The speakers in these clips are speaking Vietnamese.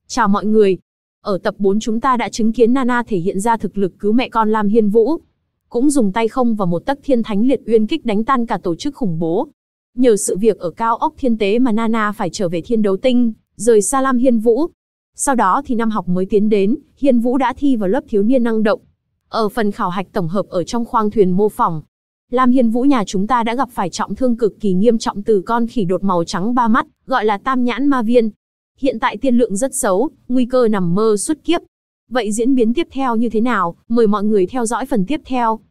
Chào mọi người. Ở tập 4 chúng ta đã chứng kiến Nana thể hiện ra thực lực cứu mẹ con Lam Hiên Vũ. Cũng dùng tay không và một tấc thiên thánh liệt uyên kích đánh tan cả tổ chức khủng bố. Nhờ sự việc ở cao ốc thiên tế mà Nana phải trở về thiên đấu tinh, rời xa Lam Hiên Vũ. Sau đó thì năm học mới tiến đến, Hiên Vũ đã thi vào lớp thiếu niên năng động. Ở phần khảo hạch tổng hợp ở trong khoang thuyền mô phỏng, Lam Hiên Vũ nhà chúng ta đã gặp phải trọng thương cực kỳ nghiêm trọng từ con khỉ đột màu trắng ba mắt, gọi là Tam Nhãn Ma Viên. Hiện tại tiên lượng rất xấu, nguy cơ nằm mơ suốt kiếp. Vậy diễn biến tiếp theo như thế nào? Mời mọi người theo dõi phần tiếp theo.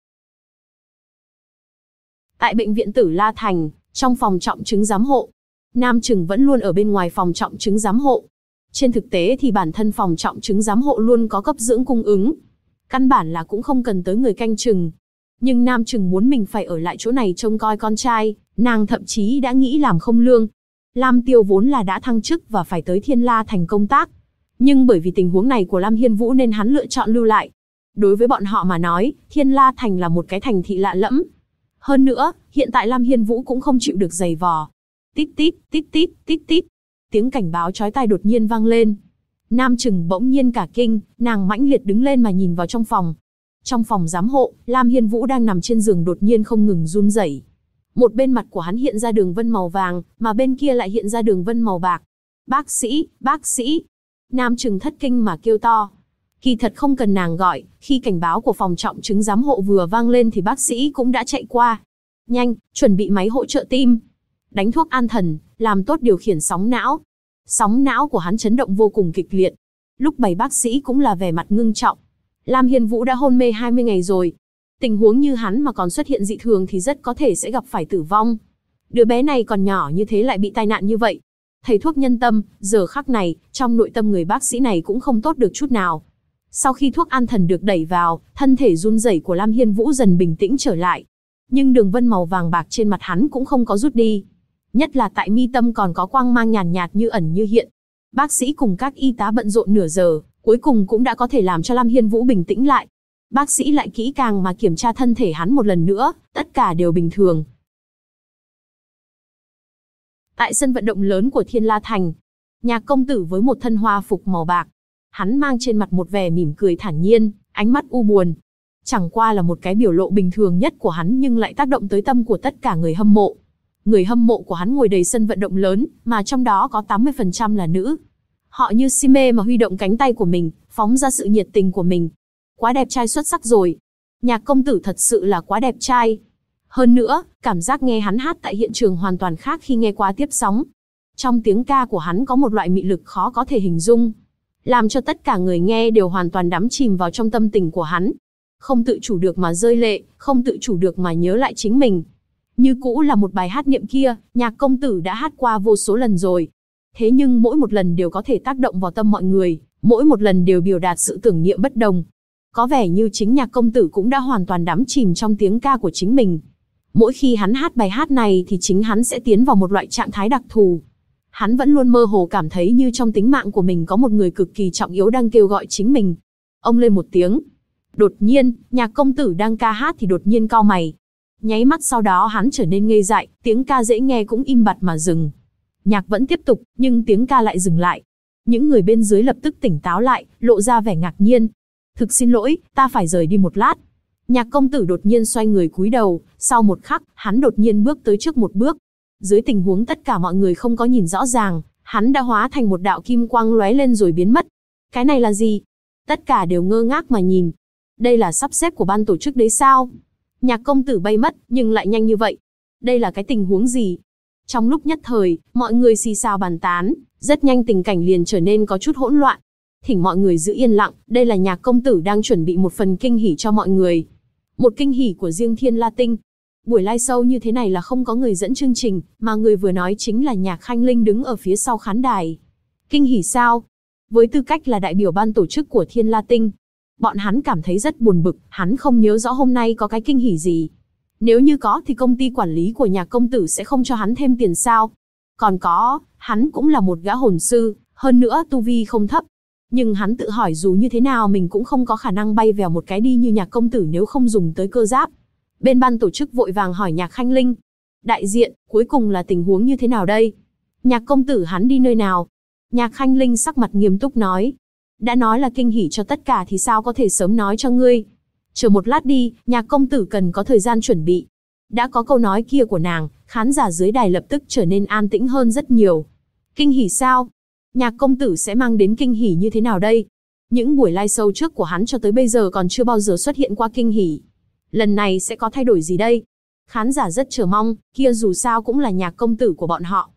Tại bệnh viện Tử La Thành, trong phòng trọng chứng giám hộ, Nam Trừng vẫn luôn ở bên ngoài phòng trọng chứng giám hộ. Trên thực tế thì bản thân phòng trọng chứng giám hộ luôn có cấp dưỡng cung ứng. Căn bản là cũng không cần tới người canh chừng. Nhưng Nam Trừng muốn mình phải ở lại chỗ này trông coi con trai, nàng thậm chí đã nghĩ làm không lương. Lam Tiêu vốn là đã thăng chức và phải tới Thiên La Thành công tác. Nhưng bởi vì tình huống này của Lam Hiên Vũ nên hắn lựa chọn lưu lại. Đối với bọn họ mà nói, Thiên La Thành là một cái thành thị lạ lẫm. Hơn nữa, hiện tại Lam Hiên Vũ cũng không chịu được giày vò. Tít tít, tít tít, tít tít. Tiếng cảnh báo chói tai đột nhiên vang lên. Nam Trừng bỗng nhiên cả kinh, nàng mãnh liệt đứng lên mà nhìn vào trong phòng. Trong phòng giám hộ, Lam Hiên Vũ đang nằm trên giường đột nhiên không ngừng run rẩy. Một bên mặt của hắn hiện ra đường vân màu vàng, mà bên kia lại hiện ra đường vân màu bạc. Bác sĩ, bác sĩ. Nam Trừng thất kinh mà kêu to. Kỳ thật không cần nàng gọi, khi cảnh báo của phòng trọng chứng giám hộ vừa vang lên thì bác sĩ cũng đã chạy qua. Nhanh, chuẩn bị máy hỗ trợ tim. Đánh thuốc an thần, làm tốt điều khiển sóng não. Sóng não của hắn chấn động vô cùng kịch liệt. Lúc bày bác sĩ cũng là vẻ mặt ngưng trọng. Lam Hiên Vũ đã hôn mê 20 ngày rồi. Tình huống như hắn mà còn xuất hiện dị thường thì rất có thể sẽ gặp phải tử vong. Đứa bé này còn nhỏ như thế lại bị tai nạn như vậy. Thầy thuốc nhân tâm, giờ khắc này, trong nội tâm người bác sĩ này cũng không tốt được chút nào. Sau khi thuốc an thần được đẩy vào, thân thể run rẩy của Lam Hiên Vũ dần bình tĩnh trở lại. Nhưng đường vân màu vàng bạc trên mặt hắn cũng không có rút đi. Nhất là tại mi tâm còn có quang mang nhàn nhạt như ẩn như hiện. Bác sĩ cùng các y tá bận rộn nửa giờ, cuối cùng cũng đã có thể làm cho Lam Hiên Vũ bình tĩnh lại. Bác sĩ lại kỹ càng mà kiểm tra thân thể hắn một lần nữa, tất cả đều bình thường. Tại sân vận động lớn của Thiên La Thành, Nhạc công tử với một thân hoa phục màu bạc. Hắn mang trên mặt một vẻ mỉm cười thản nhiên, ánh mắt u buồn. Chẳng qua là một cái biểu lộ bình thường nhất của hắn nhưng lại tác động tới tâm của tất cả người hâm mộ. Người hâm mộ của hắn ngồi đầy sân vận động lớn, mà trong đó có 80% là nữ. Họ như si mê mà huy động cánh tay của mình, phóng ra sự nhiệt tình của mình. Quá đẹp trai xuất sắc rồi. Nhạc công tử thật sự là quá đẹp trai. Hơn nữa, cảm giác nghe hắn hát tại hiện trường hoàn toàn khác khi nghe qua tiếp sóng. Trong tiếng ca của hắn có một loại mị lực khó có thể hình dung, làm cho tất cả người nghe đều hoàn toàn đắm chìm vào trong tâm tình của hắn. Không tự chủ được mà rơi lệ, không tự chủ được mà nhớ lại chính mình. Như cũ là một bài hát niệm kia, Nhạc công tử đã hát qua vô số lần rồi. Thế nhưng mỗi một lần đều có thể tác động vào tâm mọi người, mỗi một lần đều biểu đạt sự tưởng niệm bất đồng. Có vẻ như chính Nhạc công tử cũng đã hoàn toàn đắm chìm trong tiếng ca của chính mình. Mỗi khi hắn hát bài hát này thì chính hắn sẽ tiến vào một loại trạng thái đặc thù. Hắn vẫn luôn mơ hồ cảm thấy như trong tính mạng của mình có một người cực kỳ trọng yếu đang kêu gọi chính mình. Ông lên một tiếng. Đột nhiên, Nhạc công tử đang ca hát thì đột nhiên cau mày. Nháy mắt sau đó hắn trở nên ngây dại, tiếng ca dễ nghe cũng im bặt mà dừng. Nhạc vẫn tiếp tục, nhưng tiếng ca lại dừng lại. Những người bên dưới lập tức tỉnh táo lại, lộ ra vẻ ngạc nhiên. Thực xin lỗi, ta phải rời đi một lát. Nhạc công tử đột nhiên xoay người cúi đầu, sau một khắc, hắn đột nhiên bước tới trước một bước. Dưới tình huống tất cả mọi người không có nhìn rõ ràng, hắn đã hóa thành một đạo kim quang lóe lên rồi biến mất. Cái này là gì? Tất cả đều ngơ ngác mà nhìn. Đây là sắp xếp của ban tổ chức đấy sao? Nhạc công tử bay mất, nhưng lại nhanh như vậy. Đây là cái tình huống gì? Trong lúc nhất thời, mọi người xì xào bàn tán, rất nhanh tình cảnh liền trở nên có chút hỗn loạn. Thỉnh mọi người giữ yên lặng, đây là Nhạc công tử đang chuẩn bị một phần kinh hỉ cho mọi người. Một kinh hỉ của riêng Thiên La Tinh. Buổi live show như thế này là không có người dẫn chương trình, mà người vừa nói chính là Nhạc Khanh Linh đứng ở phía sau khán đài. Kinh hỉ sao? Với tư cách là đại biểu ban tổ chức của Thiên La Tinh, bọn hắn cảm thấy rất buồn bực, hắn không nhớ rõ hôm nay có cái kinh hỉ gì. Nếu như có thì công ty quản lý của Nhạc công tử sẽ không cho hắn thêm tiền sao? Còn có, hắn cũng là một gã hồn sư, hơn nữa tu vi không thấp. Nhưng hắn tự hỏi dù như thế nào mình cũng không có khả năng bay vèo một cái đi như Nhạc công tử nếu không dùng tới cơ giáp. Bên ban tổ chức vội vàng hỏi Nhạc Khanh Linh. Đại diện, cuối cùng là tình huống như thế nào đây? Nhạc công tử hắn đi nơi nào? Nhạc Khanh Linh sắc mặt nghiêm túc nói. Đã nói là kinh hỉ cho tất cả thì sao có thể sớm nói cho ngươi. Chờ một lát đi, Nhạc công tử cần có thời gian chuẩn bị. Đã có câu nói kia của nàng, khán giả dưới đài lập tức trở nên an tĩnh hơn rất nhiều. Kinh hỉ sao? Nhạc công tử sẽ mang đến kinh hỉ như thế nào đây? Những buổi live show trước của hắn cho tới bây giờ còn chưa bao giờ xuất hiện qua kinh hỉ. Lần này sẽ có thay đổi gì đây? Khán giả rất chờ mong, kia dù sao cũng là Nhạc công tử của bọn họ.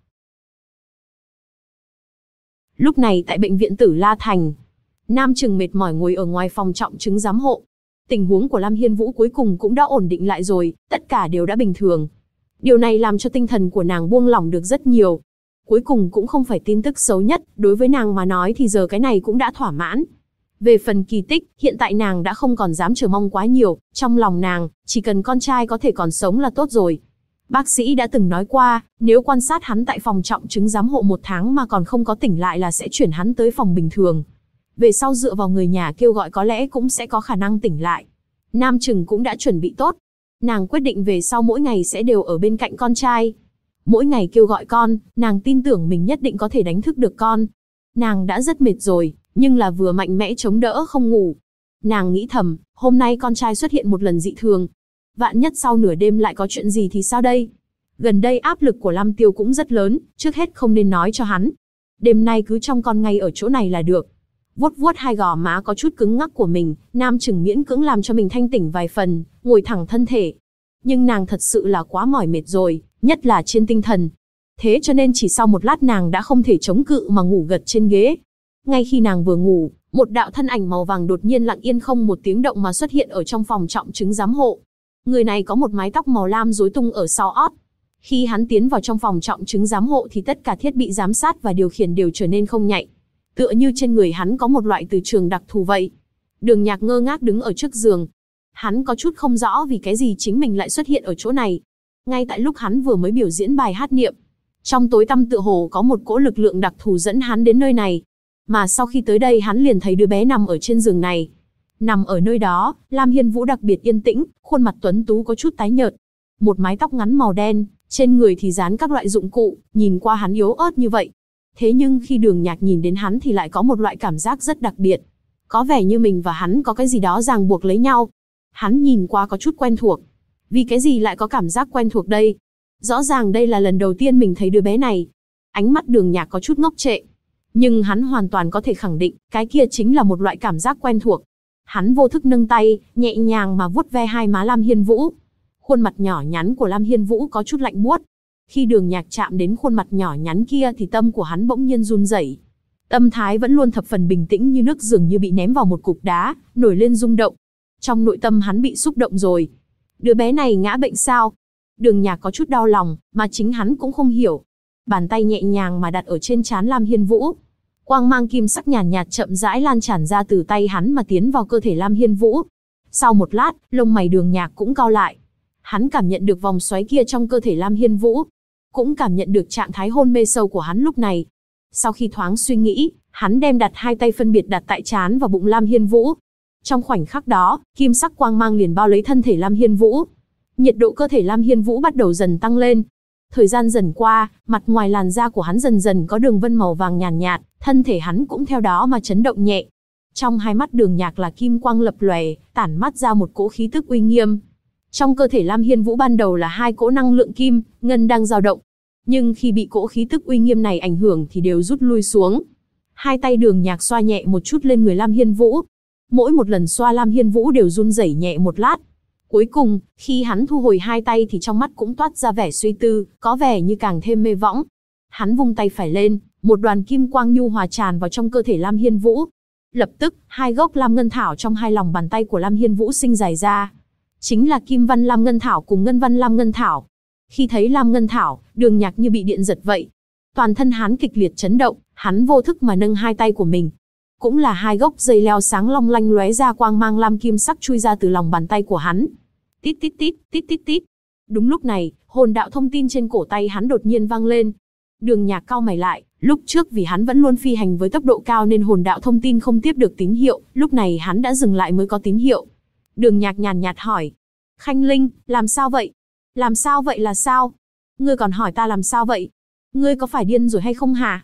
Lúc này tại bệnh viện Tử La Thành, Nam Trừng mệt mỏi ngồi ở ngoài phòng trọng chứng giám hộ. Tình huống của Lam Hiên Vũ cuối cùng cũng đã ổn định lại rồi, tất cả đều đã bình thường. Điều này làm cho tinh thần của nàng buông lỏng được rất nhiều. Cuối cùng cũng không phải tin tức xấu nhất, đối với nàng mà nói thì giờ cái này cũng đã thỏa mãn. Về phần kỳ tích, hiện tại nàng đã không còn dám chờ mong quá nhiều, trong lòng nàng, chỉ cần con trai có thể còn sống là tốt rồi. Bác sĩ đã từng nói qua, nếu quan sát hắn tại phòng trọng chứng giám hộ 1 tháng mà còn không có tỉnh lại là sẽ chuyển hắn tới phòng bình thường. Về sau dựa vào người nhà kêu gọi có lẽ cũng sẽ có khả năng tỉnh lại. Nam Trừng cũng đã chuẩn bị tốt. Nàng quyết định về sau mỗi ngày sẽ đều ở bên cạnh con trai. Mỗi ngày kêu gọi con, nàng tin tưởng mình nhất định có thể đánh thức được con. Nàng đã rất mệt rồi, nhưng là vừa mạnh mẽ chống đỡ không ngủ. Nàng nghĩ thầm, hôm nay con trai xuất hiện một lần dị thường. Vạn nhất sau nửa đêm lại có chuyện gì thì sao đây? Gần đây áp lực của Lam Tiêu cũng rất lớn, trước hết không nên nói cho hắn. Đêm nay cứ trông con ngay ở chỗ này là được. Vuốt vuốt hai gò má có chút cứng ngắc của mình, Nam Trừng miễn cưỡng làm cho mình thanh tỉnh vài phần, ngồi thẳng thân thể. Nhưng nàng thật sự là quá mỏi mệt rồi, nhất là trên tinh thần. Thế cho nên chỉ sau một lát nàng đã không thể chống cự mà ngủ gật trên ghế. Ngay khi nàng vừa ngủ, một đạo thân ảnh màu vàng đột nhiên lặng yên không một tiếng động mà xuất hiện ở trong phòng trọng chứng giám hộ. Người này có một mái tóc màu lam rối tung ở sau ót. Khi hắn tiến vào trong phòng trọng chứng giám hộ thì tất cả thiết bị giám sát và điều khiển đều trở nên không nhạy. Tựa như trên người hắn có một loại từ trường đặc thù vậy. Đường Nhạc ngơ ngác đứng ở trước giường. Hắn có chút không rõ vì cái gì chính mình lại xuất hiện ở chỗ này. Ngay tại lúc hắn vừa mới biểu diễn bài hát niệm, trong tối tăm tựa hồ có một cỗ lực lượng đặc thù dẫn hắn đến nơi này. Mà sau khi tới đây hắn liền thấy đứa bé nằm ở trên giường này. Nằm ở nơi đó, Lam Hiên Vũ đặc biệt yên tĩnh, khuôn mặt tuấn tú có chút tái nhợt. Một mái tóc ngắn màu đen, trên người thì dán các loại dụng cụ, nhìn qua hắn yếu ớt như vậy. Thế nhưng khi Đường Nhạc nhìn đến hắn thì lại có một loại cảm giác rất đặc biệt. Có vẻ như mình và hắn có cái gì đó ràng buộc lấy nhau. Hắn nhìn qua có chút quen thuộc. Vì cái gì lại có cảm giác quen thuộc đây? Rõ ràng đây là lần đầu tiên mình thấy đứa bé này. Ánh mắt Đường Nhạc có chút ngốc trệ. Nhưng hắn hoàn toàn có thể khẳng định, cái kia chính là một loại cảm giác quen thuộc. Hắn vô thức nâng tay, nhẹ nhàng mà vuốt ve hai má Lam Hiên Vũ. Khuôn mặt nhỏ nhắn của Lam Hiên Vũ có chút lạnh buốt. Khi Đường Nhạc chạm đến khuôn mặt nhỏ nhắn kia thì tâm của hắn bỗng nhiên run rẩy. Tâm thái vẫn luôn thập phần bình tĩnh như nước dường như bị ném vào một cục đá, nổi lên rung động. Trong nội tâm hắn bị xúc động rồi. Đứa bé này ngã bệnh sao? Đường Nhạc có chút đau lòng, mà chính hắn cũng không hiểu. Bàn tay nhẹ nhàng mà đặt ở trên trán Lam Hiên Vũ. Quang mang kim sắc nhàn nhạt chậm rãi lan tràn ra từ tay hắn mà tiến vào cơ thể Lam Hiên Vũ. Sau một lát, lông mày Đường Nhạc cũng cau lại. Hắn cảm nhận được vòng xoáy kia trong cơ thể Lam Hiên Vũ. Cũng cảm nhận được trạng thái hôn mê sâu của hắn lúc này. Sau khi thoáng suy nghĩ, hắn đem đặt hai tay phân biệt đặt tại trán và bụng Lam Hiên Vũ. Trong khoảnh khắc đó, kim sắc quang mang liền bao lấy thân thể Lam Hiên Vũ. Nhiệt độ cơ thể Lam Hiên Vũ bắt đầu dần tăng lên. Thời gian dần qua, mặt ngoài làn da của hắn dần dần có đường vân màu vàng nhàn nhạt, thân thể hắn cũng theo đó mà chấn động nhẹ. Trong hai mắt Đường Nhạc là kim quang lập lòe, tản mắt ra một cỗ khí tức uy nghiêm. Trong cơ thể Lam Hiên Vũ ban đầu là hai cỗ năng lượng kim, ngân đang dao động. Nhưng khi bị cỗ khí tức uy nghiêm này ảnh hưởng thì đều rút lui xuống. Hai tay Đường Nhạc xoa nhẹ một chút lên người Lam Hiên Vũ. Mỗi một lần xoa Lam Hiên Vũ đều run rẩy nhẹ một lát. Cuối cùng, khi hắn thu hồi hai tay thì trong mắt cũng toát ra vẻ suy tư, có vẻ như càng thêm mê võng. Hắn vung tay phải lên, một đoàn kim quang nhu hòa tràn vào trong cơ thể Lam Hiên Vũ. Lập tức, hai gốc Lam Ngân Thảo trong hai lòng bàn tay của Lam Hiên Vũ sinh dài ra. Chính là Kim Văn Lam Ngân Thảo cùng Ngân Văn Lam Ngân Thảo. Khi thấy Lam Ngân Thảo, Đường Nhạc như bị điện giật vậy. Toàn thân hắn kịch liệt chấn động, hắn vô thức mà nâng hai tay của mình. Cũng là hai gốc dây leo sáng long lanh lóe ra quang mang lam kim sắc chui ra từ lòng bàn tay của hắn. Tít tít tít, tít tít tít. Đúng lúc này, hồn đạo thông tin trên cổ tay hắn đột nhiên vang lên. Đường Nhạc cau mày lại, lúc trước vì hắn vẫn luôn phi hành với tốc độ cao nên hồn đạo thông tin không tiếp được tín hiệu, lúc này hắn đã dừng lại mới có tín hiệu. Đường Nhạc nhàn nhạt hỏi, Khanh Linh, làm sao vậy? Làm sao vậy là sao? Ngươi còn hỏi ta làm sao vậy? Ngươi có phải điên rồi hay không hả?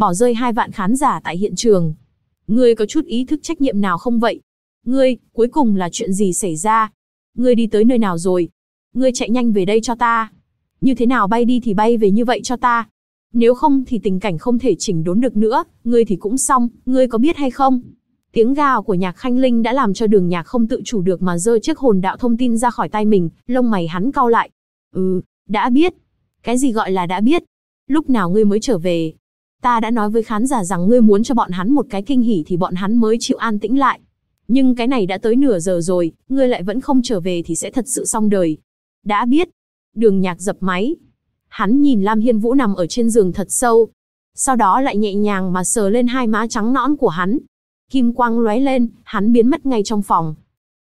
bỏ rơi 2 vạn khán giả tại hiện trường. Ngươi có chút ý thức trách nhiệm nào không vậy? Ngươi, cuối cùng là chuyện gì xảy ra? Ngươi đi tới nơi nào rồi? Ngươi chạy nhanh về đây cho ta. Như thế nào bay đi thì bay về như vậy cho ta. Nếu không thì tình cảnh không thể chỉnh đốn được nữa, ngươi thì cũng xong, ngươi có biết hay không? Tiếng gào của Nhạc Khanh Linh đã làm cho Đường Nhạc không tự chủ được mà giơ chiếc hồn đạo thông tin ra khỏi tay mình, lông mày hắn cau lại. Đã biết. Cái gì gọi là đã biết? Lúc nào ngươi mới trở về? Ta đã nói với khán giả rằng ngươi muốn cho bọn hắn một cái kinh hỉ thì bọn hắn mới chịu an tĩnh lại. Nhưng cái này đã tới nửa giờ rồi, ngươi lại vẫn không trở về thì sẽ thật sự xong đời. Đã biết. Đường Nhạc dập máy. Hắn nhìn Lam Hiên Vũ nằm ở trên giường thật sâu. Sau đó lại nhẹ nhàng mà sờ lên 2 má trắng nõn của hắn. Kim quang lóe lên, hắn biến mất ngay trong phòng.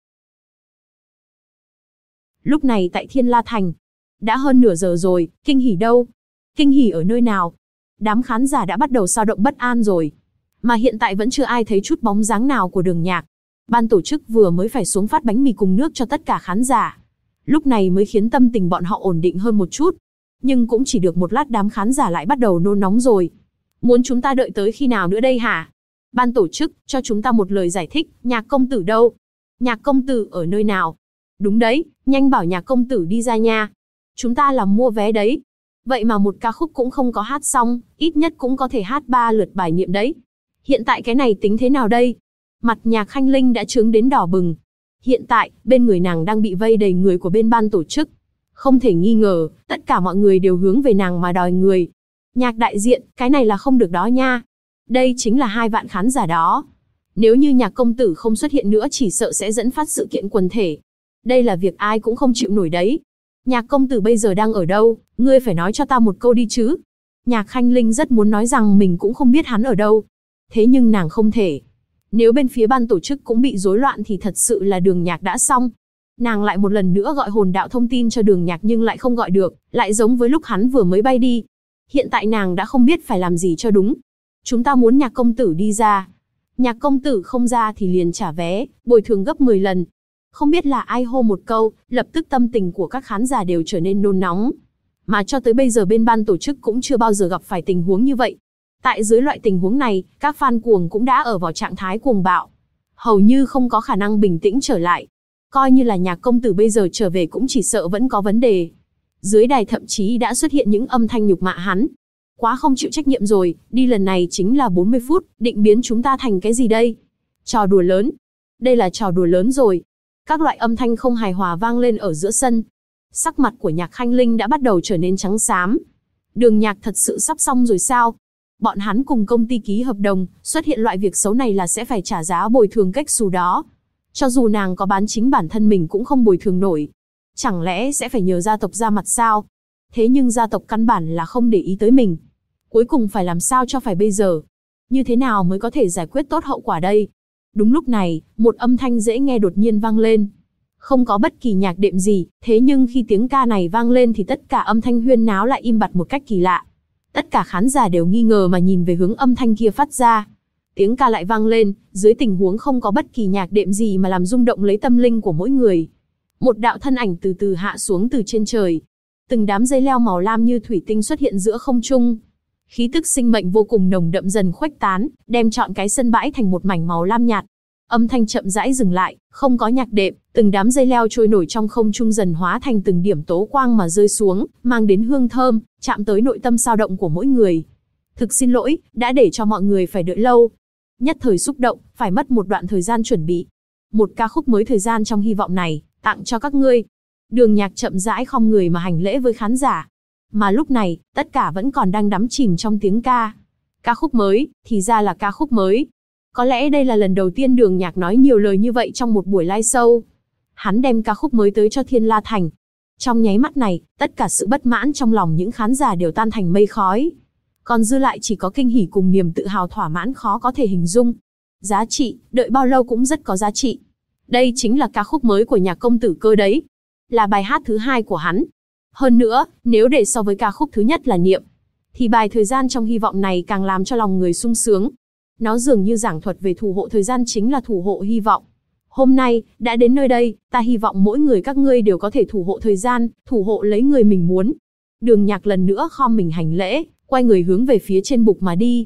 Lúc này tại Thiên La Thành, đã hơn nửa giờ rồi, kinh hỉ đâu? Kinh hỉ ở nơi nào? Đám khán giả đã bắt đầu xao động bất an rồi. Mà hiện tại vẫn chưa ai thấy chút bóng dáng nào của Đường Nhạc. Ban tổ chức vừa mới phải xuống phát bánh mì cùng nước cho tất cả khán giả. Lúc này mới khiến tâm tình bọn họ ổn định hơn một chút. Nhưng cũng chỉ được một lát đám khán giả lại bắt đầu nôn nóng rồi. Muốn chúng ta đợi tới khi nào nữa đây hả? Ban tổ chức, cho chúng ta một lời giải thích, Nhạc công tử đâu? Nhạc công tử ở nơi nào? Đúng đấy, nhanh bảo Nhạc công tử đi ra nha. Chúng ta là mua vé đấy. Vậy mà một ca khúc cũng không có hát xong, ít nhất cũng có thể hát 3 lượt bài niệm đấy. Hiện tại cái này tính thế nào đây? Mặt Nhạc Khanh Linh đã trướng đến đỏ bừng. Hiện tại, bên người nàng đang bị vây đầy người của bên ban tổ chức. Không thể nghi ngờ, tất cả mọi người đều hướng về nàng mà đòi người. Nhạc đại diện, cái này là không được đó nha. Đây chính là 2 vạn khán giả đó. Nếu như Nhạc công tử không xuất hiện nữa chỉ sợ sẽ dẫn phát sự kiện quần thể. Đây là việc ai cũng không chịu nổi đấy. Nhạc công tử bây giờ đang ở đâu, ngươi phải nói cho ta một câu đi chứ. Nhạc Khanh Linh rất muốn nói rằng mình cũng không biết hắn ở đâu. Thế nhưng nàng không thể. Nếu bên phía ban tổ chức cũng bị rối loạn thì thật sự là Đường Nhạc đã xong. Nàng lại một lần nữa gọi hồn đạo thông tin cho Đường Nhạc nhưng lại không gọi được, lại giống với lúc hắn vừa mới bay đi. Hiện tại nàng đã không biết phải làm gì cho đúng. Chúng ta muốn Nhạc công tử đi ra. Nhạc công tử không ra thì liền trả vé, bồi thường gấp 10 lần. Không biết là ai hô một câu, lập tức tâm tình của các khán giả đều trở nên nôn nóng. Mà cho tới bây giờ bên ban tổ chức cũng chưa bao giờ gặp phải tình huống như vậy. Tại dưới loại tình huống này, các fan cuồng cũng đã ở vào trạng thái cuồng bạo. Hầu như không có khả năng bình tĩnh trở lại. Coi như là Nhạc công tử bây giờ trở về cũng chỉ sợ vẫn có vấn đề. Dưới đài thậm chí đã xuất hiện những âm thanh nhục mạ hắn. Quá không chịu trách nhiệm rồi, đi lần này chính là 40 phút, định biến chúng ta thành cái gì đây? Trò đùa lớn. Đây là trò đùa lớn rồi. Các loại âm thanh không hài hòa vang lên ở giữa sân. Sắc mặt của Nhạc Khanh Linh đã bắt đầu trở nên trắng xám. Đường Nhạc thật sự sắp xong rồi sao? Bọn hắn cùng công ty ký hợp đồng, xuất hiện loại việc xấu này là sẽ phải trả giá bồi thường cách xù đó. Cho dù nàng có bán chính bản thân mình cũng không bồi thường nổi. Chẳng lẽ sẽ phải nhờ gia tộc ra mặt sao? Thế nhưng gia tộc căn bản là không để ý tới mình. Cuối cùng phải làm sao cho phải bây giờ? Như thế nào mới có thể giải quyết tốt hậu quả đây? Đúng lúc này, một âm thanh dễ nghe đột nhiên vang lên. Không có bất kỳ nhạc đệm gì, thế nhưng khi tiếng ca này vang lên thì tất cả âm thanh huyên náo lại im bặt một cách kỳ lạ. Tất cả khán giả đều nghi ngờ mà nhìn về hướng âm thanh kia phát ra. Tiếng ca lại vang lên, dưới tình huống không có bất kỳ nhạc đệm gì mà làm rung động lấy tâm linh của mỗi người. Một đạo thân ảnh từ từ hạ xuống từ trên trời. Từng đám dây leo màu lam như thủy tinh xuất hiện giữa không trung. Khí tức sinh mệnh vô cùng nồng đậm dần khuếch tán, đem trọn cái sân bãi thành một mảnh màu lam nhạt. Âm thanh chậm rãi dừng lại, không có nhạc đệm, từng đám dây leo trôi nổi trong không trung dần hóa thành từng điểm tố quang mà rơi xuống, mang đến hương thơm, chạm tới nội tâm sao động của mỗi người. Thực xin lỗi, đã để cho mọi người phải đợi lâu. Nhất thời xúc động, phải mất một đoạn thời gian chuẩn bị. Một ca khúc mới thời gian trong hy vọng này, tặng cho các ngươi. Đường Nhạc chậm rãi khom người mà hành lễ với khán giả. Mà lúc này, tất cả vẫn còn đang đắm chìm trong tiếng ca. Ca khúc mới, thì ra là ca khúc mới. Có lẽ đây là lần đầu tiên Đường Nhạc nói nhiều lời như vậy trong một buổi live show. Hắn đem ca khúc mới tới cho Thiên La Thành. Trong nháy mắt này, tất cả sự bất mãn trong lòng những khán giả đều tan thành mây khói. Còn dư lại chỉ có kinh hỉ cùng niềm tự hào thỏa mãn khó có thể hình dung. Giá trị, đợi bao lâu cũng rất có giá trị. Đây chính là ca khúc mới của Nhạc công tử cơ đấy. Là bài hát thứ 2 của hắn. Hơn nữa, nếu để so với ca khúc thứ nhất là Niệm, thì bài Thời gian trong hy vọng này càng làm cho lòng người sung sướng. Nó dường như giảng thuật về thủ hộ thời gian chính là thủ hộ hy vọng. Hôm nay, đã đến nơi đây, ta hy vọng mỗi người các ngươi đều có thể thủ hộ thời gian, thủ hộ lấy người mình muốn. Đường Nhạc lần nữa khom mình hành lễ, quay người hướng về phía trên bục mà đi.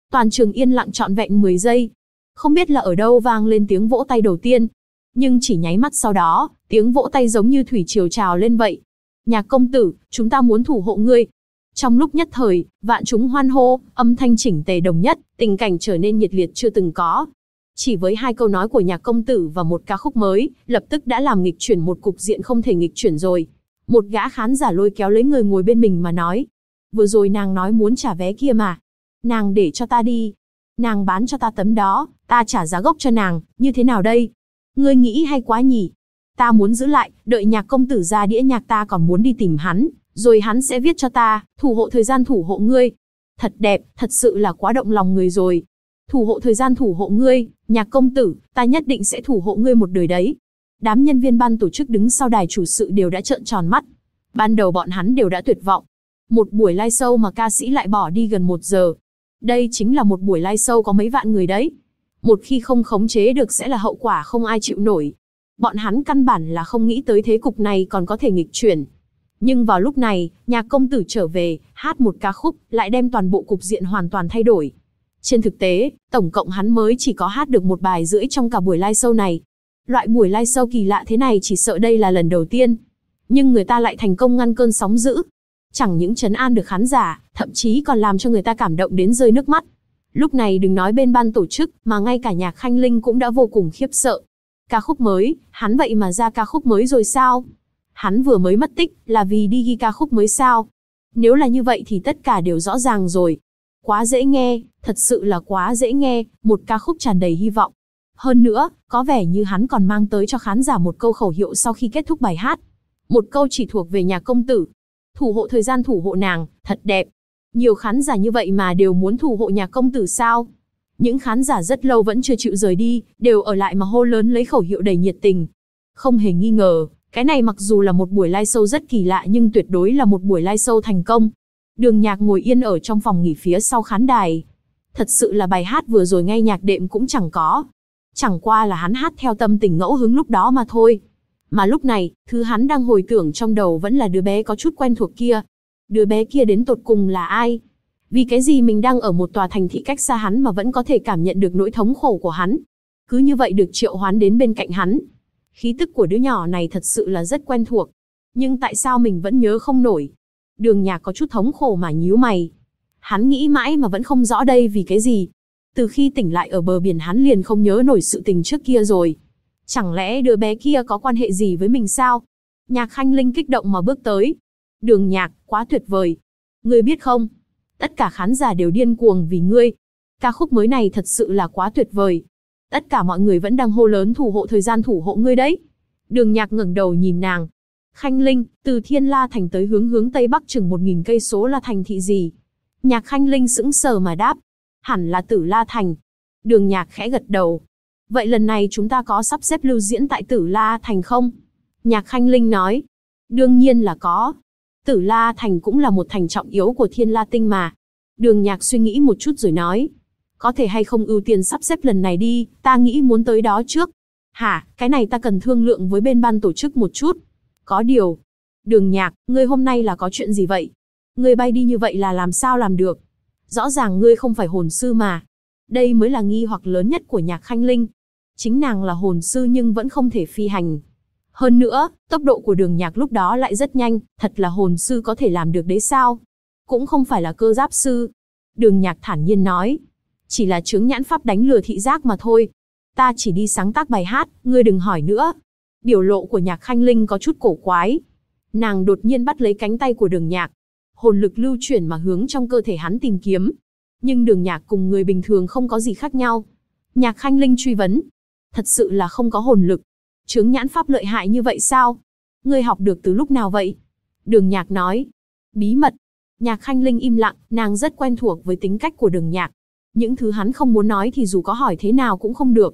Toàn trường yên lặng trọn vẹn 10 giây. Không biết là ở đâu vang lên tiếng vỗ tay đầu tiên. Nhưng chỉ nháy mắt sau đó, tiếng vỗ tay giống như thủy triều trào lên vậy. Nhạc công tử, chúng ta muốn thủ hộ ngươi. Trong lúc nhất thời, vạn chúng hoan hô, âm thanh chỉnh tề đồng nhất, tình cảnh trở nên nhiệt liệt chưa từng có. Chỉ với 2 câu nói của nhạc công tử và một ca khúc mới, lập tức đã làm nghịch chuyển một cục diện không thể nghịch chuyển rồi. Một gã khán giả lôi kéo lấy người ngồi bên mình mà nói. Vừa rồi nàng nói muốn trả vé kia mà. Nàng để cho ta đi. Nàng bán cho ta tấm đó, ta trả giá gốc cho nàng, như thế nào đây? Ngươi nghĩ hay quá nhỉ? Ta muốn giữ lại, đợi nhạc công tử ra đĩa nhạc ta còn muốn đi tìm hắn, rồi hắn sẽ viết cho ta, thủ hộ thời gian thủ hộ ngươi. Thật đẹp, thật sự là quá động lòng người rồi. Thủ hộ thời gian thủ hộ ngươi, nhạc công tử, ta nhất định sẽ thủ hộ ngươi một đời đấy. Đám nhân viên ban tổ chức đứng sau đài chủ sự đều đã trợn tròn mắt. Ban đầu bọn hắn đều đã tuyệt vọng. Một buổi live show mà ca sĩ lại bỏ đi gần 1 giờ. Đây chính là một buổi live show có mấy vạn người đấy. Một khi không khống chế được sẽ là hậu quả không ai chịu nổi. Bọn hắn căn bản là không nghĩ tới thế cục này còn có thể nghịch chuyển. Nhưng vào lúc này, nhạc công tử trở về, hát một ca khúc, lại đem toàn bộ cục diện hoàn toàn thay đổi. Trên thực tế, tổng cộng hắn mới chỉ có hát được 1 bài rưỡi trong cả buổi live show này. Loại buổi live show kỳ lạ thế này chỉ sợ đây là lần đầu tiên. Nhưng người ta lại thành công ngăn cơn sóng dữ. Chẳng những trấn an được khán giả, thậm chí còn làm cho người ta cảm động đến rơi nước mắt. Lúc này đừng nói bên ban tổ chức, mà ngay cả Nhạc Khanh Linh cũng đã vô cùng khiếp sợ. Ca khúc mới, hắn vậy mà ra ca khúc mới rồi sao? Hắn vừa mới mất tích, là vì đi ghi ca khúc mới sao? Nếu là như vậy thì tất cả đều rõ ràng rồi. Quá dễ nghe, thật sự là quá dễ nghe, một ca khúc tràn đầy hy vọng. Hơn nữa, có vẻ như hắn còn mang tới cho khán giả một câu khẩu hiệu sau khi kết thúc bài hát. Một câu chỉ thuộc về nhạc công tử. Thủ hộ thời gian thủ hộ nàng, thật đẹp. Nhiều khán giả như vậy mà đều muốn thủ hộ nhạc công tử sao? Những khán giả rất lâu vẫn chưa chịu rời đi, đều ở lại mà hô lớn lấy khẩu hiệu đầy nhiệt tình. Không hề nghi ngờ, cái này mặc dù là một buổi live show rất kỳ lạ nhưng tuyệt đối là một buổi live show thành công. Đường Nhạc ngồi yên ở trong phòng nghỉ phía sau khán đài. Thật sự là bài hát vừa rồi ngay nhạc đệm cũng chẳng có. Chẳng qua là hắn hát theo tâm tình ngẫu hứng lúc đó mà thôi. Mà lúc này, thứ hắn đang hồi tưởng trong đầu vẫn là đứa bé có chút quen thuộc kia. Đứa bé kia đến tột cùng là ai? Vì cái gì mình đang ở một tòa thành thị cách xa hắn mà vẫn có thể cảm nhận được nỗi thống khổ của hắn? Cứ như vậy được triệu hoán đến bên cạnh hắn. Khí tức của đứa nhỏ này thật sự là rất quen thuộc. Nhưng tại sao mình vẫn nhớ không nổi? Đường Nhạc có chút thống khổ mà nhíu mày. Hắn nghĩ mãi mà vẫn không rõ đây vì cái gì. Từ khi tỉnh lại ở bờ biển hắn liền không nhớ nổi sự tình trước kia rồi. Chẳng lẽ đứa bé kia có quan hệ gì với mình sao? Nhạc Khanh Linh kích động mà bước tới. Đường Nhạc, quá tuyệt vời. Ngươi biết không? Tất cả khán giả đều điên cuồng vì ngươi. Ca khúc mới này thật sự là quá tuyệt vời. Tất cả mọi người vẫn đang hô lớn thủ hộ thời gian thủ hộ ngươi đấy. Đường Nhạc ngẩng đầu nhìn nàng. Khanh Linh, từ Thiên La Thành tới hướng Tây Bắc chừng 1000 cây số là thành thị gì? Nhạc Khanh Linh sững sờ mà đáp. Hẳn là Tử La Thành. Đường Nhạc khẽ gật đầu. Vậy lần này chúng ta có sắp xếp lưu diễn tại Tử La Thành không? Nhạc Khanh Linh nói. Đương nhiên là có. Tử La Thành cũng là một thành trọng yếu của Thiên La Tinh mà. Đường Nhạc suy nghĩ một chút rồi nói. Có thể hay không ưu tiên sắp xếp lần này đi, ta nghĩ muốn tới đó trước. Hả, cái này ta cần thương lượng với bên ban tổ chức một chút. Có điều. Đường Nhạc, ngươi hôm nay là có chuyện gì vậy? Ngươi bay đi như vậy là làm sao làm được? Rõ ràng ngươi không phải hồn sư mà. Đây mới là nghi hoặc lớn nhất của Nhạc Khanh Linh. Chính nàng là hồn sư nhưng vẫn không thể phi hành. Hơn nữa, tốc độ của Đường Nhạc lúc đó lại rất nhanh, thật là hồn sư có thể làm được đấy sao? Cũng không phải là cơ giáp sư. Đường Nhạc thản nhiên nói. Chỉ là chướng nhãn pháp đánh lừa thị giác mà thôi. Ta chỉ đi sáng tác bài hát, ngươi đừng hỏi nữa. Biểu lộ của Nhạc Khanh Linh có chút cổ quái. Nàng đột nhiên bắt lấy cánh tay của Đường Nhạc. Hồn lực lưu chuyển mà hướng trong cơ thể hắn tìm kiếm. Nhưng Đường Nhạc cùng người bình thường không có gì khác nhau. Nhạc Khanh Linh truy vấn. Thật sự là không có hồn lực. Chướng nhãn pháp lợi hại như vậy sao? Ngươi học được từ lúc nào vậy? Đường Nhạc nói. Bí mật. Nhạc Khanh Linh im lặng, nàng rất quen thuộc với tính cách của Đường Nhạc. Những thứ hắn không muốn nói thì dù có hỏi thế nào cũng không được.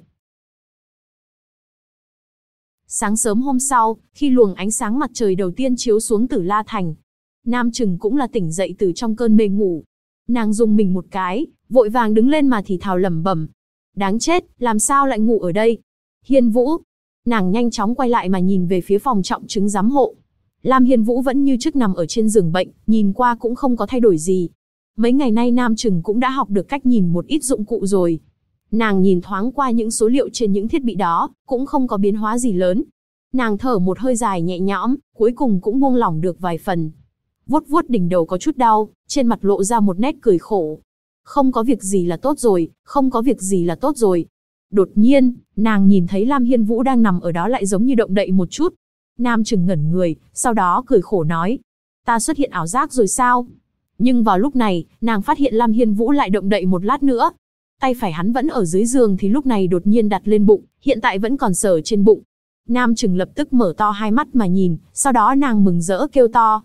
Sáng sớm hôm sau, khi luồng ánh sáng mặt trời đầu tiên chiếu xuống Tử La Thành, Nam Trừng cũng là tỉnh dậy từ trong cơn mê ngủ. Nàng rùng mình một cái, vội vàng đứng lên mà thì thào lẩm bẩm. Đáng chết, làm sao lại ngủ ở đây? Hiên Vũ. Nàng nhanh chóng quay lại mà nhìn về phía phòng trọng chứng giám hộ. Lam Hiên Vũ vẫn như trước nằm ở trên giường bệnh, nhìn qua cũng không có thay đổi gì. Mấy ngày nay Nam Trừng cũng đã học được cách nhìn một ít dụng cụ rồi. Nàng nhìn thoáng qua những số liệu trên những thiết bị đó, cũng không có biến hóa gì lớn. Nàng thở một hơi dài nhẹ nhõm, cuối cùng cũng buông lỏng được vài phần. Vuốt vuốt đỉnh đầu có chút đau, trên mặt lộ ra một nét cười khổ. Không có việc gì là tốt rồi, không có việc gì là tốt rồi. Đột nhiên, nàng nhìn thấy Lam Hiên Vũ đang nằm ở đó lại giống như động đậy một chút. Nam Trừng ngẩn người, sau đó cười khổ nói. Ta xuất hiện ảo giác rồi sao? Nhưng vào lúc này, nàng phát hiện Lam Hiên Vũ lại động đậy một lát nữa. Tay phải hắn vẫn ở dưới giường thì lúc này đột nhiên đặt lên bụng, hiện tại vẫn còn sờ trên bụng. Nam Trừng lập tức mở to hai mắt mà nhìn, sau đó nàng mừng rỡ kêu to.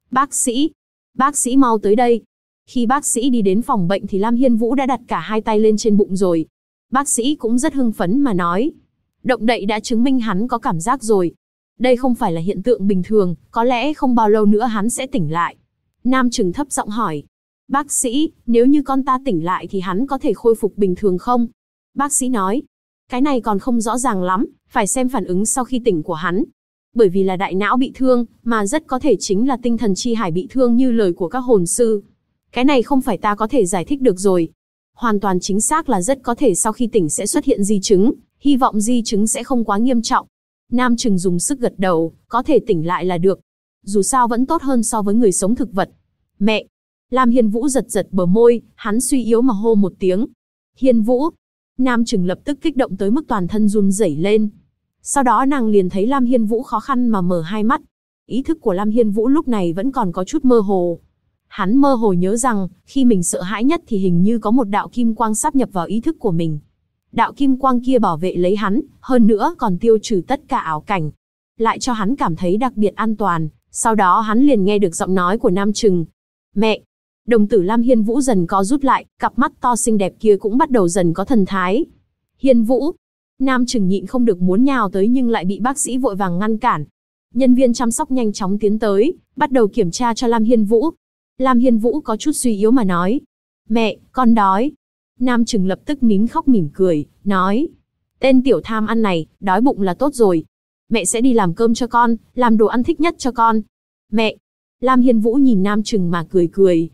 Bác sĩ mau tới đây. Khi bác sĩ đi đến phòng bệnh thì Lam Hiên Vũ đã đặt cả hai tay lên trên bụng rồi. Bác sĩ cũng rất hưng phấn mà nói. Động đậy đã chứng minh hắn có cảm giác rồi. Đây không phải là hiện tượng bình thường, có lẽ không bao lâu nữa hắn sẽ tỉnh lại. Nam Trừng thấp giọng hỏi. Bác sĩ, nếu như con ta tỉnh lại thì hắn có thể khôi phục bình thường không? Bác sĩ nói. Cái này còn không rõ ràng lắm, phải xem phản ứng sau khi tỉnh của hắn. Bởi vì là đại não bị thương, mà rất có thể chính là tinh thần chi hải bị thương như lời của các hồn sư. Cái này không phải ta có thể giải thích được rồi. Hoàn toàn chính xác là rất có thể sau khi tỉnh sẽ xuất hiện di chứng, hy vọng di chứng sẽ không quá nghiêm trọng. Nam Trừng dùng sức gật đầu, có thể tỉnh lại là được. Dù sao vẫn tốt hơn so với người sống thực vật. Mẹ! Lam Hiên Vũ giật giật bờ môi, hắn suy yếu mà hô một tiếng. Hiên Vũ! Nam Trừng lập tức kích động tới mức toàn thân run rẩy lên. Sau đó nàng liền thấy Lam Hiên Vũ khó khăn mà mở hai mắt. Ý thức của Lam Hiên Vũ lúc này vẫn còn có chút mơ hồ. Hắn mơ hồ nhớ rằng, khi mình sợ hãi nhất thì hình như có một đạo kim quang sáp nhập vào ý thức của mình. Đạo kim quang kia bảo vệ lấy hắn, hơn nữa còn tiêu trừ tất cả ảo cảnh. Lại cho hắn cảm thấy đặc biệt an toàn, sau đó hắn liền nghe được giọng nói của Nam Trừng. Mẹ! Đồng tử Lam Hiên Vũ dần co rút lại, cặp mắt to xinh đẹp kia cũng bắt đầu dần có thần thái. Hiên Vũ! Nam Trừng nhịn không được muốn nhào tới nhưng lại bị bác sĩ vội vàng ngăn cản. Nhân viên chăm sóc nhanh chóng tiến tới, bắt đầu kiểm tra cho Lam Hiên Vũ. Lam Hiên Vũ có chút suy yếu mà nói. Mẹ, con đói. Nam Trừng lập tức nín khóc mỉm cười, nói. Tên tiểu tham ăn này, đói bụng là tốt rồi. Mẹ sẽ đi làm cơm cho con, làm đồ ăn thích nhất cho con. Mẹ! Lam Hiên Vũ nhìn Nam Trừng mà cười cười.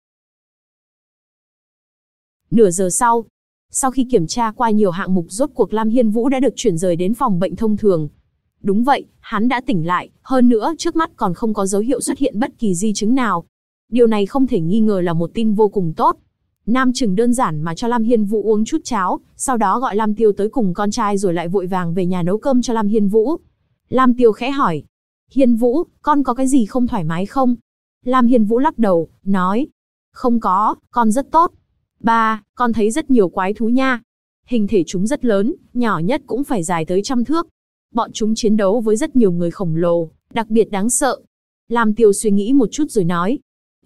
Nửa giờ sau khi kiểm tra qua nhiều hạng mục rốt cuộc Lam Hiên Vũ đã được chuyển rời đến phòng bệnh thông thường. Đúng vậy, hắn đã tỉnh lại, hơn nữa trước mắt còn không có dấu hiệu xuất hiện bất kỳ di chứng nào. Điều này không thể nghi ngờ là một tin vô cùng tốt. Nam Trừng đơn giản mà cho Lam Hiên Vũ uống chút cháo, sau đó gọi Lam Tiêu tới cùng con trai rồi lại vội vàng về nhà nấu cơm cho Lam Hiên Vũ. Lam Tiêu khẽ hỏi. Hiên Vũ, con có cái gì không thoải mái không? Lam Hiên Vũ lắc đầu, nói. Không có, con rất tốt. Ba, con thấy rất nhiều quái thú nha. Hình thể chúng rất lớn, nhỏ nhất cũng phải dài tới 100 thước. Bọn chúng chiến đấu với rất nhiều người khổng lồ, đặc biệt đáng sợ. Lam Tiêu suy nghĩ một chút rồi nói.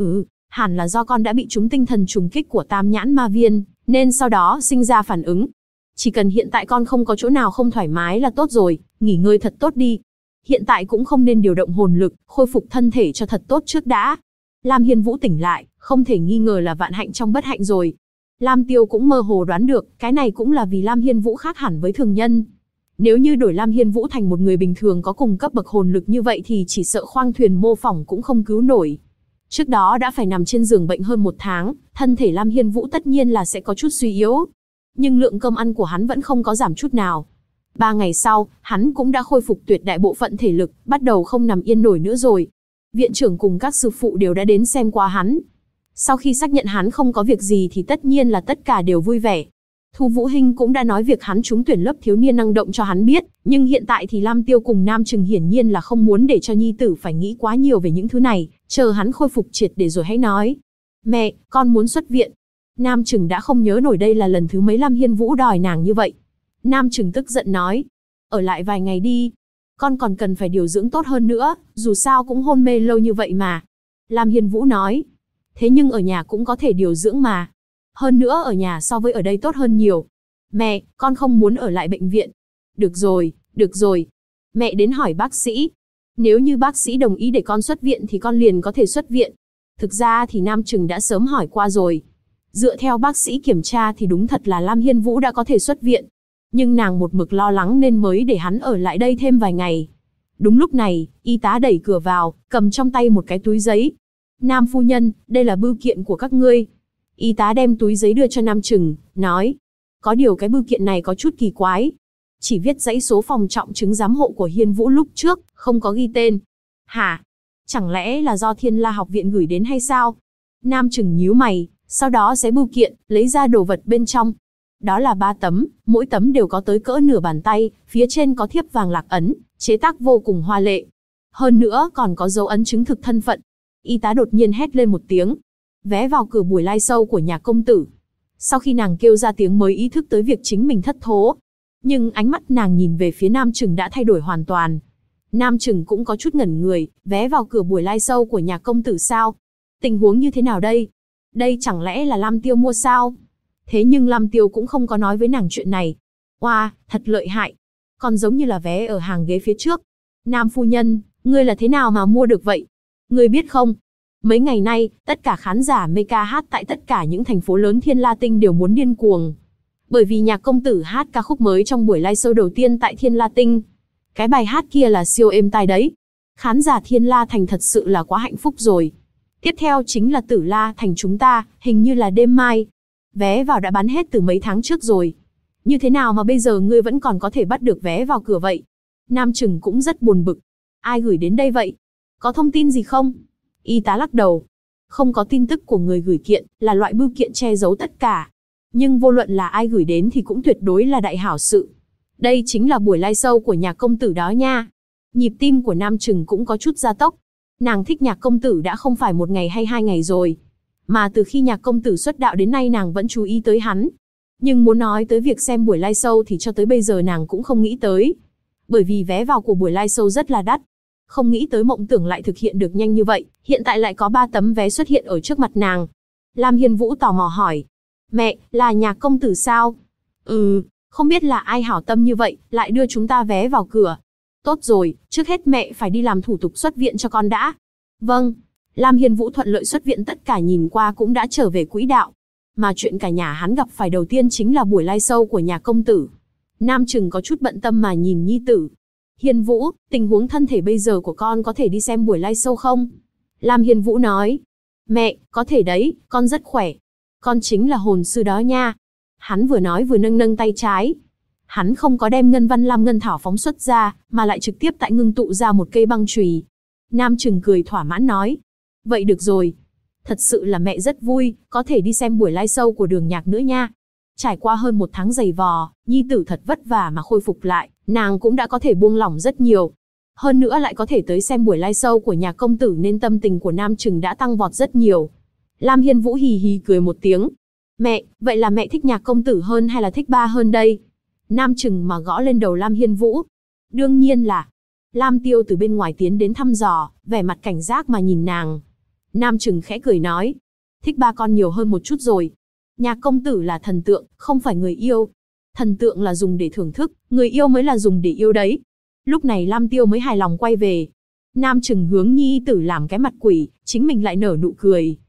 Hẳn là do con đã bị trúng tinh thần trùng kích của Tam Nhãn Ma Viên, nên sau đó sinh ra phản ứng. Chỉ cần hiện tại con không có chỗ nào không thoải mái là tốt rồi, nghỉ ngơi thật tốt đi. Hiện tại cũng không nên điều động hồn lực, khôi phục thân thể cho thật tốt trước đã. Lam Hiên Vũ tỉnh lại, không thể nghi ngờ là vạn hạnh trong bất hạnh rồi. Lam Tiêu cũng mơ hồ đoán được, cái này cũng là vì Lam Hiên Vũ khác hẳn với thường nhân. Nếu như đổi Lam Hiên Vũ thành một người bình thường có cùng cấp bậc hồn lực như vậy thì chỉ sợ khoang thuyền mô phỏng cũng không cứu nổi. Trước đó đã phải nằm trên giường bệnh hơn 1 tháng, thân thể Lam Hiên Vũ tất nhiên là sẽ có chút suy yếu. Nhưng lượng cơm ăn của hắn vẫn không có giảm chút nào. 3 ngày sau, hắn cũng đã khôi phục tuyệt đại bộ phận thể lực, bắt đầu không nằm yên nổi nữa rồi. Viện trưởng cùng các sư phụ đều đã đến xem qua hắn. Sau khi xác nhận hắn không có việc gì thì tất nhiên là tất cả đều vui vẻ. Thu Vũ Hinh cũng đã nói việc hắn trúng tuyển lớp thiếu niên năng động cho hắn biết, nhưng hiện tại thì Lam Tiêu cùng Nam Trừng hiển nhiên là không muốn để cho nhi tử phải nghĩ quá nhiều về những thứ này, chờ hắn khôi phục triệt để rồi hãy nói. Mẹ, con muốn xuất viện. Nam Trừng đã không nhớ nổi đây là lần thứ mấy Lam Hiên Vũ đòi nàng như vậy. Nam Trừng tức giận nói, ở lại vài ngày đi. Con còn cần phải điều dưỡng tốt hơn nữa, dù sao cũng hôn mê lâu như vậy mà. Lam Hiên Vũ nói, thế nhưng ở nhà cũng có thể điều dưỡng mà. Hơn nữa ở nhà so với ở đây tốt hơn nhiều. Mẹ, con không muốn ở lại bệnh viện. Được rồi. Mẹ đến hỏi bác sĩ. Nếu như bác sĩ đồng ý để con xuất viện thì con liền có thể xuất viện. Thực ra thì Nam Trừng đã sớm hỏi qua rồi. Dựa theo bác sĩ kiểm tra thì đúng thật là Lam Hiên Vũ đã có thể xuất viện. Nhưng nàng một mực lo lắng nên mới để hắn ở lại đây thêm vài ngày. Đúng lúc này, y tá đẩy cửa vào, cầm trong tay một cái túi giấy. Nam phu nhân, đây là bưu kiện của các ngươi. Y tá đem túi giấy đưa cho Nam Trừng, nói. Có điều cái bưu kiện này có chút kỳ quái. Chỉ viết dãy số phòng trọng chứng giám hộ của Hiên Vũ lúc trước, không có ghi tên. Hả? Chẳng lẽ là do Thiên La học viện gửi đến hay sao? Nam Trừng nhíu mày, sau đó xé bưu kiện, lấy ra đồ vật bên trong. Đó là 3 tấm, mỗi tấm đều có tới cỡ nửa bàn tay, phía trên có thiếp vàng lạc ấn, chế tác vô cùng hoa lệ. Hơn nữa còn có dấu ấn chứng thực thân phận. Y tá đột nhiên hét lên một tiếng. Vé vào cửa buổi live show của nhà công tử. Sau khi nàng kêu ra tiếng mới ý thức tới việc chính mình thất thố. Nhưng ánh mắt nàng nhìn về phía Nam Trừng đã thay đổi hoàn toàn. Nam Trừng cũng có chút ngẩn người, vé vào cửa buổi live show của nhà công tử sao? Tình huống như thế nào đây? Đây chẳng lẽ là Lam Tiêu mua sao? Thế nhưng Lam Tiêu cũng không có nói với nàng chuyện này. Oa, thật lợi hại. Còn giống như là vé ở hàng ghế phía trước. Nam phu nhân, ngươi là thế nào mà mua được vậy? Ngươi biết không? Mấy ngày nay, tất cả khán giả mê ca hát tại tất cả những thành phố lớn Thiên La Tinh đều muốn điên cuồng. Bởi vì nhạc công tử hát ca khúc mới trong buổi live show đầu tiên tại Thiên La Tinh. Cái bài hát kia là siêu êm tai đấy. Khán giả Thiên La Thành thật sự là quá hạnh phúc rồi. Tiếp theo chính là Tử La Thành chúng ta, hình như là đêm mai. Vé vào đã bán hết từ mấy tháng trước rồi. Như thế nào mà bây giờ ngươi vẫn còn có thể bắt được vé vào cửa vậy? Nam Trừng cũng rất buồn bực. Ai gửi đến đây vậy? Có thông tin gì không? Y tá lắc đầu. Không có tin tức của người gửi kiện, là loại bưu kiện che giấu tất cả. Nhưng vô luận là ai gửi đến thì cũng tuyệt đối là đại hảo sự. Đây chính là buổi live show của nhà công tử đó nha. Nhịp tim của Nam Trừng cũng có chút gia tốc. Nàng thích nhạc công tử đã không phải 1 ngày hay 2 ngày rồi. Mà từ khi nhạc công tử xuất đạo đến nay nàng vẫn chú ý tới hắn. Nhưng muốn nói tới việc xem buổi live show thì cho tới bây giờ nàng cũng không nghĩ tới. Bởi vì vé vào của buổi live show rất là đắt. Không nghĩ tới mộng tưởng lại thực hiện được nhanh như vậy, hiện tại lại có 3 tấm vé xuất hiện ở trước mặt nàng. Lam Hiên Vũ tò mò hỏi. Mẹ, là nhạc công tử sao? Không biết là ai hảo tâm như vậy, lại đưa chúng ta vé vào cửa. Tốt rồi, trước hết mẹ phải đi làm thủ tục xuất viện cho con đã. Vâng. Lam Hiên Vũ thuận lợi xuất viện, tất cả nhìn qua cũng đã trở về quỹ đạo. Mà chuyện cả nhà hắn gặp phải đầu tiên chính là buổi live show của nhà công tử. Nam Trừng có chút bận tâm mà nhìn nhi tử. Hiên Vũ, tình huống thân thể bây giờ của con có thể đi xem buổi live show không? Lam Hiên Vũ nói. Mẹ, có thể đấy, con rất khỏe. Con chính là hồn sư đó nha. Hắn vừa nói vừa nâng nâng tay trái. Hắn không có đem ngân văn lam ngân thảo phóng xuất ra, mà lại trực tiếp tại ngưng tụ ra một cây băng chùy. Nam Trừng cười thỏa mãn nói. Vậy được rồi. Thật sự là mẹ rất vui, có thể đi xem buổi live show của Đường Nhạc nữa nha. Trải qua hơn 1 tháng dày vò, nhi tử thật vất vả mà khôi phục lại, nàng cũng đã có thể buông lỏng rất nhiều. Hơn nữa lại có thể tới xem buổi live show của nhà công tử nên tâm tình của Nam Trừng đã tăng vọt rất nhiều. Lam Hiên Vũ hì hì cười một tiếng. Mẹ, vậy là mẹ thích nhạc công tử hơn hay là thích ba hơn đây? Nam Trừng mà gõ lên đầu Lam Hiên Vũ. Đương nhiên là. Lam Tiêu từ bên ngoài tiến đến thăm dò, vẻ mặt cảnh giác mà nhìn nàng. Nam Trừng khẽ cười nói. Thích ba con nhiều hơn một chút rồi. Nhạc công tử là thần tượng, không phải người yêu. Thần tượng là dùng để thưởng thức, người yêu mới là dùng để yêu đấy. Lúc này Lam Tiêu mới hài lòng quay về. Nam Trừng hướng nhi tử làm cái mặt quỷ, chính mình lại nở nụ cười.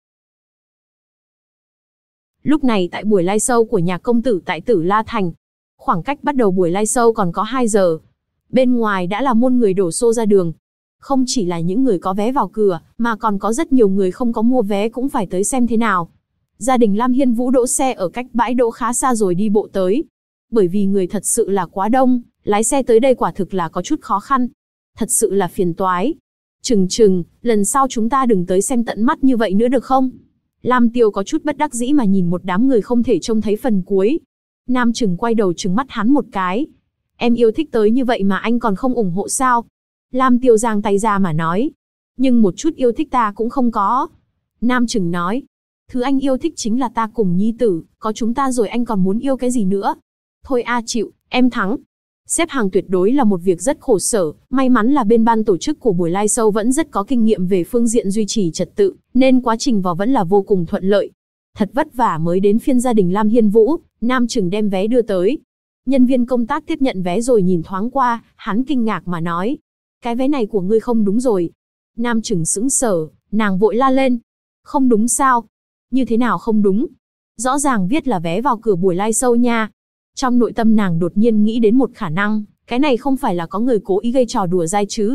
Lúc này tại buổi live show của nhà công tử tại Tử La Thành. Khoảng cách bắt đầu buổi live show còn có 2 giờ. Bên ngoài đã là muôn người đổ xô ra đường. Không chỉ là những người có vé vào cửa, mà còn có rất nhiều người không có mua vé cũng phải tới xem thế nào. Gia đình Lam Hiên Vũ đỗ xe ở cách bãi đỗ khá xa rồi đi bộ tới. Bởi vì người thật sự là quá đông, lái xe tới đây quả thực là có chút khó khăn. Thật sự là phiền toái. Trừng, lần sau chúng ta đừng tới xem tận mắt như vậy nữa được không? Lam Tiêu có chút bất đắc dĩ mà nhìn một đám người không thể trông thấy phần cuối. Nam Trừng quay đầu trừng mắt hắn một cái. Em yêu thích tới như vậy mà anh còn không ủng hộ sao? Lam Tiêu giang tay ra mà nói. Nhưng một chút yêu thích ta cũng không có. Nam Trừng nói. Thứ anh yêu thích chính là ta cùng nhi tử, có chúng ta rồi anh còn muốn yêu cái gì nữa? Thôi a chịu, em thắng. Xếp hàng tuyệt đối là một việc rất khổ sở, may mắn là bên ban tổ chức của buổi live show vẫn rất có kinh nghiệm về phương diện duy trì trật tự, nên quá trình vào vẫn là vô cùng thuận lợi. Thật vất vả mới đến phiên gia đình Lam Hiên Vũ, Nam Trừng đem vé đưa tới. Nhân viên công tác tiếp nhận vé rồi nhìn thoáng qua, hắn kinh ngạc mà nói. Cái vé này của ngươi không đúng rồi. Nam Trừng sững sờ, nàng vội la lên. Không đúng sao? Như thế nào không đúng? Rõ ràng viết là vé vào cửa buổi live show nha. Trong nội tâm nàng đột nhiên nghĩ đến một khả năng, cái này không phải là có người cố ý gây trò đùa dai chứ.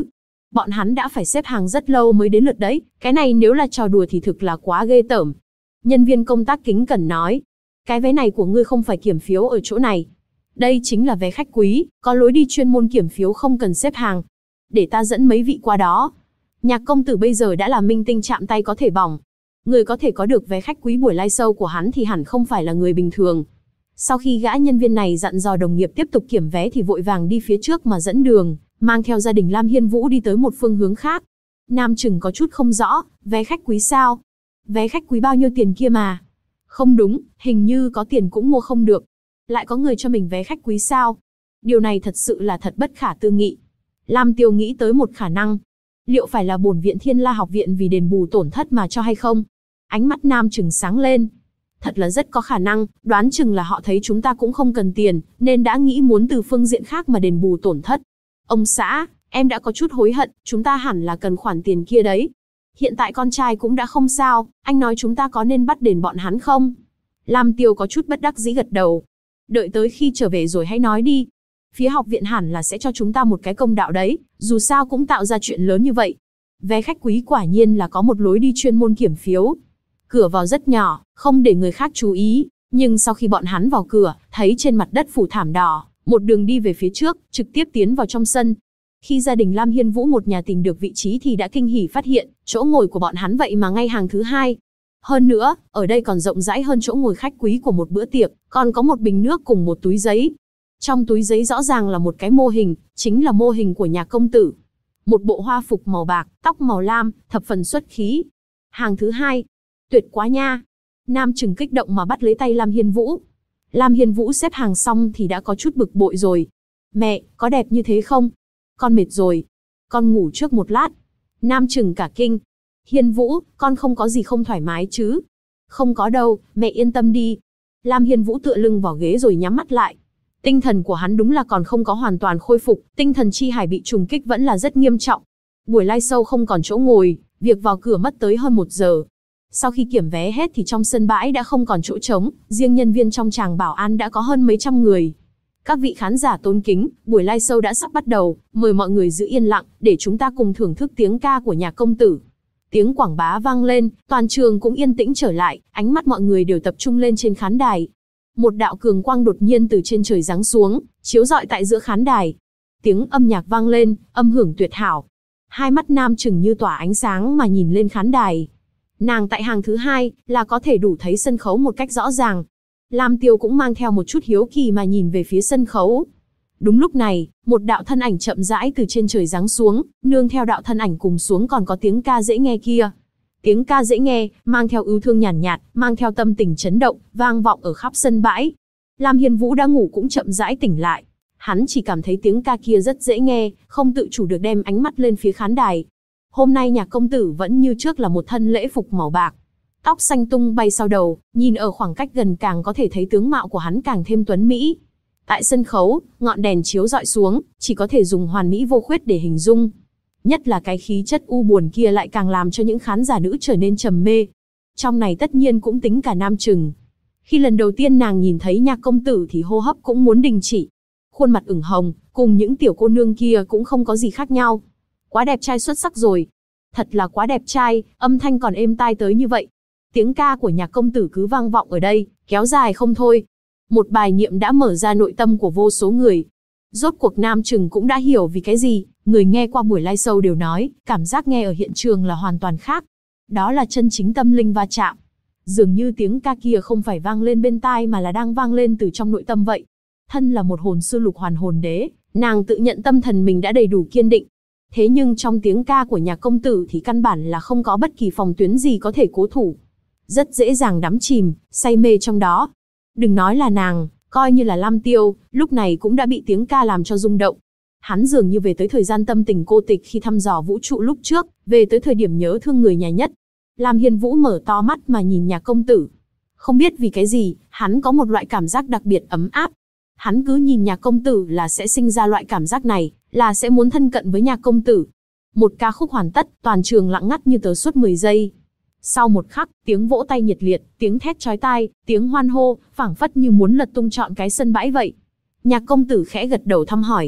Bọn hắn đã phải xếp hàng rất lâu mới đến lượt đấy, cái này nếu là trò đùa thì thực là quá ghê tởm. Nhân viên công tác kính cẩn nói, cái vé này của ngươi không phải kiểm phiếu ở chỗ này. Đây chính là vé khách quý, có lối đi chuyên môn kiểm phiếu không cần xếp hàng. Để ta dẫn mấy vị qua đó. Nhạc công tử bây giờ đã là minh tinh chạm tay có thể bỏng. Người có thể có được vé khách quý buổi live show của hắn thì hẳn không phải là người bình thường. Sau khi gã nhân viên này dặn dò đồng nghiệp tiếp tục kiểm vé thì vội vàng đi phía trước mà dẫn đường, mang theo gia đình Lam Hiên Vũ đi tới một phương hướng khác. Nam Trừng có chút không rõ, vé khách quý sao? Vé khách quý bao nhiêu tiền kia mà? Không đúng, hình như có tiền cũng mua không được. Lại có người cho mình vé khách quý sao? Điều này thật sự là thật bất khả tư nghị. Lam Tiêu nghĩ tới một khả năng. Liệu phải là bổn viện Thiên La học viện vì đền bù tổn thất mà cho hay không? Ánh mắt Nam Trừng sáng lên. Thật là rất có khả năng, đoán chừng là họ thấy chúng ta cũng không cần tiền, nên đã nghĩ muốn từ phương diện khác mà đền bù tổn thất. Ông xã, em đã có chút hối hận, chúng ta hẳn là cần khoản tiền kia đấy. Hiện tại con trai cũng đã không sao, anh nói chúng ta có nên bắt đền bọn hắn không? Lam Tiêu có chút bất đắc dĩ gật đầu. Đợi tới khi trở về rồi hãy nói đi. Phía học viện hẳn là sẽ cho chúng ta một cái công đạo đấy, dù sao cũng tạo ra chuyện lớn như vậy. Vé khách quý quả nhiên là có một lối đi chuyên môn kiểm phiếu. Cửa vào rất nhỏ, không để người khác chú ý, nhưng sau khi bọn hắn vào cửa, thấy trên mặt đất phủ thảm đỏ, một đường đi về phía trước, trực tiếp tiến vào trong sân. Khi gia đình Lam Hiên Vũ một nhà tìm được vị trí thì đã kinh hỉ phát hiện, chỗ ngồi của bọn hắn vậy mà ngay hàng thứ hai. Hơn nữa, ở đây còn rộng rãi hơn chỗ ngồi khách quý của một bữa tiệc, còn có một bình nước cùng một túi giấy. Trong túi giấy rõ ràng là một cái mô hình, chính là mô hình của nhà công tử. Một bộ hoa phục màu bạc, tóc màu lam, thập phần xuất khí. Hàng thứ hai. Tuyệt quá nha. Nam Trừng kích động mà bắt lấy tay Lam Hiên Vũ. Lam Hiên Vũ xếp hàng xong thì đã có chút bực bội rồi. Mẹ, có đẹp như thế không? Con mệt rồi. Con ngủ trước một lát. Nam Trừng cả kinh. Hiên Vũ, con không có gì không thoải mái chứ? Không có đâu, mẹ yên tâm đi. Lam Hiên Vũ tựa lưng vào ghế rồi nhắm mắt lại. Tinh thần của hắn đúng là còn không có hoàn toàn khôi phục, tinh thần chi hải bị trùng kích vẫn là rất nghiêm trọng. Buổi live show không còn chỗ ngồi, việc vào cửa mất tới hơn 1 giờ. Sau khi kiểm vé hết thì trong sân bãi đã không còn chỗ trống, riêng nhân viên trong tràng bảo an đã có hơn mấy trăm người. Các vị khán giả tôn kính, buổi live show đã sắp bắt đầu, mời mọi người giữ yên lặng, để chúng ta cùng thưởng thức tiếng ca của nhà công tử. Tiếng quảng bá vang lên, toàn trường cũng yên tĩnh trở lại, ánh mắt mọi người đều tập trung lên trên khán đài. Một đạo cường quang đột nhiên từ trên trời giáng xuống, chiếu rọi tại giữa khán đài. Tiếng âm nhạc vang lên, âm hưởng tuyệt hảo. Hai mắt Nam Trừng như tỏa ánh sáng mà nhìn lên khán đài. Nàng tại hàng thứ hai, là có thể đủ thấy sân khấu một cách rõ ràng. Lam Tiêu cũng mang theo một chút hiếu kỳ mà nhìn về phía sân khấu. Đúng lúc này, một đạo thân ảnh chậm rãi từ trên trời giáng xuống, nương theo đạo thân ảnh cùng xuống còn có tiếng ca dễ nghe kia. Tiếng ca dễ nghe, mang theo ưu thương nhàn nhạt, mang theo tâm tình chấn động, vang vọng ở khắp sân bãi. Lam Hiên Vũ đã ngủ cũng chậm rãi tỉnh lại. Hắn chỉ cảm thấy tiếng ca kia rất dễ nghe, không tự chủ được đem ánh mắt lên phía khán đài. Hôm nay nhạc công tử vẫn như trước là một thân lễ phục màu bạc. Tóc xanh tung bay sau đầu, nhìn ở khoảng cách gần càng có thể thấy tướng mạo của hắn càng thêm tuấn mỹ. Tại sân khấu, ngọn đèn chiếu rọi xuống, chỉ có thể dùng hoàn mỹ vô khuyết để hình dung. Nhất là cái khí chất u buồn kia lại càng làm cho những khán giả nữ trở nên trầm mê. Trong này tất nhiên cũng tính cả Nam Trừng. Khi lần đầu tiên nàng nhìn thấy nhạc công tử thì hô hấp cũng muốn đình chỉ. Khuôn mặt ửng hồng, cùng những tiểu cô nương kia cũng không có gì khác nhau. Quá đẹp trai xuất sắc rồi. Thật là quá đẹp trai, âm thanh còn êm tai tới như vậy. Tiếng ca của nhạc công tử cứ vang vọng ở đây, kéo dài không thôi. Một bài niệm đã mở ra nội tâm của vô số người. Rốt cuộc Nam Trừng cũng đã hiểu vì cái gì, người nghe qua buổi live show đều nói, cảm giác nghe ở hiện trường là hoàn toàn khác. Đó là chân chính tâm linh va chạm. Dường như tiếng ca kia không phải vang lên bên tai mà là đang vang lên từ trong nội tâm vậy. Thân là một hồn sư lục hoàn hồn đế, nàng tự nhận tâm thần mình đã đầy đủ kiên định. Thế nhưng trong tiếng ca của nhà công tử thì căn bản là không có bất kỳ phòng tuyến gì có thể cố thủ. Rất dễ dàng đắm chìm, say mê trong đó. Đừng nói là nàng, coi như là Lam Tiêu, lúc này cũng đã bị tiếng ca làm cho rung động. Hắn dường như về tới thời gian tâm tình cô tịch khi thăm dò vũ trụ lúc trước, về tới thời điểm nhớ thương người nhà nhất. Lam Hiên Vũ mở to mắt mà nhìn nhà công tử. Không biết vì cái gì, hắn có một loại cảm giác đặc biệt ấm áp. Hắn cứ nhìn nhà công tử là sẽ sinh ra loại cảm giác này, là sẽ muốn thân cận với nhà công tử. Một ca khúc hoàn tất, toàn trường lặng ngắt như tờ suốt 10 giây. Sau một khắc, tiếng vỗ tay nhiệt liệt, tiếng thét chói tai, tiếng hoan hô, phảng phất như muốn lật tung trọn cái sân bãi vậy. Nhạc công tử khẽ gật đầu thăm hỏi.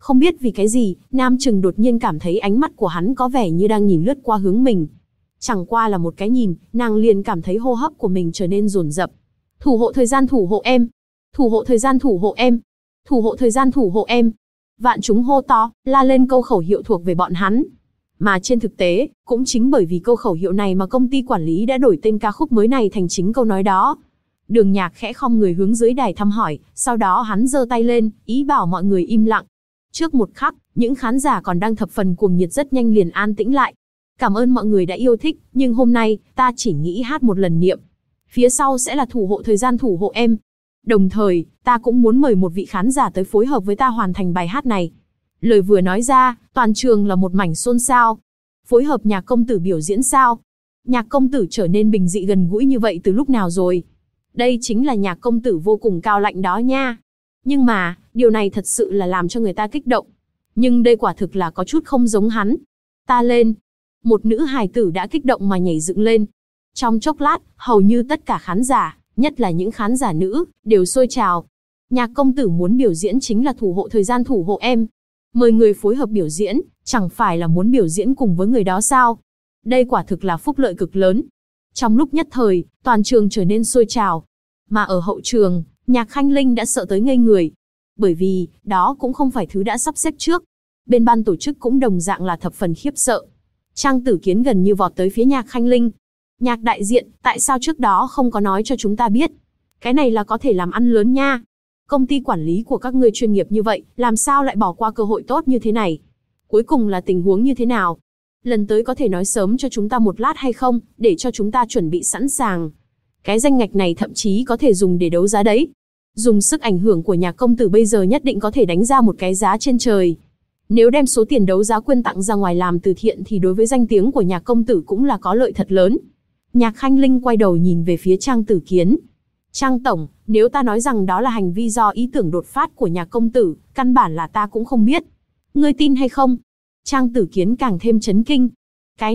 Không biết vì cái gì, Nam Trừng đột nhiên cảm thấy ánh mắt của hắn có vẻ như đang nhìn lướt qua hướng mình. Chẳng qua là một cái nhìn, nàng liền cảm thấy hô hấp của mình trở nên dồn dập. Thủ hộ thời gian thủ hộ em. Thủ hộ thời gian thủ hộ em. Thủ hộ thời gian thủ hộ em. Vạn chúng hô to, la lên câu khẩu hiệu thuộc về bọn hắn. Mà trên thực tế, cũng chính bởi vì câu khẩu hiệu này mà công ty quản lý đã đổi tên ca khúc mới này thành chính câu nói đó. Đường Nhạc khẽ khom người hướng dưới đài thăm hỏi, sau đó hắn giơ tay lên, ý bảo mọi người im lặng. Trước một khắc, những khán giả còn đang thập phần cuồng nhiệt rất nhanh liền an tĩnh lại. Cảm ơn mọi người đã yêu thích, nhưng hôm nay, ta chỉ nghĩ hát một lần niệm. Phía sau sẽ là thủ hộ thời gian thủ hộ em. Đồng thời, ta cũng muốn mời một vị khán giả tới phối hợp với ta hoàn thành bài hát này. Lời vừa nói ra, toàn trường là một mảnh xôn xao. Phối hợp Nhạc công tử biểu diễn sao? Nhạc công tử trở nên bình dị gần gũi như vậy từ lúc nào rồi? Đây chính là Nhạc công tử vô cùng cao lạnh đó nha. Nhưng mà, điều này thật sự là làm cho người ta kích động. Nhưng đây quả thực là có chút không giống hắn. Ta lên. Một nữ hài tử đã kích động mà nhảy dựng lên. Trong chốc lát, hầu như tất cả khán giả, nhất là những khán giả nữ, đều sôi trào. Nhạc công tử muốn biểu diễn chính là thủ hộ thời gian thủ hộ em. Mời người phối hợp biểu diễn, chẳng phải là muốn biểu diễn cùng với người đó sao? Đây quả thực là phúc lợi cực lớn. Trong lúc nhất thời, toàn trường trở nên sôi trào. Mà ở hậu trường, Nhạc Khanh Linh đã sợ tới ngây người. Bởi vì, đó cũng không phải thứ đã sắp xếp trước. Bên ban tổ chức cũng đồng dạng là thập phần khiếp sợ. Trang Tử Kiến gần như vọt tới phía Nhạc Khanh Linh. Nhạc đại diện, tại sao trước đó không có nói cho chúng ta biết? Cái này là có thể làm ăn lớn nha. Công ty quản lý của các ngươi chuyên nghiệp như vậy, làm sao lại bỏ qua cơ hội tốt như thế này? Cuối cùng là tình huống như thế nào? Lần tới có thể nói sớm cho chúng ta một lát hay không, để cho chúng ta chuẩn bị sẵn sàng. Cái danh ngạch này thậm chí có thể dùng để đấu giá đấy. Dùng sức ảnh hưởng của Nhạc công tử bây giờ nhất định có thể đánh ra một cái giá trên trời. Nếu đem số tiền đấu giá quyên tặng ra ngoài làm từ thiện thì đối với danh tiếng của Nhạc công tử cũng là có lợi thật lớn. Nhạc Khanh Linh quay đầu nhìn về phía Trang Tử Kiến. Trang tổng, nếu ta nói rằng đó là hành vi do ý tưởng đột phát của Nhạc công tử, căn bản là ta cũng không biết. Ngươi tin hay không? Trang Tử Kiến càng thêm chấn kinh. Cái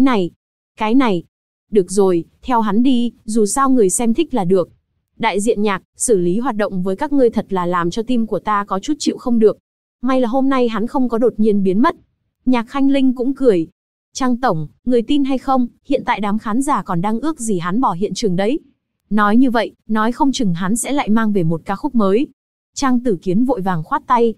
này. Được rồi, theo hắn đi, dù sao người xem thích là được. Đại diện Nhạc, xử lý hoạt động với các ngươi thật là làm cho tim của ta có chút chịu không được. May là hôm nay hắn không có đột nhiên biến mất. Nhạc Khanh Linh cũng cười. Trang tổng, người tin hay không, hiện tại đám khán giả còn đang ước gì hắn bỏ hiện trường đấy. Nói như vậy, nói không chừng hắn sẽ lại mang về một ca khúc mới. Trang Tử Kiến vội vàng khoát tay.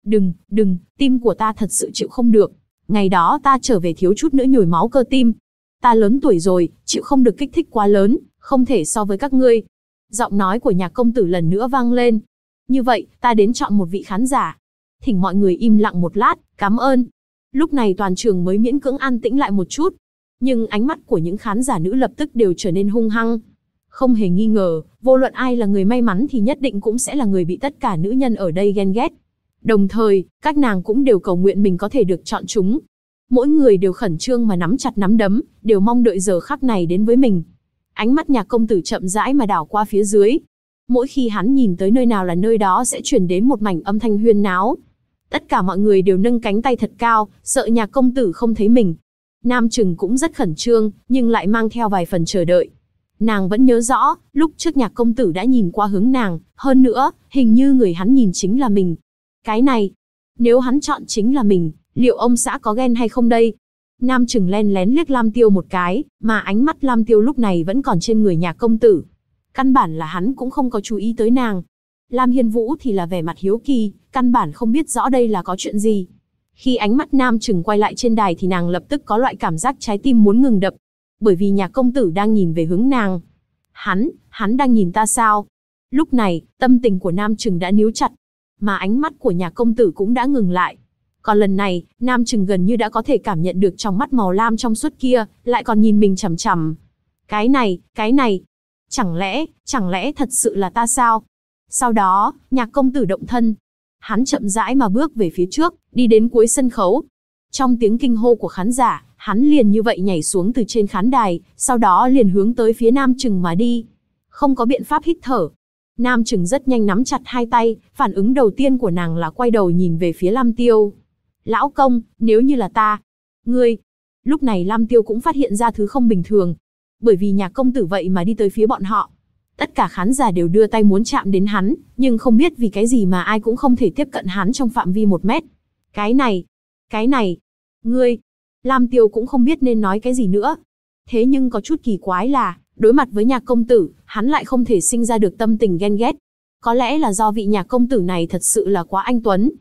Đừng, tim của ta thật sự chịu không được. Ngày đó ta trở về thiếu chút nữa nhồi máu cơ tim. Ta lớn tuổi rồi, chịu không được kích thích quá lớn, không thể so với các ngươi. Giọng nói của Nhạc công tử lần nữa vang lên. Như vậy, ta đến chọn một vị khán giả. Thỉnh mọi người im lặng một lát, cảm ơn. Lúc này toàn trường mới miễn cưỡng an tĩnh lại một chút. Nhưng ánh mắt của những khán giả nữ lập tức đều trở nên hung hăng. Không hề nghi ngờ, vô luận ai là người may mắn thì nhất định cũng sẽ là người bị tất cả nữ nhân ở đây ghen ghét. Đồng thời, các nàng cũng đều cầu nguyện mình có thể được chọn chúng. Mỗi người đều khẩn trương mà nắm chặt nắm đấm, đều mong đợi giờ khắc này đến với mình. Ánh mắt Nhạc công tử chậm rãi mà đảo qua phía dưới. Mỗi khi hắn nhìn tới nơi nào là nơi đó sẽ truyền đến một mảnh âm thanh huyên náo. Tất cả mọi người đều nâng cánh tay thật cao, sợ Nhạc công tử không thấy mình. Nam Trừng cũng rất khẩn trương, nhưng lại mang theo vài phần chờ đợi. Nàng vẫn nhớ rõ, lúc trước Nhạc công tử đã nhìn qua hướng nàng, hơn nữa, hình như người hắn nhìn chính là mình. Cái này, nếu hắn chọn chính là mình, liệu ông xã có ghen hay không đây? Nam Trừng len lén liếc Lam Tiêu một cái, mà ánh mắt Lam Tiêu lúc này vẫn còn trên người Nhạc công tử. Căn bản là hắn cũng không có chú ý tới nàng. Lam Hiên Vũ thì là vẻ mặt hiếu kỳ, căn bản không biết rõ đây là có chuyện gì. Khi ánh mắt Nam Trừng quay lại trên đài thì nàng lập tức có loại cảm giác trái tim muốn ngừng đập. Bởi vì Nhạc công tử đang nhìn về hướng nàng. Hắn đang nhìn ta sao? Lúc này, tâm tình của Nam Trừng đã níu chặt. Mà ánh mắt của Nhạc công tử cũng đã ngừng lại. Còn lần này, Nam Trừng gần như đã có thể cảm nhận được trong mắt màu lam trong suốt kia, lại còn nhìn mình chằm chằm. Cái này. Chẳng lẽ thật sự là ta sao? Sau đó, Nhạc công tử động thân. Hắn chậm rãi mà bước về phía trước, đi đến cuối sân khấu. Trong tiếng kinh hô của khán giả, hắn liền như vậy nhảy xuống từ trên khán đài, sau đó liền hướng tới phía Nam Trừng mà đi. Không có biện pháp hít thở. Nam Trừng rất nhanh nắm chặt hai tay, phản ứng đầu tiên của nàng là quay đầu nhìn về phía Lam Tiêu. Lão công, nếu như là ta, ngươi. Lúc này Lam Tiêu cũng phát hiện ra thứ không bình thường. Bởi vì Nhạc công tử vậy mà đi tới phía bọn họ. Tất cả khán giả đều đưa tay muốn chạm đến hắn, nhưng không biết vì cái gì mà ai cũng không thể tiếp cận hắn trong phạm vi 1 mét. Cái này, ngươi. Lam Tiêu cũng không biết nên nói cái gì nữa. Thế nhưng có chút kỳ quái là, đối mặt với nhạc công tử, hắn lại không thể sinh ra được tâm tình ghen ghét. Có lẽ là do vị nhạc công tử này thật sự là quá anh tuấn.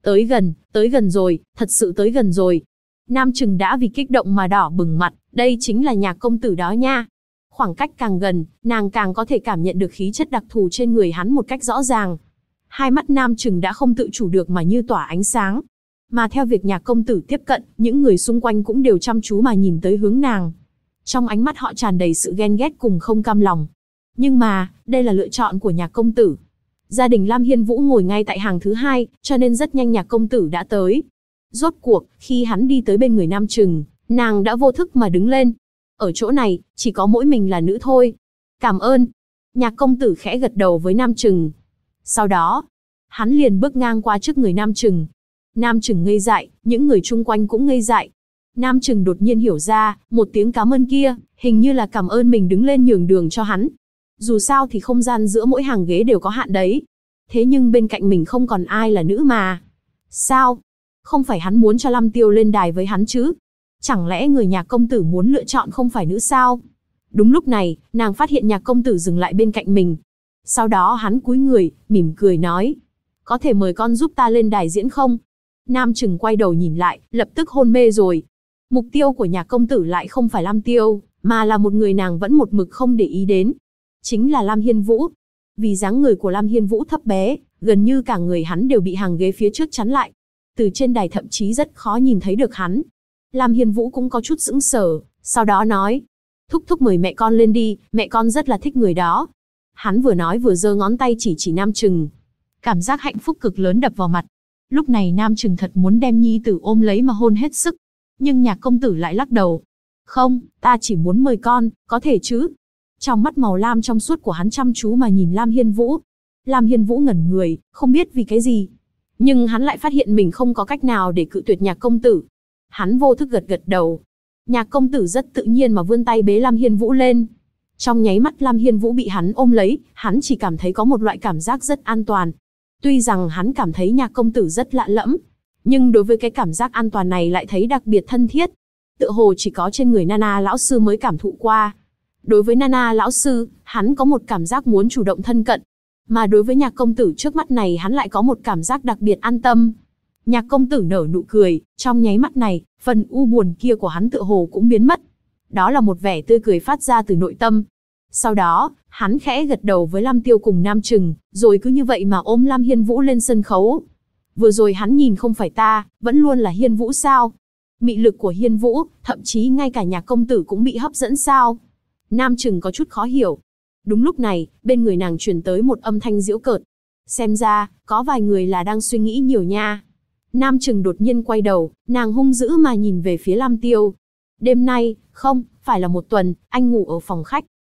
Tới gần rồi, thật sự tới gần rồi. Nam Trừng đã vì kích động mà đỏ bừng mặt, đây chính là nhạc công tử đó nha. Khoảng cách càng gần, nàng càng có thể cảm nhận được khí chất đặc thù trên người hắn một cách rõ ràng. Hai mắt Nam Trừng đã không tự chủ được mà như tỏa ánh sáng. Mà theo việc nhạc công tử tiếp cận, những người xung quanh cũng đều chăm chú mà nhìn tới hướng nàng. Trong ánh mắt họ tràn đầy sự ghen ghét cùng không cam lòng. Nhưng mà, đây là lựa chọn của nhạc công tử. Gia đình Lam Hiên Vũ ngồi ngay tại hàng thứ hai, cho nên rất nhanh nhạc công tử đã tới. Rốt cuộc, khi hắn đi tới bên người Nam Trừng, nàng đã vô thức mà đứng lên. Ở chỗ này, chỉ có mỗi mình là nữ thôi. Cảm ơn. Nhạc công tử khẽ gật đầu với Nam Trừng. Sau đó, hắn liền bước ngang qua trước người Nam Trừng. Nam Trừng ngây dại, những người chung quanh cũng ngây dại. Nam Trừng đột nhiên hiểu ra, một tiếng cảm ơn kia, hình như là cảm ơn mình đứng lên nhường đường cho hắn. Dù sao thì không gian giữa mỗi hàng ghế đều có hạn đấy. Thế nhưng bên cạnh mình không còn ai là nữ mà. Sao? Không phải hắn muốn cho Lam Tiêu lên đài với hắn chứ? Chẳng lẽ người nhạc công tử muốn lựa chọn không phải nữ sao? Đúng lúc này, nàng phát hiện nhạc công tử dừng lại bên cạnh mình. Sau đó hắn cúi người, mỉm cười nói. Có thể mời con giúp ta lên đài diễn không? Nam Trừng quay đầu nhìn lại, lập tức hôn mê rồi. Mục tiêu của nhạc công tử lại không phải Lam Tiêu, mà là một người nàng vẫn một mực không để ý đến. Chính là Lam Hiên Vũ. Vì dáng người của Lam Hiên Vũ thấp bé, gần như cả người hắn đều bị hàng ghế phía trước chắn lại. Từ trên đài thậm chí rất khó nhìn thấy được hắn. Lam Hiên Vũ cũng có chút sững sờ, sau đó nói. Thúc thúc mời mẹ con lên đi, mẹ con rất là thích người đó. Hắn vừa nói vừa giơ ngón tay chỉ Nam Trừng. Cảm giác hạnh phúc cực lớn đập vào mặt. Lúc này Nam Trừng thật muốn đem nhi tử ôm lấy mà hôn hết sức. Nhưng nhạc công tử lại lắc đầu. Không, ta chỉ muốn mời con, có thể chứ? Trong mắt màu lam trong suốt của hắn chăm chú mà nhìn Lam Hiên Vũ. Lam Hiên Vũ ngẩn người, không biết vì cái gì. Nhưng hắn lại phát hiện mình không có cách nào để cự tuyệt nhạc công tử. Hắn vô thức gật đầu. Nhạc công tử rất tự nhiên mà vươn tay bế Lam Hiên Vũ lên. Trong nháy mắt Lam Hiên Vũ bị hắn ôm lấy, hắn chỉ cảm thấy có một loại cảm giác rất an toàn. Tuy rằng hắn cảm thấy nhạc công tử rất lạ lẫm, nhưng đối với cái cảm giác an toàn này lại thấy đặc biệt thân thiết. Tựa hồ chỉ có trên người Nana lão sư mới cảm thụ qua. Đối với Nana lão sư, hắn có một cảm giác muốn chủ động thân cận. Mà đối với nhạc công tử trước mắt này hắn lại có một cảm giác đặc biệt an tâm. Nhạc công tử nở nụ cười, trong nháy mắt này, phần u buồn kia của hắn tựa hồ cũng biến mất. Đó là một vẻ tươi cười phát ra từ nội tâm. Sau đó, hắn khẽ gật đầu với Lam Tiêu cùng Nam Trừng, rồi cứ như vậy mà ôm Lam Hiên Vũ lên sân khấu. Vừa rồi hắn nhìn không phải ta, vẫn luôn là Hiên Vũ sao? Mị lực của Hiên Vũ, thậm chí ngay cả nhạc công tử cũng bị hấp dẫn sao? Nam Trừng có chút khó hiểu. Đúng lúc này, bên người nàng truyền tới một âm thanh giễu cợt. Xem ra, có vài người là đang suy nghĩ nhiều nha. Nam Trừng đột nhiên quay đầu, nàng hung dữ mà nhìn về phía Lam Tiêu. Đêm nay, không, phải là một tuần, anh ngủ ở phòng khách.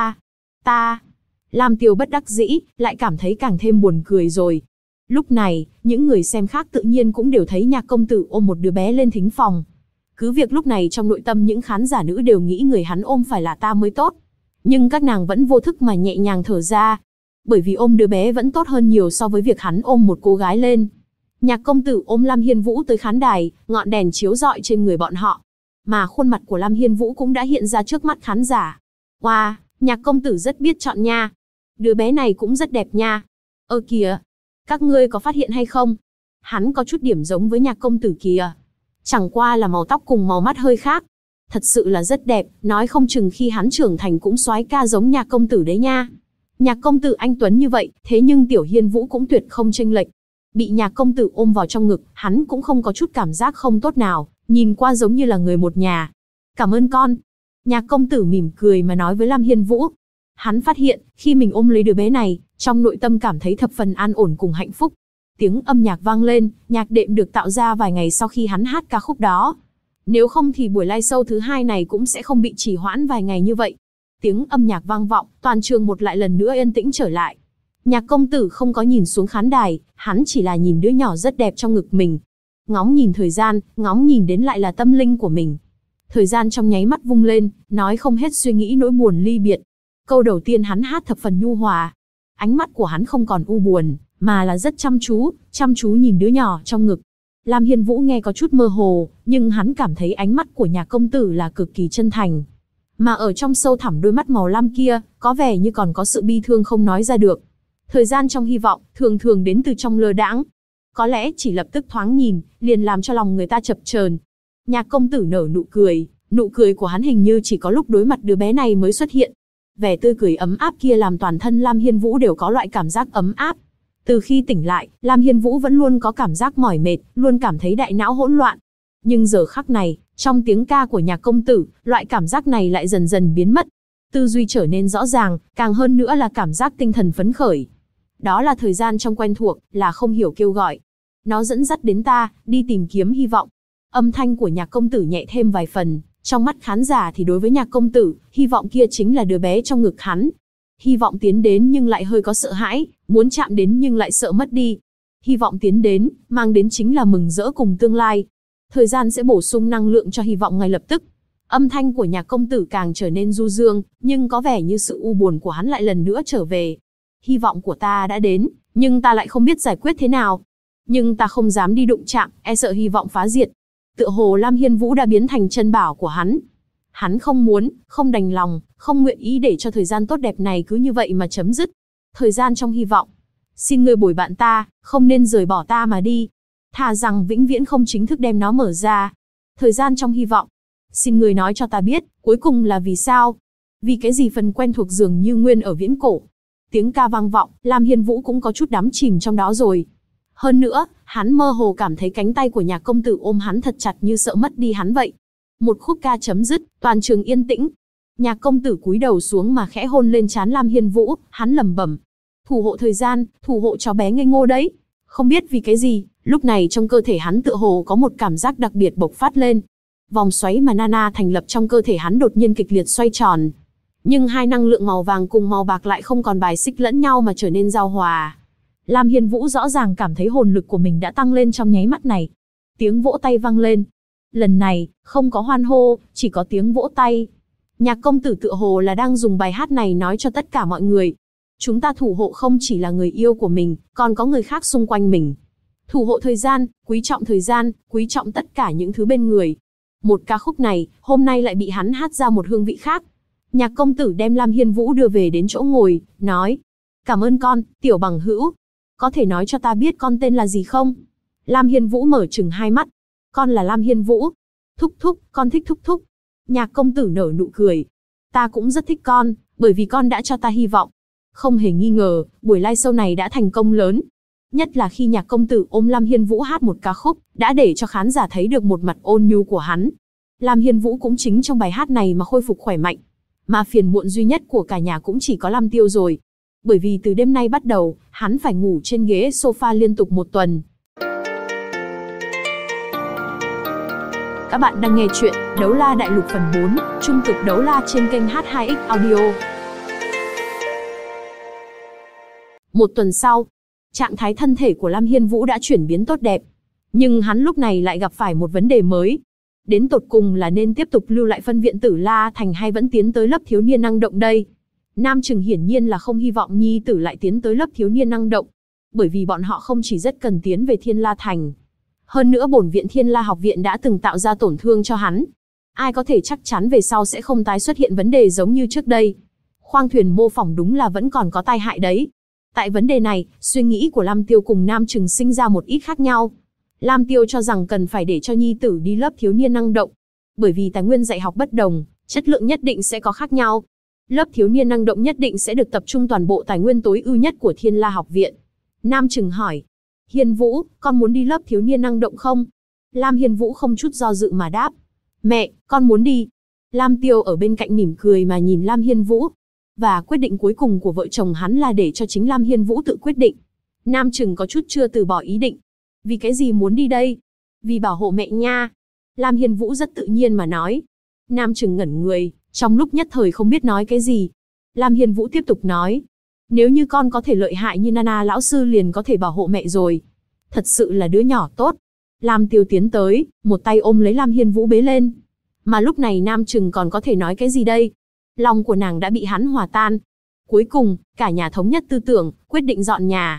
Ta. Lam Tiêu bất đắc dĩ, lại cảm thấy càng thêm buồn cười rồi. Lúc này, những người xem khác tự nhiên cũng đều thấy nhạc công tử ôm một đứa bé lên thính phòng. Cứ việc lúc này trong nội tâm những khán giả nữ đều nghĩ người hắn ôm phải là ta mới tốt. Nhưng các nàng vẫn vô thức mà nhẹ nhàng thở ra. Bởi vì ôm đứa bé vẫn tốt hơn nhiều so với việc hắn ôm một cô gái lên. Nhạc công tử ôm Lam Hiên Vũ tới khán đài, ngọn đèn chiếu rọi trên người bọn họ. Mà khuôn mặt của Lam Hiên Vũ cũng đã hiện ra trước mắt khán giả. Wow, nhạc công tử rất biết chọn nha. Đứa bé này cũng rất đẹp nha. Ơ kìa, các ngươi có phát hiện hay không? Hắn có chút điểm giống với nhạc công tử kìa. Chẳng qua là màu tóc cùng màu mắt hơi khác. Thật sự là rất đẹp, nói không chừng khi hắn trưởng thành cũng soái ca giống nhạc công tử đấy nha. Nhạc công tử anh tuấn như vậy, thế nhưng Tiểu Hiên Vũ cũng tuyệt không chênh lệch. Bị nhạc công tử ôm vào trong ngực, hắn cũng không có chút cảm giác không tốt nào, nhìn qua giống như là người một nhà. Cảm ơn con. Nhạc công tử mỉm cười mà nói với Lam Hiên Vũ. Hắn phát hiện, khi mình ôm lấy đứa bé này, trong nội tâm cảm thấy thập phần an ổn cùng hạnh phúc. Tiếng âm nhạc vang lên, nhạc đệm được tạo ra vài ngày sau khi hắn hát ca khúc đó. Nếu không thì buổi live show thứ hai này cũng sẽ không bị trì hoãn vài ngày như vậy. Tiếng âm nhạc vang vọng, toàn trường một lại lần nữa yên tĩnh trở lại. Nhạc công tử không có nhìn xuống khán đài, hắn chỉ là nhìn đứa nhỏ rất đẹp trong ngực mình. Ngóng nhìn thời gian, ngóng nhìn đến lại là tâm linh của mình. Thời gian trong nháy mắt vung lên, nói không hết suy nghĩ nỗi buồn ly biệt. Câu đầu tiên hắn hát thập phần nhu hòa. Ánh mắt của hắn không còn u buồn, mà là rất chăm chú nhìn đứa nhỏ trong ngực. Lam Hiên Vũ nghe có chút mơ hồ, nhưng hắn cảm thấy ánh mắt của nhà công tử là cực kỳ chân thành. Mà ở trong sâu thẳm đôi mắt màu lam kia, có vẻ như còn có sự bi thương không nói ra được. Thời gian trong hy vọng, thường thường đến từ trong lơ đãng. Có lẽ chỉ lập tức thoáng nhìn, liền làm cho lòng người ta chập chờn. Nhạc công tử nở nụ cười của hắn hình như chỉ có lúc đối mặt đứa bé này mới xuất hiện. Vẻ tươi cười ấm áp kia làm toàn thân Lam Hiên Vũ đều có loại cảm giác ấm áp. Từ khi tỉnh lại, Lam Hiên Vũ vẫn luôn có cảm giác mỏi mệt, luôn cảm thấy đại não hỗn loạn. Nhưng giờ khắc này, trong tiếng ca của nhạc công tử, loại cảm giác này lại dần dần biến mất. Tư duy trở nên rõ ràng, càng hơn nữa là cảm giác tinh thần phấn khởi. Đó là thời gian trong quen thuộc, là không hiểu kêu gọi. Nó dẫn dắt đến ta, đi tìm kiếm hy vọng. Âm thanh của nhạc công tử nhẹ thêm vài phần, trong mắt khán giả thì đối với nhạc công tử, hy vọng kia chính là đứa bé trong ngực hắn. Hy vọng tiến đến nhưng lại hơi có sợ hãi, muốn chạm đến nhưng lại sợ mất đi. Hy vọng tiến đến, mang đến chính là mừng rỡ cùng tương lai. Thời gian sẽ bổ sung năng lượng cho hy vọng ngay lập tức. Âm thanh của nhạc công tử càng trở nên du dương, nhưng có vẻ như sự u buồn của hắn lại lần nữa trở về. Hy vọng của ta đã đến, nhưng ta lại không biết giải quyết thế nào. Nhưng ta không dám đi đụng chạm, e sợ hy vọng phá diệt. Tựa hồ Lam Hiên Vũ đã biến thành chân bảo của hắn. Hắn không muốn, không đành lòng, không nguyện ý để cho thời gian tốt đẹp này cứ như vậy mà chấm dứt. Thời gian trong hy vọng. Xin ngươi bồi bạn ta, không nên rời bỏ ta mà đi. Thà rằng vĩnh viễn không chính thức đem nó mở ra. Thời gian trong hy vọng. Xin ngươi nói cho ta biết, cuối cùng là vì sao? Vì cái gì phần quen thuộc dường như nguyên ở viễn cổ. Tiếng ca vang vọng, Lam Hiên Vũ cũng có chút đắm chìm trong đó rồi. Hơn nữa, hắn mơ hồ cảm thấy cánh tay của nhạc công tử ôm hắn thật chặt như sợ mất đi hắn vậy. Một khúc ca chấm dứt, toàn trường yên tĩnh. Nhạc công tử cúi đầu xuống mà khẽ hôn lên trán Lam Hiên Vũ, hắn lẩm bẩm. Thủ hộ thời gian, thủ hộ cháu bé ngây ngô đấy. Không biết vì cái gì, lúc này trong cơ thể hắn tựa hồ có một cảm giác đặc biệt bộc phát lên. Vòng xoáy mà Nana thành lập trong cơ thể hắn đột nhiên kịch liệt xoay tròn. Nhưng hai năng lượng màu vàng cùng màu bạc lại không còn bài xích lẫn nhau mà trở nên giao hòa. Lam Hiên Vũ rõ ràng cảm thấy hồn lực của mình đã tăng lên trong nháy mắt này. Tiếng vỗ tay vang lên. Lần này, không có hoan hô, chỉ có tiếng vỗ tay. Nhạc công tử tựa hồ là đang dùng bài hát này nói cho tất cả mọi người. Chúng ta thủ hộ không chỉ là người yêu của mình, còn có người khác xung quanh mình. Thủ hộ thời gian, quý trọng tất cả những thứ bên người. Một ca khúc này, hôm nay lại bị hắn hát ra một hương vị khác. Nhạc công tử đem Lam Hiên Vũ đưa về đến chỗ ngồi, nói. Cảm ơn con, tiểu bằng hữu. Có thể nói cho ta biết con tên là gì không? Lam Hiên Vũ mở trừng hai mắt. Con là Lam Hiên Vũ. Thúc thúc, con thích thúc thúc. Nhạc công tử nở nụ cười. Ta cũng rất thích con, bởi vì con đã cho ta hy vọng. Không hề nghi ngờ, buổi live show này đã thành công lớn. Nhất là khi nhạc công tử ôm Lam Hiên Vũ hát một ca khúc, đã để cho khán giả thấy được một mặt ôn nhu của hắn. Lam Hiên Vũ cũng chính trong bài hát này mà khôi phục khỏe mạnh. Mà phiền muộn duy nhất của cả nhà cũng chỉ có Lam Tiêu rồi. Bởi vì từ đêm nay bắt đầu, hắn phải ngủ trên ghế sofa liên tục một tuần. Các bạn đang nghe chuyện Đấu La Đại Lục phần 4, trung cực đấu la trên kênh H2X Audio. Một tuần sau, trạng thái thân thể của Lam Hiên Vũ đã chuyển biến tốt đẹp. Nhưng hắn lúc này lại gặp phải một vấn đề mới. Đến tột cùng là nên tiếp tục lưu lại phân viện Tử La Thành hay vẫn tiến tới lớp thiếu niên năng động đây? Nam Trừng hiển nhiên là không hy vọng nhi tử lại tiến tới lớp thiếu niên năng động. Bởi vì bọn họ không chỉ rất cần tiến về Thiên La Thành. Hơn nữa bổn viện Thiên La học viện đã từng tạo ra tổn thương cho hắn. Ai có thể chắc chắn về sau sẽ không tái xuất hiện vấn đề giống như trước đây. Khoang thuyền mô phỏng đúng là vẫn còn có tai hại đấy. Tại vấn đề này, suy nghĩ của Lam Tiêu cùng Nam Trừng sinh ra một ít khác nhau. Lam Tiêu cho rằng cần phải để cho nhi tử đi lớp thiếu niên năng động. Bởi vì tài nguyên dạy học bất đồng, chất lượng nhất định sẽ có khác nhau. Lớp thiếu niên năng động nhất định sẽ được tập trung toàn bộ tài nguyên tối ưu nhất của Thiên La học viện. Nam Trừng hỏi. Hiên Vũ, con muốn đi lớp thiếu niên năng động không? Lam Hiên Vũ không chút do dự mà đáp. Mẹ, con muốn đi. Lam Tiêu ở bên cạnh mỉm cười mà nhìn Lam Hiên Vũ. Và quyết định cuối cùng của vợ chồng hắn là để cho chính Lam Hiên Vũ tự quyết định. Nam Trừng có chút chưa từ bỏ ý định. Vì cái gì muốn đi đây? Vì bảo hộ mẹ nha. Lam Hiên Vũ rất tự nhiên mà nói. Nam Trừng ngẩn người, trong lúc nhất thời không biết nói cái gì. Lam Hiên Vũ tiếp tục nói. Nếu như con có thể lợi hại như Nana lão sư liền có thể bảo hộ mẹ rồi. Thật sự là đứa nhỏ tốt. Lam Tiêu tiến tới, một tay ôm lấy Lam Hiên Vũ bế lên. Mà lúc này Nam Trừng còn có thể nói cái gì đây? Lòng của nàng đã bị hắn hòa tan. Cuối cùng, cả nhà thống nhất tư tưởng, quyết định dọn nhà.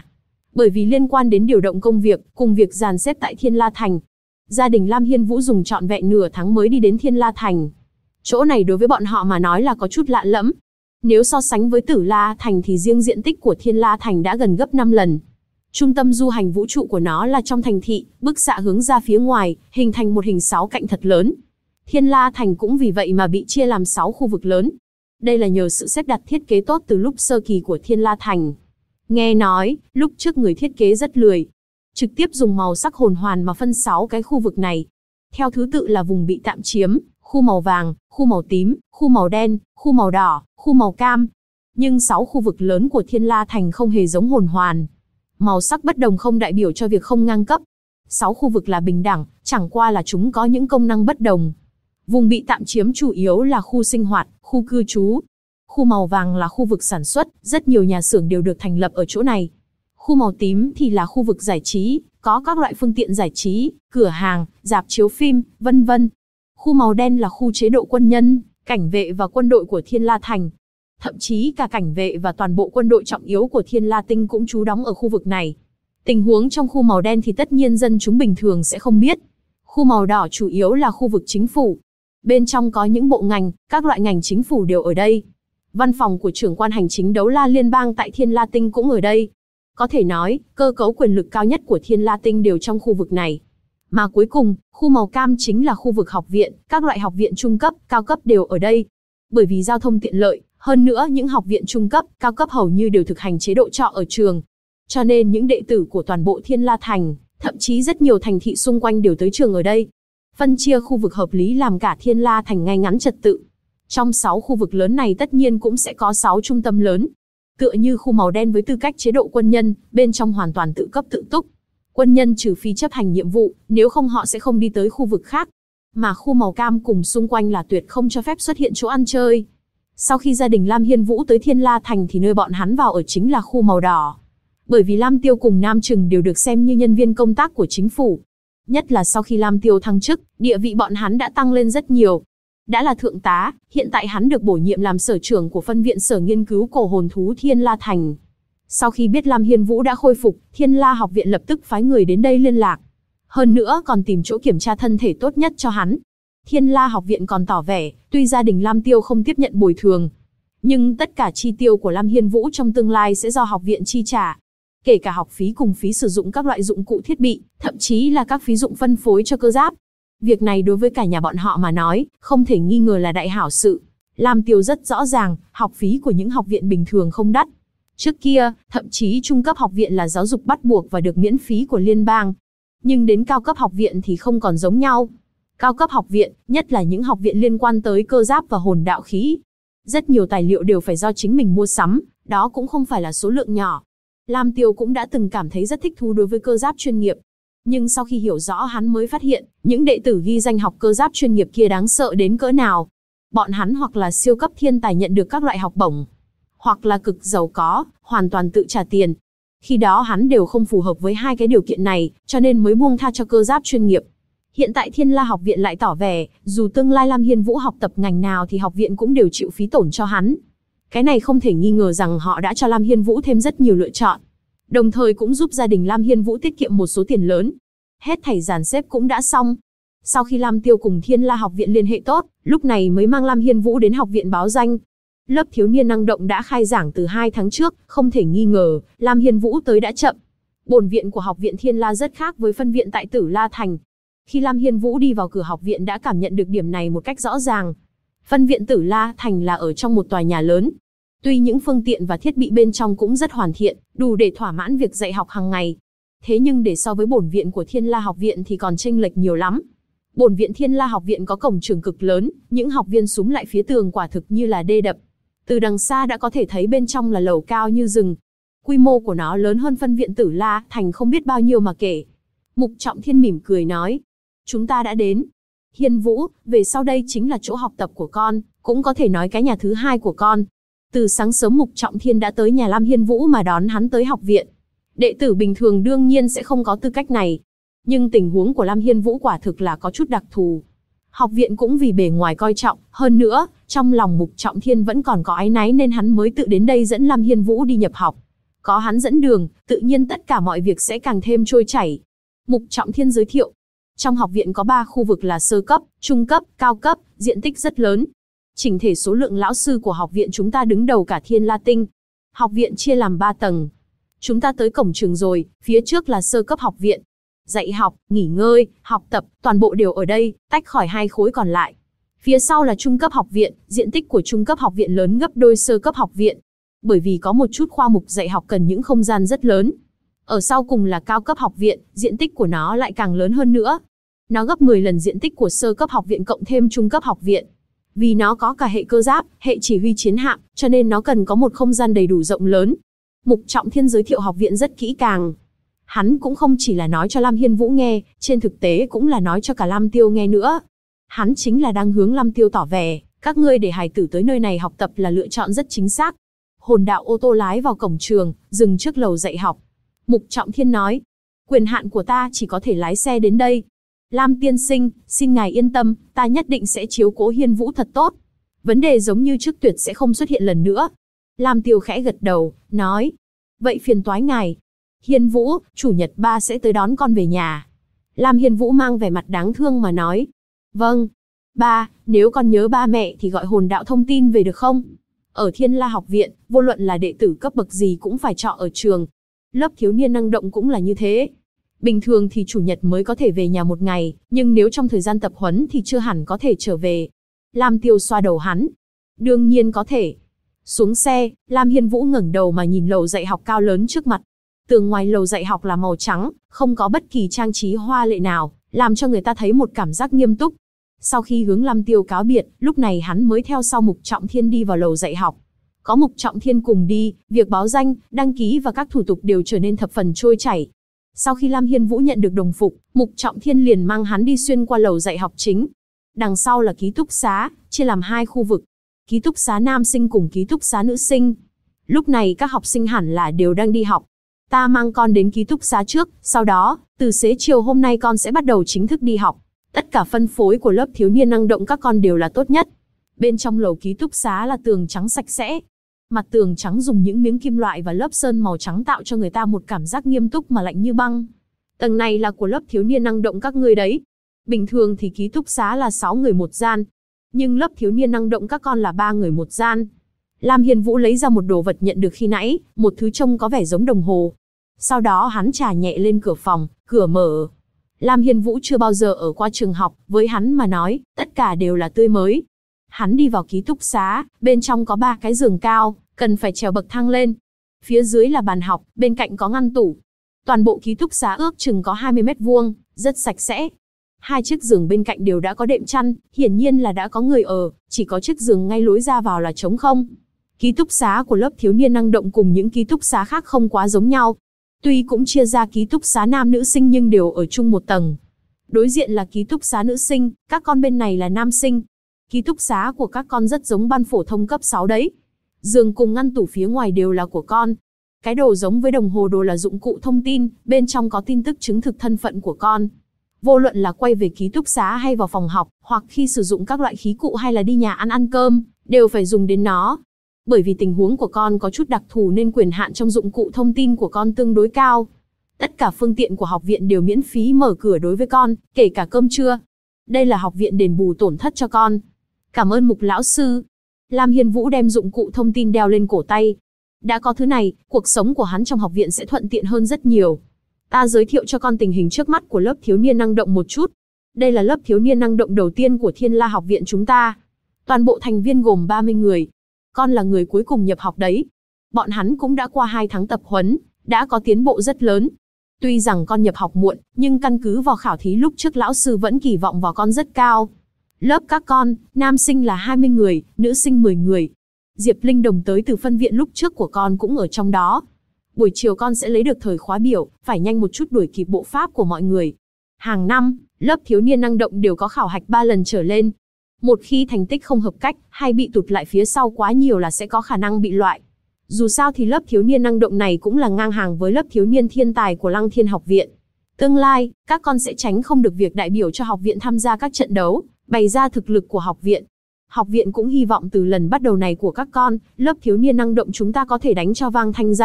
Bởi vì liên quan đến điều động công việc, cùng việc dàn xếp tại Thiên La Thành. Gia đình Lam Hiên Vũ dùng trọn vẹn nửa tháng mới đi đến Thiên La Thành. Chỗ này đối với bọn họ mà nói là có chút lạ lẫm. Nếu so sánh với Tử La Thành thì riêng diện tích của Thiên La Thành đã gần gấp 5 lần. Trung tâm du hành vũ trụ của nó là trong thành thị, bức xạ hướng ra phía ngoài, hình thành một hình 6 cạnh thật lớn. Thiên La Thành cũng vì vậy mà bị chia làm 6 khu vực lớn. Đây là nhờ sự xếp đặt thiết kế tốt từ lúc sơ kỳ của Thiên La Thành. Nghe nói, lúc trước người thiết kế rất lười. Trực tiếp dùng màu sắc hồn hoàn mà phân 6 cái khu vực này. Theo thứ tự là vùng bị tạm chiếm, khu màu vàng, khu màu tím, khu màu đen, khu màu đỏ, khu màu cam. Nhưng 6 khu vực lớn của Thiên La Thành không hề giống hồn hoàn. Màu sắc bất đồng không đại biểu cho việc không ngang cấp. 6 khu vực là bình đẳng, chẳng qua là chúng có những công năng bất đồng. Vùng bị tạm chiếm chủ yếu là khu sinh hoạt, khu cư trú. Khu màu vàng là khu vực sản xuất, rất nhiều nhà xưởng đều được thành lập ở chỗ này. Khu màu tím thì là khu vực giải trí, có các loại phương tiện giải trí, cửa hàng, rạp chiếu phim, vân vân. Khu màu đen là khu chế độ quân nhân, cảnh vệ và quân đội của Thiên La Thành. Thậm chí cả cảnh vệ và toàn bộ quân đội trọng yếu của Thiên La Tinh cũng trú đóng ở khu vực này. Tình huống trong khu màu đen thì tất nhiên dân chúng bình thường sẽ không biết. Khu màu đỏ chủ yếu là khu vực chính phủ. Bên trong có những bộ ngành, các loại ngành chính phủ đều ở đây. Văn phòng của trưởng quan hành chính Đấu La Liên bang tại Thiên La Tinh cũng ở đây. Có thể nói, cơ cấu quyền lực cao nhất của Thiên La Tinh đều trong khu vực này. Mà cuối cùng, khu màu cam chính là khu vực học viện, các loại học viện trung cấp, cao cấp đều ở đây. Bởi vì giao thông tiện lợi, hơn nữa những học viện trung cấp, cao cấp hầu như đều thực hành chế độ trọ ở trường. Cho nên những đệ tử của toàn bộ Thiên La Thành, thậm chí rất nhiều thành thị xung quanh đều tới trường ở đây. Phân chia khu vực hợp lý làm cả Thiên La Thành ngay ngắn trật tự. Trong 6 khu vực lớn này tất nhiên cũng sẽ có 6 trung tâm lớn. Tựa như khu màu đen với tư cách chế độ quân nhân, bên trong hoàn toàn tự cấp tự túc. Quân nhân trừ phi chấp hành nhiệm vụ, nếu không họ sẽ không đi tới khu vực khác. Mà khu màu cam cùng xung quanh là tuyệt không cho phép xuất hiện chỗ ăn chơi. Sau khi gia đình Lam Hiên Vũ tới Thiên La Thành thì nơi bọn hắn vào ở chính là khu màu đỏ. Bởi vì Lam Tiêu cùng Nam Trừng đều được xem như nhân viên công tác của chính phủ. Nhất là sau khi Lam Tiêu thăng chức, địa vị bọn hắn đã tăng lên rất nhiều. Đã là thượng tá, hiện tại hắn được bổ nhiệm làm sở trưởng của phân viện sở nghiên cứu cổ hồn thú Thiên La Thành. Sau khi biết Lam Hiên Vũ đã khôi phục, Thiên La học viện lập tức phái người đến đây liên lạc. Hơn nữa còn tìm chỗ kiểm tra thân thể tốt nhất cho hắn. Thiên La học viện còn tỏ vẻ, tuy gia đình Lam Tiêu không tiếp nhận bồi thường, nhưng tất cả chi tiêu của Lam Hiên Vũ trong tương lai sẽ do học viện chi trả. Kể cả học phí cùng phí sử dụng các loại dụng cụ thiết bị, thậm chí là các phí dụng phân phối cho cơ giáp. Việc này đối với cả nhà bọn họ mà nói, không thể nghi ngờ là đại hảo sự. Lam Tiêu rất rõ ràng, học phí của những học viện bình thường không đắt. Trước kia, thậm chí trung cấp học viện là giáo dục bắt buộc và được miễn phí của liên bang. Nhưng đến cao cấp học viện thì không còn giống nhau. Cao cấp học viện, nhất là những học viện liên quan tới cơ giáp và hồn đạo khí. Rất nhiều tài liệu đều phải do chính mình mua sắm, đó cũng không phải là số lượng nhỏ. Lam Tiêu cũng đã từng cảm thấy rất thích thú đối với cơ giáp chuyên nghiệp. Nhưng sau khi hiểu rõ hắn mới phát hiện, những đệ tử ghi danh học cơ giáp chuyên nghiệp kia đáng sợ đến cỡ nào. Bọn hắn hoặc là siêu cấp thiên tài nhận được các loại học bổng, hoặc là cực giàu có, hoàn toàn tự trả tiền. Khi đó hắn đều không phù hợp với hai cái điều kiện này, cho nên mới buông tha cho cơ giáp chuyên nghiệp. Hiện tại Thiên La học viện lại tỏ vẻ, dù tương lai Lam Hiên Vũ học tập ngành nào thì học viện cũng đều chịu phí tổn cho hắn. Cái này không thể nghi ngờ rằng họ đã cho Lam Hiên Vũ thêm rất nhiều lựa chọn. Đồng thời cũng giúp gia đình Lam Hiên Vũ tiết kiệm một số tiền lớn. Hết thảy dàn xếp cũng đã xong. Sau khi Lam Tiêu cùng Thiên La học viện liên hệ tốt, lúc này mới mang Lam Hiên Vũ đến học viện báo danh. Lớp thiếu niên năng động đã khai giảng từ 2 tháng trước, không thể nghi ngờ, Lam Hiên Vũ tới đã chậm. Bổn viện của học viện Thiên La rất khác với phân viện tại Tử La Thành. Khi Lam Hiên Vũ đi vào cửa học viện đã cảm nhận được điểm này một cách rõ ràng. Phân viện Tử La Thành là ở trong một tòa nhà lớn. Tuy những phương tiện và thiết bị bên trong cũng rất hoàn thiện, đủ để thỏa mãn việc dạy học hàng ngày. Thế nhưng để so với bổn viện của Thiên La học viện thì còn chênh lệch nhiều lắm. Bổn viện Thiên La học viện có cổng trường cực lớn, những học viên súm lại phía tường quả thực như là đê đập. Từ đằng xa đã có thể thấy bên trong là lầu cao như rừng. Quy mô của nó lớn hơn phân viện Tử La Thành không biết bao nhiêu mà kể. Mục Trọng Thiên mỉm cười nói, chúng ta đã đến. Hiên Vũ, về sau đây chính là chỗ học tập của con, cũng có thể nói cái nhà thứ hai của con. Từ sáng sớm Mục Trọng Thiên đã tới nhà Lam Hiên Vũ mà đón hắn tới học viện. Đệ tử bình thường đương nhiên sẽ không có tư cách này. Nhưng tình huống của Lam Hiên Vũ quả thực là có chút đặc thù. Học viện cũng vì bề ngoài coi trọng, hơn nữa, trong lòng Mục Trọng Thiên vẫn còn có áy náy nên hắn mới tự đến đây dẫn Lam Hiên Vũ đi nhập học. Có hắn dẫn đường, tự nhiên tất cả mọi việc sẽ càng thêm trôi chảy. Mục Trọng Thiên giới thiệu. Trong học viện có 3 khu vực là sơ cấp, trung cấp, cao cấp, diện tích rất lớn. Chỉnh thể số lượng lão sư của học viện chúng ta đứng đầu cả Thiên La Tinh. Học viện chia làm 3 tầng. Chúng ta tới cổng trường rồi, phía trước là sơ cấp học viện. Dạy học, nghỉ ngơi, học tập, toàn bộ đều ở đây, tách khỏi 2 khối còn lại. Phía sau là trung cấp học viện, diện tích của trung cấp học viện lớn gấp đôi sơ cấp học viện. Bởi vì có một chút khoa mục dạy học cần những không gian rất lớn. Ở sau cùng là cao cấp học viện, diện tích của nó lại càng lớn hơn nữa. Nó gấp 10 lần diện tích của sơ cấp học viện cộng thêm trung cấp học viện. Vì nó có cả hệ cơ giáp, hệ chỉ huy chiến hạm, cho nên nó cần có một không gian đầy đủ rộng lớn. Mục Trọng Thiên giới thiệu học viện rất kỹ càng. Hắn cũng không chỉ là nói cho Lam Hiên Vũ nghe, trên thực tế cũng là nói cho cả Lam Tiêu nghe nữa. Hắn chính là đang hướng Lam Tiêu tỏ vẻ, các ngươi để hài tử tới nơi này học tập là lựa chọn rất chính xác. Hồn đạo ô tô lái vào cổng trường, dừng trước lầu dạy học. Mục Trọng Thiên nói, quyền hạn của ta chỉ có thể lái xe đến đây. Lam tiên sinh, xin ngài yên tâm, ta nhất định sẽ chiếu cố Hiên Vũ thật tốt. Vấn đề giống như trước tuyệt sẽ không xuất hiện lần nữa. Lam Tiêu khẽ gật đầu, nói, vậy phiền toái ngài. Hiên Vũ, chủ nhật ba sẽ tới đón con về nhà. Lam Hiên Vũ mang vẻ mặt đáng thương mà nói, vâng. Ba, nếu con nhớ ba mẹ thì gọi hồn đạo thông tin về được không? Ở Thiên La học viện, vô luận là đệ tử cấp bậc gì cũng phải trọ ở trường. Lớp thiếu niên năng động cũng là như thế. Bình thường thì chủ nhật mới có thể về nhà một ngày, nhưng nếu trong thời gian tập huấn thì chưa hẳn có thể trở về. Lam Tiêu xoa đầu hắn. Đương nhiên có thể. Xuống xe, Lam Hiên Vũ ngẩng đầu mà nhìn lầu dạy học cao lớn trước mặt. Tường ngoài lầu dạy học là màu trắng, không có bất kỳ trang trí hoa lệ nào, làm cho người ta thấy một cảm giác nghiêm túc. Sau khi hướng Lam Tiêu cáo biệt, lúc này hắn mới theo sau Mục Trọng Thiên đi vào lầu dạy học. Có Mục Trọng Thiên cùng đi, việc báo danh, đăng ký và các thủ tục đều trở nên thập phần trôi chảy. Sau khi Lam Hiên Vũ nhận được đồng phục, Mục Trọng Thiên liền mang hắn đi xuyên qua lầu dạy học chính. Đằng sau là ký túc xá, chia làm 2 khu vực. Ký túc xá nam sinh cùng ký túc xá nữ sinh. Lúc này các học sinh hẳn là đều đang đi học. Ta mang con đến ký túc xá trước, sau đó, từ xế chiều hôm nay con sẽ bắt đầu chính thức đi học. Tất cả phân phối của lớp thiếu niên năng động các con đều là tốt nhất. Bên trong lầu ký túc xá là tường trắng sạch sẽ. Mặt tường trắng dùng những miếng kim loại và lớp sơn màu trắng tạo cho người ta một cảm giác nghiêm túc mà lạnh như băng. Tầng này là của lớp thiếu niên năng động các ngươi đấy. Bình thường thì ký túc xá là 6 người một gian. Nhưng lớp thiếu niên năng động các con là 3 người một gian. Lam Hiên Vũ lấy ra một đồ vật nhận được khi nãy, một thứ trông có vẻ giống đồng hồ. Sau đó hắn chà nhẹ lên cửa phòng, cửa mở. Lam Hiên Vũ chưa bao giờ ở qua trường học, với hắn mà nói, tất cả đều là tươi mới. Hắn đi vào ký túc xá, bên trong có 3 cái giường cao, cần phải trèo bậc thang lên. Phía dưới là bàn học, bên cạnh có ngăn tủ. Toàn bộ ký túc xá ước chừng có 20 mét vuông, rất sạch sẽ. 2 chiếc giường bên cạnh đều đã có đệm chăn, hiển nhiên là đã có người ở, chỉ có chiếc giường ngay lối ra vào là trống không. Ký túc xá của lớp thiếu niên năng động cùng những ký túc xá khác không quá giống nhau. Tuy cũng chia ra ký túc xá nam nữ sinh nhưng đều ở chung một tầng. Đối diện là ký túc xá nữ sinh, các con bên này là nam sinh. Ký túc xá của các con rất giống ban phổ thông cấp 6 đấy. Giường cùng ngăn tủ phía ngoài đều là của con. Cái đồ giống với đồng hồ đồ là dụng cụ thông tin, bên trong có tin tức chứng thực thân phận của con. Vô luận là quay về ký túc xá hay vào phòng học, hoặc khi sử dụng các loại khí cụ hay là đi nhà ăn cơm, đều phải dùng đến nó. Bởi vì tình huống của con có chút đặc thù nên quyền hạn trong dụng cụ thông tin của con tương đối cao. Tất cả phương tiện của học viện đều miễn phí mở cửa đối với con, kể cả cơm trưa. Đây là học viện đền bù tổn thất cho con. Cảm ơn Mục lão sư. Lam Hiên Vũ đem dụng cụ thông tin đeo lên cổ tay. Đã có thứ này, cuộc sống của hắn trong học viện sẽ thuận tiện hơn rất nhiều. Ta giới thiệu cho con tình hình trước mắt của lớp thiếu niên năng động một chút. Đây là lớp thiếu niên năng động đầu tiên của Thiên La học viện chúng ta. Toàn bộ thành viên gồm 30 người. Con là người cuối cùng nhập học đấy. Bọn hắn cũng đã qua 2 tháng tập huấn, đã có tiến bộ rất lớn. Tuy rằng con nhập học muộn, nhưng căn cứ vào khảo thí lúc trước lão sư vẫn kỳ vọng vào con rất cao. Lớp các con, nam sinh là 20 người, nữ sinh 10 người. Diệp Linh Đồng tới từ phân viện lúc trước của con cũng ở trong đó. Buổi chiều con sẽ lấy được thời khóa biểu, phải nhanh một chút đuổi kịp bộ pháp của mọi người. Hàng năm, lớp thiếu niên năng động đều có khảo hạch 3 lần trở lên. Một khi thành tích không hợp cách, hay bị tụt lại phía sau quá nhiều là sẽ có khả năng bị loại. Dù sao thì lớp thiếu niên năng động này cũng là ngang hàng với lớp thiếu niên thiên tài của Lăng Thiên học viện. Tương lai, các con sẽ tránh không được việc đại biểu cho học viện tham gia các trận đấu, bày ra thực lực của học viện. Học viện cũng hy vọng từ lần bắt đầu này của các con, lớp thiếu niên năng động chúng ta có thể đánh cho vang thanh danh,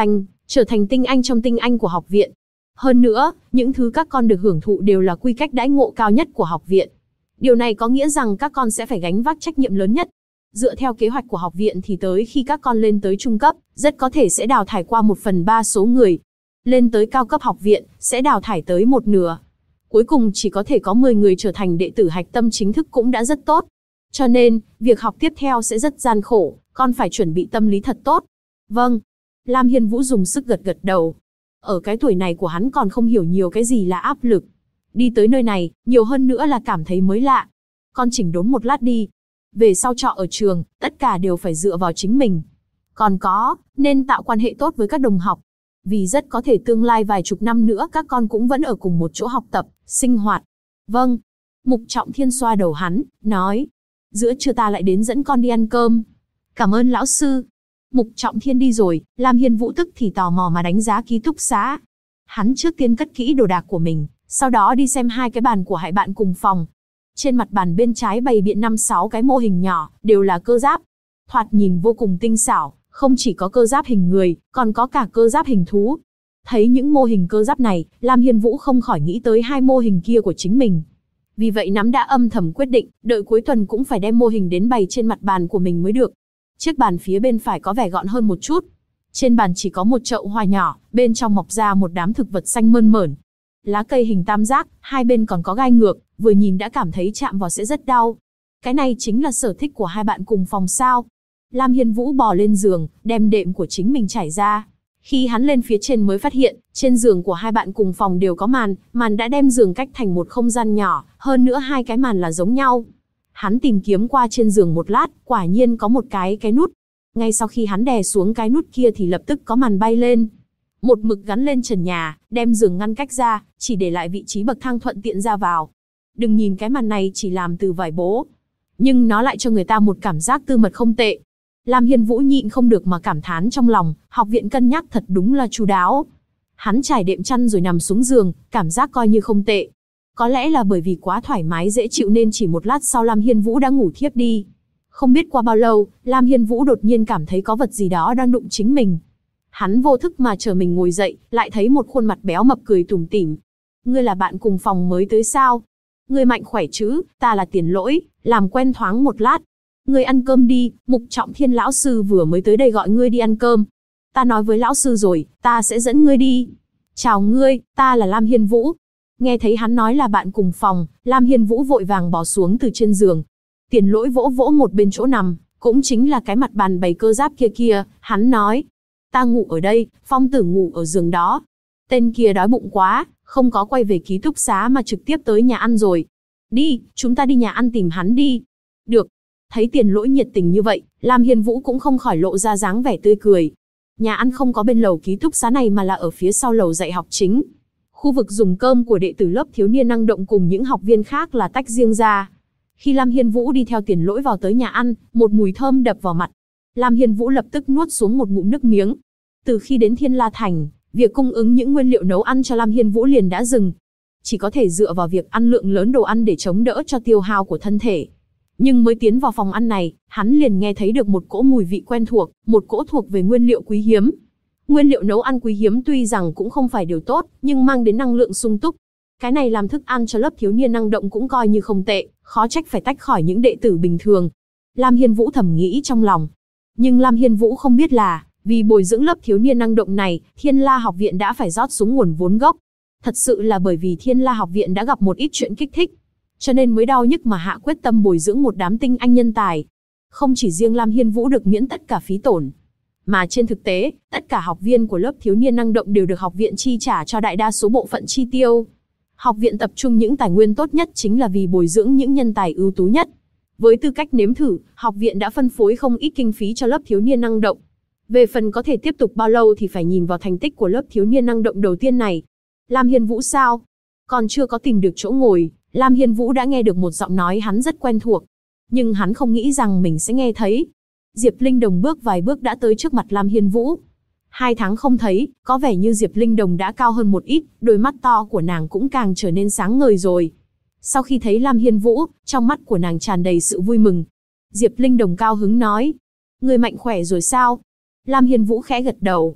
trở thành tinh anh trong tinh anh của học viện. Hơn nữa, những thứ các con được hưởng thụ đều là quy cách đãi ngộ cao nhất của học viện. Điều này có nghĩa rằng các con sẽ phải gánh vác trách nhiệm lớn nhất. Dựa theo kế hoạch của học viện thì tới khi các con lên tới trung cấp, rất có thể sẽ đào thải qua 1/3 số người. Lên tới cao cấp học viện, sẽ đào thải tới 1/2. Cuối cùng chỉ có thể có 10 người trở thành đệ tử hạch tâm chính thức cũng đã rất tốt. Cho nên, việc học tiếp theo sẽ rất gian khổ, con phải chuẩn bị tâm lý thật tốt. Vâng. Lam Hiên Vũ dùng sức gật gật đầu. Ở cái tuổi này của hắn còn không hiểu nhiều cái gì là áp lực. Đi tới nơi này, nhiều hơn nữa là cảm thấy mới lạ. Con chỉnh đốn một lát đi. Về sau trọ ở trường, tất cả đều phải dựa vào chính mình. Còn có, nên tạo quan hệ tốt với các đồng học. Vì rất có thể tương lai vài chục năm nữa các con cũng vẫn ở cùng một chỗ học tập, sinh hoạt. Vâng. Mục Trọng Thiên xoa đầu hắn, nói. Giữa trưa ta lại đến dẫn con đi ăn cơm. Cảm ơn lão sư. Mục Trọng Thiên đi rồi, Lam Hiên Vũ tức thì tò mò mà đánh giá ký túc xá. Hắn trước tiên cất kỹ đồ đạc của mình, sau đó đi xem 2 cái bàn của hai bạn cùng phòng. Trên mặt bàn bên trái bày biện 5-6 cái mô hình nhỏ, đều là cơ giáp. Thoạt nhìn vô cùng tinh xảo, không chỉ có cơ giáp hình người, còn có cả cơ giáp hình thú. Thấy những mô hình cơ giáp này, Lam Hiên Vũ không khỏi nghĩ tới 2 mô hình kia của chính mình. Vì vậy nắm đã âm thầm quyết định, đợi cuối tuần cũng phải đem mô hình đến bày trên mặt bàn của mình mới được. Chiếc bàn phía bên phải có vẻ gọn hơn một chút. Trên bàn chỉ có một chậu hoa nhỏ, bên trong mọc ra một đám thực vật xanh mơn mởn. Lá cây hình tam giác, hai bên còn có gai ngược, vừa nhìn đã cảm thấy chạm vào sẽ rất đau. Cái này chính là sở thích của hai bạn cùng phòng sao? Lam Hiên Vũ bò lên giường, đem đệm của chính mình trải ra. Khi hắn lên phía trên mới phát hiện, trên giường của hai bạn cùng phòng đều có màn, màn đã đem giường cách thành một không gian nhỏ, hơn nữa 2 cái màn là giống nhau. Hắn tìm kiếm qua trên giường một lát, quả nhiên có một cái nút. Ngay sau khi hắn đè xuống cái nút kia thì lập tức có màn bay lên. Một mực gắn lên trần nhà, đem giường ngăn cách ra, chỉ để lại vị trí bậc thang thuận tiện ra vào. Đừng nhìn cái màn này chỉ làm từ vải bố, nhưng nó lại cho người ta một cảm giác tư mật không tệ. Lam Hiên Vũ nhịn không được mà cảm thán trong lòng, học viện cân nhắc thật đúng là chu đáo. Hắn trải đệm chăn rồi nằm xuống giường, cảm giác coi như không tệ. Có lẽ là bởi vì quá thoải mái dễ chịu nên chỉ một lát sau Lam Hiên Vũ đã ngủ thiếp đi. Không biết qua bao lâu, Lam Hiên Vũ đột nhiên cảm thấy có vật gì đó đang đụng chính mình. Hắn vô thức mà chờ mình ngồi dậy, lại thấy một khuôn mặt béo mập cười tủm tỉm. Ngươi là bạn cùng phòng mới tới sao? Ngươi mạnh khỏe chứ, ta là Tiền Lỗi, làm quen thoáng một lát. Ngươi ăn cơm đi, Mục Trọng Thiên lão sư vừa mới tới đây gọi ngươi đi ăn cơm. Ta nói với lão sư rồi, ta sẽ dẫn ngươi đi. Chào ngươi, ta là Lam Hiên Vũ. Nghe thấy hắn nói là bạn cùng phòng, Lam Hiên Vũ vội vàng bò xuống từ trên giường. Tiền Lỗi vỗ vỗ một bên chỗ nằm, cũng chính là cái mặt bàn bày cơ giáp kia, hắn nói. Ta ngủ ở đây, Phong Tử ngủ ở giường đó. Tên kia đói bụng quá, không có quay về ký túc xá mà trực tiếp tới nhà ăn rồi. Đi, chúng ta đi nhà ăn tìm hắn đi. Được. Thấy Tiền Lỗi nhiệt tình như vậy, Lam Hiên Vũ cũng không khỏi lộ ra dáng vẻ tươi cười. Nhà ăn không có bên lầu ký túc xá này mà là ở phía sau lầu dạy học chính. Khu vực dùng cơm của đệ tử lớp thiếu niên năng động cùng những học viên khác là tách riêng ra. Khi Lam Hiên Vũ đi theo Tiền Lỗi vào tới nhà ăn, một mùi thơm đập vào mặt. Lam Hiên Vũ lập tức nuốt xuống một ngụm nước miếng. Từ khi đến Thiên La Thành, việc cung ứng những nguyên liệu nấu ăn cho Lam Hiên Vũ liền đã dừng. Chỉ có thể dựa vào việc ăn lượng lớn đồ ăn để chống đỡ cho tiêu hao của thân thể. Nhưng mới tiến vào phòng ăn này, hắn liền nghe thấy được một cỗ mùi vị quen thuộc, một cỗ thuộc về nguyên liệu quý hiếm. Nguyên liệu nấu ăn quý hiếm tuy rằng cũng không phải điều tốt, nhưng mang đến năng lượng sung túc. Cái này làm thức ăn cho lớp thiếu niên năng động cũng coi như không tệ, khó trách phải tách khỏi những đệ tử bình thường. Lam Hiên Vũ thầm nghĩ trong lòng. Nhưng Lam Hiên Vũ không biết là, vì bồi dưỡng lớp thiếu niên năng động này, Thiên La học viện đã phải rót xuống nguồn vốn gốc. Thật sự là bởi vì Thiên La học viện đã gặp một ít chuyện kích thích, cho nên mới đau nhức mà hạ quyết tâm bồi dưỡng một đám tinh anh nhân tài. Không chỉ riêng Lam Hiên Vũ được miễn tất cả phí tổn, mà trên thực tế, tất cả học viên của lớp thiếu niên năng động đều được học viện chi trả cho đại đa số bộ phận chi tiêu. Học viện tập trung những tài nguyên tốt nhất chính là vì bồi dưỡng những nhân tài ưu tú nhất. Với tư cách nếm thử, học viện đã phân phối không ít kinh phí cho lớp thiếu niên năng động. Về phần có thể tiếp tục bao lâu thì phải nhìn vào thành tích của lớp thiếu niên năng động đầu tiên này. Lam Hiên Vũ sao? Còn chưa có tìm được chỗ ngồi, Lam Hiên Vũ đã nghe được một giọng nói hắn rất quen thuộc. Nhưng hắn không nghĩ rằng mình sẽ nghe thấy. Diệp Linh Đồng bước vài bước đã tới trước mặt Lam Hiên Vũ. 2 tháng không thấy, có vẻ như Diệp Linh Đồng đã cao hơn một ít, đôi mắt to của nàng cũng càng trở nên sáng ngời rồi. Sau khi thấy Lam Hiên Vũ, trong mắt của nàng tràn đầy sự vui mừng. Diệp Linh Đồng cao hứng nói, người mạnh khỏe rồi sao? Lam Hiên Vũ khẽ gật đầu.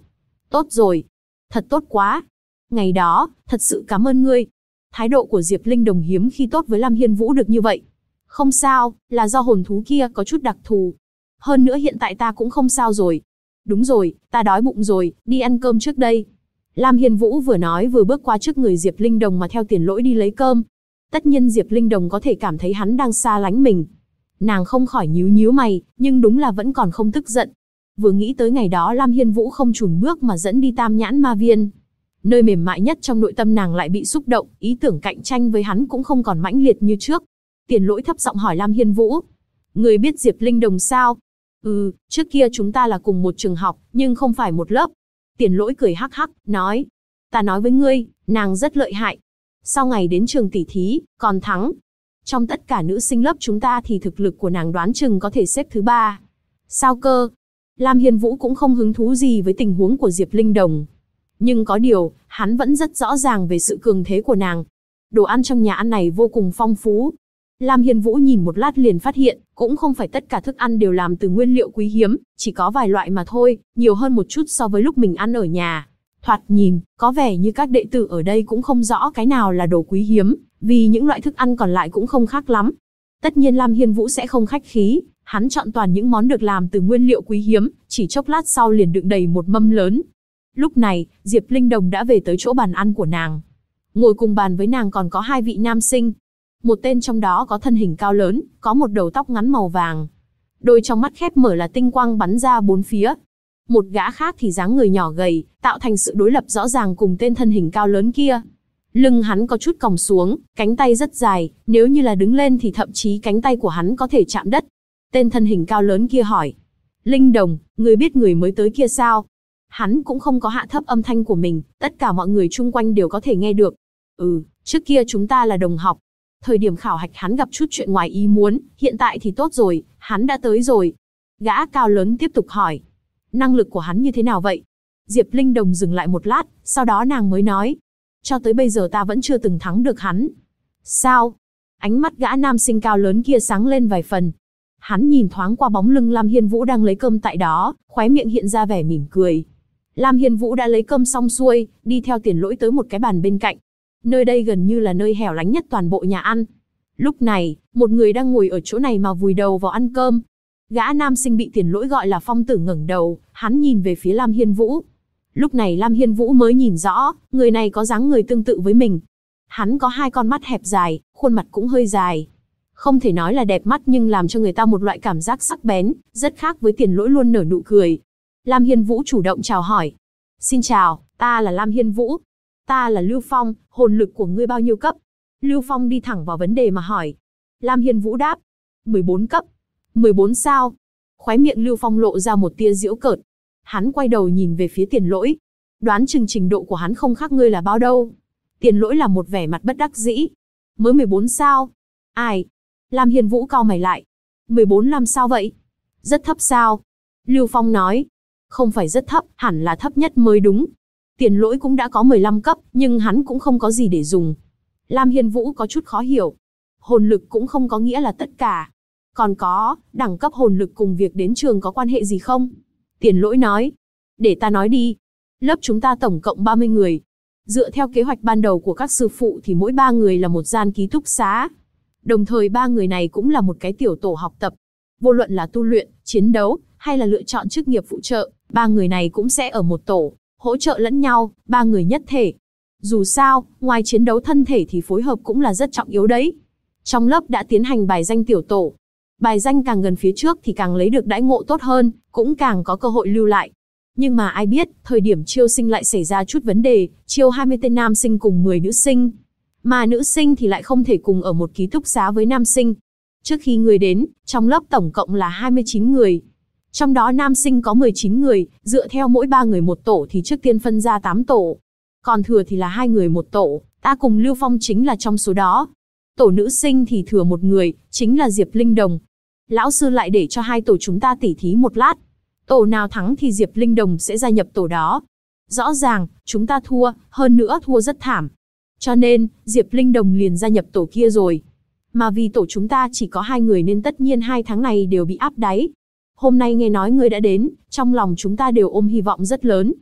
Tốt rồi. Thật tốt quá. Ngày đó, thật sự cảm ơn ngươi. Thái độ của Diệp Linh Đồng hiếm khi tốt với Lam Hiên Vũ được như vậy. Không sao, là do hồn thú kia có chút đặc thù. Hơn nữa hiện tại ta cũng không sao rồi. Đúng rồi, ta đói bụng rồi, đi ăn cơm trước đây. Lam Hiên Vũ vừa nói vừa bước qua trước người Diệp Linh Đồng mà theo Tiền Lỗi đi lấy cơm. Tất nhiên Diệp Linh Đồng có thể cảm thấy hắn đang xa lánh mình. Nàng không khỏi nhíu nhíu mày, nhưng đúng là vẫn còn không tức giận. Vừa nghĩ tới ngày đó Lam Hiên Vũ không chùn bước mà dẫn đi Tam Nhãn Ma Viên. Nơi mềm mại nhất trong nội tâm nàng lại bị xúc động, ý tưởng cạnh tranh với hắn cũng không còn mãnh liệt như trước. Tiền Lỗi thấp giọng hỏi Lam Hiên Vũ. Người biết Diệp Linh Đồng sao? Trước kia chúng ta là cùng một trường học, nhưng không phải một lớp. Tiền Lỗi cười hắc hắc, nói. Ta nói với ngươi, nàng rất lợi hại. Sau ngày đến trường tỷ thí, còn thắng. Trong tất cả nữ sinh lớp chúng ta thì thực lực của nàng đoán chừng có thể xếp thứ 3. Sao cơ? Lam Hiên Vũ cũng không hứng thú gì với tình huống của Diệp Linh Đồng. Nhưng có điều, hắn vẫn rất rõ ràng về sự cường thế của nàng. Đồ ăn trong nhà ăn này vô cùng phong phú. Lam Hiên Vũ nhìn một lát liền phát hiện, cũng không phải tất cả thức ăn đều làm từ nguyên liệu quý hiếm, chỉ có vài loại mà thôi, nhiều hơn một chút so với lúc mình ăn ở nhà. Thoạt nhìn, có vẻ như các đệ tử ở đây cũng không rõ cái nào là đồ quý hiếm, vì những loại thức ăn còn lại cũng không khác lắm. Tất nhiên Lam Hiên Vũ sẽ không khách khí, hắn chọn toàn những món được làm từ nguyên liệu quý hiếm, chỉ chốc lát sau liền đựng đầy một mâm lớn. Lúc này, Diệp Linh Đồng đã về tới chỗ bàn ăn của nàng. Ngồi cùng bàn với nàng còn có 2 vị nam sinh. Một tên trong đó có thân hình cao lớn, có một đầu tóc ngắn màu vàng. Đôi trong mắt khép mở là tinh quang bắn ra bốn phía. Một gã khác thì dáng người nhỏ gầy, tạo thành sự đối lập rõ ràng cùng tên thân hình cao lớn kia. Lưng hắn có chút còng xuống, cánh tay rất dài, nếu như là đứng lên thì thậm chí cánh tay của hắn có thể chạm đất. Tên thân hình cao lớn kia hỏi. Linh Đồng, người biết người mới tới kia sao? Hắn cũng không có hạ thấp âm thanh của mình, tất cả mọi người chung quanh đều có thể nghe được. Trước kia chúng ta là đồng học. Thời điểm khảo hạch hắn gặp chút chuyện ngoài ý muốn, hiện tại thì tốt rồi, hắn đã tới rồi. Gã cao lớn tiếp tục hỏi. Năng lực của hắn như thế nào vậy? Diệp Linh Đồng dừng lại một lát, sau đó nàng mới nói. Cho tới bây giờ ta vẫn chưa từng thắng được hắn. Sao? Ánh mắt gã nam sinh cao lớn kia sáng lên vài phần. Hắn nhìn thoáng qua bóng lưng Lam Hiên Vũ đang lấy cơm tại đó, khóe miệng hiện ra vẻ mỉm cười. Lam Hiên Vũ đã lấy cơm xong xuôi, đi theo Tiền Lỗi tới một cái bàn bên cạnh. Nơi đây gần như là nơi hẻo lánh nhất toàn bộ nhà ăn. Lúc này, một người đang ngồi ở chỗ này mà vùi đầu vào ăn cơm. Gã nam sinh bị Tiền Lỗi gọi là Phong Tử ngẩng đầu, hắn nhìn về phía Lam Hiên Vũ. Lúc này Lam Hiên Vũ mới nhìn rõ, người này có dáng người tương tự với mình. Hắn có 2 con mắt hẹp dài, khuôn mặt cũng hơi dài. Không thể nói là đẹp mắt nhưng làm cho người ta một loại cảm giác sắc bén, rất khác với Tiền Lỗi luôn nở nụ cười. Lam Hiên Vũ chủ động chào hỏi. Xin chào, ta là Lam Hiên Vũ. Ta là Lưu Phong, hồn lực của ngươi bao nhiêu cấp? Lưu Phong đi thẳng vào vấn đề mà hỏi. Lam Hiên Vũ đáp. 14 cấp. 14 sao? Khóe miệng Lưu Phong lộ ra một tia giễu cợt. Hắn quay đầu nhìn về phía Tiền Lỗi. Đoán chừng trình độ của hắn không khác ngươi là bao đâu. Tiền Lỗi là một vẻ mặt bất đắc dĩ. Mới 14 sao? Ai? Lam Hiên Vũ cau mày lại. 14 làm sao vậy? Rất thấp sao? Lưu Phong nói. Không phải rất thấp, hẳn là thấp nhất mới đúng. Tiền Lỗi cũng đã có 15 cấp, nhưng hắn cũng không có gì để dùng. Lam Hiên Vũ có chút khó hiểu. Hồn lực cũng không có nghĩa là tất cả. Còn có, đẳng cấp hồn lực cùng việc đến trường có quan hệ gì không? Tiền Lỗi nói. Để ta nói đi. Lớp chúng ta tổng cộng 30 người. Dựa theo kế hoạch ban đầu của các sư phụ thì mỗi 3 người là một gian ký túc xá. Đồng thời 3 người này cũng là một cái tiểu tổ học tập. Vô luận là tu luyện, chiến đấu, hay là lựa chọn chức nghiệp phụ trợ, 3 người này cũng sẽ ở một tổ, hỗ trợ lẫn nhau, 3 người nhất thể. Dù sao, ngoài chiến đấu thân thể thì phối hợp cũng là rất trọng yếu đấy. Trong lớp đã tiến hành bài danh tiểu tổ. Bài danh càng gần phía trước thì càng lấy được đãi ngộ tốt hơn, cũng càng có cơ hội lưu lại. Nhưng mà ai biết, thời điểm chiêu sinh lại xảy ra chút vấn đề, chiêu 20 tên nam sinh cùng 10 nữ sinh. Mà nữ sinh thì lại không thể cùng ở một ký túc xá với nam sinh. Trước khi người đến, trong lớp tổng cộng là 29 người. Trong đó nam sinh có 19 người, dựa theo mỗi 3 người một tổ thì trước tiên phân ra 8 tổ. Còn thừa thì là 2 người một tổ, ta cùng Lưu Phong chính là trong số đó. Tổ nữ sinh thì thừa 1 người, chính là Diệp Linh Đồng. Lão sư lại để cho 2 tổ chúng ta tỉ thí một lát. Tổ nào thắng thì Diệp Linh Đồng sẽ gia nhập tổ đó. Rõ ràng, chúng ta thua, hơn nữa thua rất thảm. Cho nên, Diệp Linh Đồng liền gia nhập tổ kia rồi. Mà vì tổ chúng ta chỉ có 2 người nên tất nhiên 2 tháng này đều bị áp đáy. Hôm nay nghe nói ngươi đã đến, trong lòng chúng ta đều ôm hy vọng rất lớn.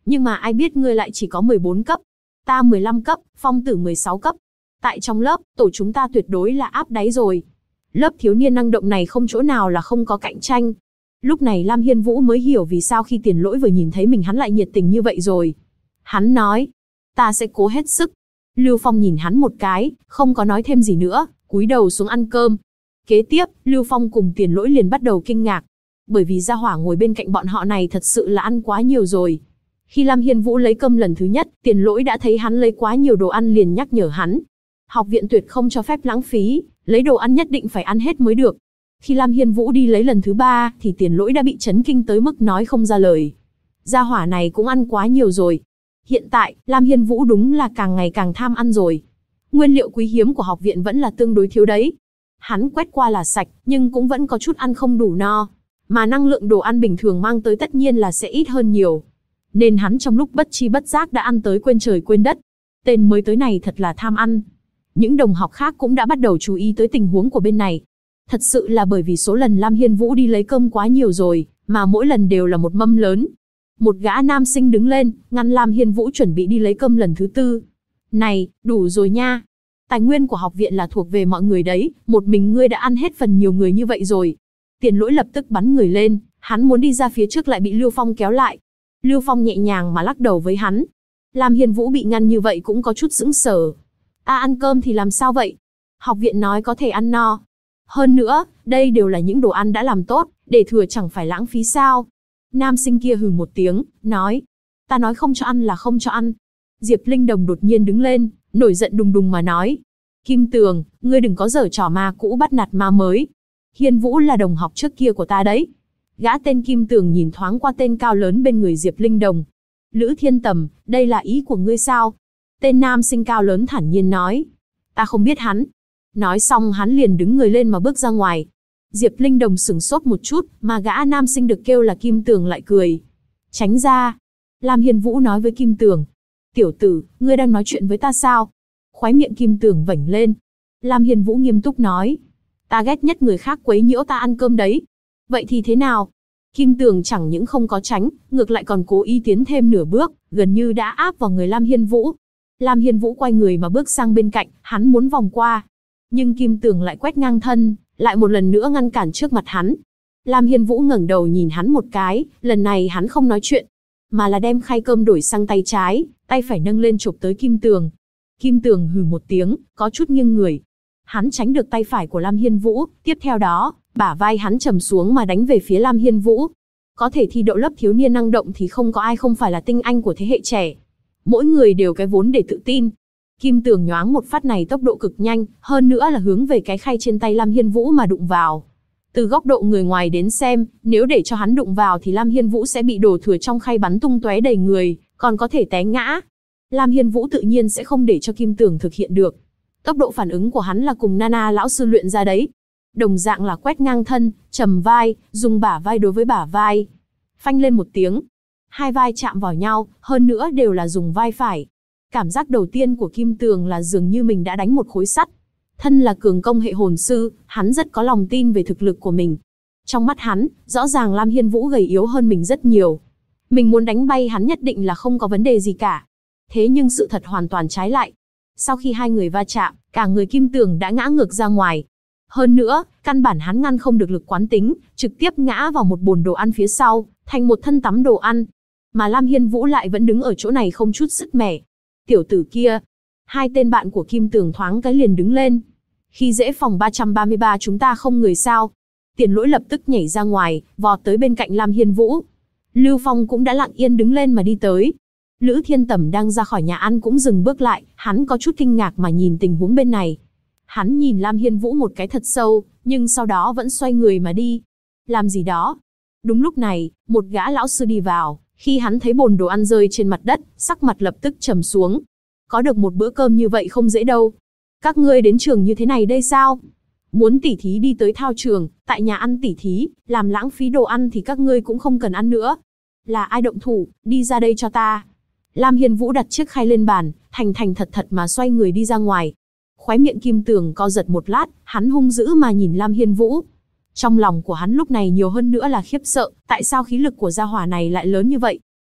Nhưng mà ai biết ngươi lại chỉ có 14 cấp. Ta 15 cấp, Phong Tử 16 cấp. Tại trong lớp, tổ chúng ta tuyệt đối là áp đáy rồi. Lớp thiếu niên năng động này không chỗ nào là không có cạnh tranh. Lúc này Lam Hiên Vũ mới hiểu vì sao khi Tiền Lỗi vừa nhìn thấy mình hắn lại nhiệt tình như vậy rồi. Hắn nói, ta sẽ cố hết sức. Lưu Phong nhìn hắn một cái, không có nói thêm gì nữa, cúi đầu xuống ăn cơm. Kế tiếp, Lưu Phong cùng Tiền Lỗi liền bắt đầu kinh ngạc. Bởi vì gia hỏa ngồi bên cạnh bọn họ này thật sự là ăn quá nhiều rồi. Khi Lam Hiên Vũ lấy cơm lần thứ nhất, Tiền Lỗi đã thấy hắn lấy quá nhiều đồ ăn liền nhắc nhở hắn. Học viện tuyệt không cho phép lãng phí, lấy đồ ăn nhất định phải ăn hết mới được. Khi Lam Hiên Vũ đi lấy lần thứ 3, thì Tiền Lỗi đã bị chấn kinh tới mức nói không ra lời. Gia hỏa này cũng ăn quá nhiều rồi. Hiện tại, Lam Hiên Vũ đúng là càng ngày càng tham ăn rồi. Nguyên liệu quý hiếm của học viện vẫn là tương đối thiếu đấy. Hắn quét qua là sạch, nhưng cũng vẫn có chút ăn không đủ no. Mà năng lượng đồ ăn bình thường mang tới tất nhiên là sẽ ít hơn nhiều. Nên hắn trong lúc bất chi bất giác đã ăn tới quên trời quên đất. Tên mới tới này thật là tham ăn. Những đồng học khác cũng đã bắt đầu chú ý tới tình huống của bên này. Thật sự là bởi vì số lần Lam Hiên Vũ đi lấy cơm quá nhiều rồi, mà mỗi lần đều là một mâm lớn. Một gã nam sinh đứng lên, ngăn Lam Hiên Vũ chuẩn bị đi lấy cơm lần thứ 4. Này, đủ rồi nha. Tài nguyên của học viện là thuộc về mọi người đấy, một mình ngươi đã ăn hết phần nhiều người như vậy rồi. Tiền Lỗi lập tức bắn người lên, hắn muốn đi ra phía trước lại bị Lưu Phong kéo lại. Lưu Phong nhẹ nhàng mà lắc đầu với hắn. Lam Hiên Vũ bị ngăn như vậy cũng có chút sững sờ. Ta ăn cơm thì làm sao vậy? Học viện nói có thể ăn no. Hơn nữa, đây đều là những đồ ăn đã làm tốt, để thừa chẳng phải lãng phí sao? Nam sinh kia hừ một tiếng, nói. Ta nói không cho ăn là không cho ăn. Diệp Linh Đồng đột nhiên đứng lên, nổi giận đùng đùng mà nói. Kim Tường, ngươi đừng có giở trò ma cũ bắt nạt ma mới. Hiên Vũ là đồng học trước kia của ta đấy. Gã tên Kim Tường nhìn thoáng qua tên cao lớn bên người Diệp Linh Đồng. Lữ Thiên Tầm, đây là ý của ngươi sao? Tên nam sinh cao lớn thản nhiên nói. Ta không biết hắn. Nói xong hắn liền đứng người lên mà bước ra ngoài. Diệp Linh Đồng sửng sốt một chút, mà gã nam sinh được kêu là Kim Tường lại cười. Tránh ra. Lam Hiên Vũ nói với Kim Tường. Tiểu tử, ngươi đang nói chuyện với ta sao? Khóe miệng Kim Tường vểnh lên. Lam Hiên Vũ nghiêm túc nói. Ta ghét nhất người khác quấy nhiễu ta ăn cơm đấy. Vậy thì thế nào? Kim Tường chẳng những không có tránh, ngược lại còn cố ý tiến thêm nửa bước, gần như đã áp vào người Lam Hiên Vũ. Lam Hiên Vũ quay người mà bước sang bên cạnh, hắn muốn vòng qua. Nhưng Kim Tường lại quét ngang thân, lại một lần nữa ngăn cản trước mặt hắn. Lam Hiên Vũ ngẩng đầu nhìn hắn một cái, lần này hắn không nói chuyện, mà là đem khay cơm đổi sang tay trái, tay phải nâng lên chụp tới Kim Tường. Kim Tường hừ một tiếng, có chút nghiêng người. Hắn tránh được tay phải của Lam Hiên Vũ, tiếp theo đó, bả vai hắn trầm xuống mà đánh về phía Lam Hiên Vũ. Có thể thi đậu lớp thiếu niên năng động thì không có ai không phải là tinh anh của thế hệ trẻ. Mỗi người đều cái vốn để tự tin. Kim Tường nhoáng một phát này tốc độ cực nhanh, hơn nữa là hướng về cái khay trên tay Lam Hiên Vũ mà đụng vào. Từ góc độ người ngoài đến xem, nếu để cho hắn đụng vào thì Lam Hiên Vũ sẽ bị đồ thừa trong khay bắn tung tóe đầy người, còn có thể té ngã. Lam Hiên Vũ tự nhiên sẽ không để cho Kim Tường thực hiện được. Tốc độ phản ứng của hắn là cùng Nana lão sư luyện ra đấy. Đồng dạng là quét ngang thân, trầm vai, dùng bả vai đối với bả vai. Phanh lên một tiếng. Hai vai chạm vào nhau, hơn nữa đều là dùng vai phải. Cảm giác đầu tiên của Kim Tường là dường như mình đã đánh một khối sắt. Thân là cường công hệ hồn sư, hắn rất có lòng tin về thực lực của mình. Trong mắt hắn, rõ ràng Lam Hiên Vũ gầy yếu hơn mình rất nhiều. Mình muốn đánh bay hắn nhất định là không có vấn đề gì cả. Thế nhưng sự thật hoàn toàn trái lại. Sau khi hai người va chạm, cả người Kim Tường đã ngã ngược ra ngoài. Hơn nữa, căn bản hắn ngăn không được lực quán tính, trực tiếp ngã vào một bồn đồ ăn phía sau, thành một thân tắm đồ ăn. Mà Lam Hiên Vũ lại vẫn đứng ở chỗ này không chút sứt mẻ. Tiểu tử kia. Hai tên bạn của Kim Tường thoáng cái liền đứng lên. Khi dễ phòng 333 chúng ta không người sao. Tiền Lỗi lập tức nhảy ra ngoài, vọt tới bên cạnh Lam Hiên Vũ. Lưu Phong cũng đã lặng yên đứng lên mà đi tới. Lữ Thiên Tẩm đang ra khỏi nhà ăn cũng dừng bước lại, hắn có chút kinh ngạc mà nhìn tình huống bên này. Hắn nhìn Lam Hiên Vũ một cái thật sâu, nhưng sau đó vẫn xoay người mà đi. Làm gì đó? Đúng lúc này, một gã lão sư đi vào, khi hắn thấy bồn đồ ăn rơi trên mặt đất, sắc mặt lập tức trầm xuống. Có được một bữa cơm như vậy không dễ đâu. Các ngươi đến trường như thế này đây sao? Muốn tỉ thí đi tới thao trường, tại nhà ăn tỉ thí, làm lãng phí đồ ăn thì các ngươi cũng không cần ăn nữa. Là ai động thủ, đi ra đây cho ta. Lam Hiên Vũ đặt chiếc khay lên bàn, thành thành thật thật mà xoay người đi ra ngoài. Khóe miệng Kim Tường co giật một lát, hắn hung dữ mà nhìn Lam Hiên Vũ. Trong lòng của hắn lúc này nhiều hơn nữa là khiếp sợ, tại sao khí lực của gia hỏa này lại lớn như vậy?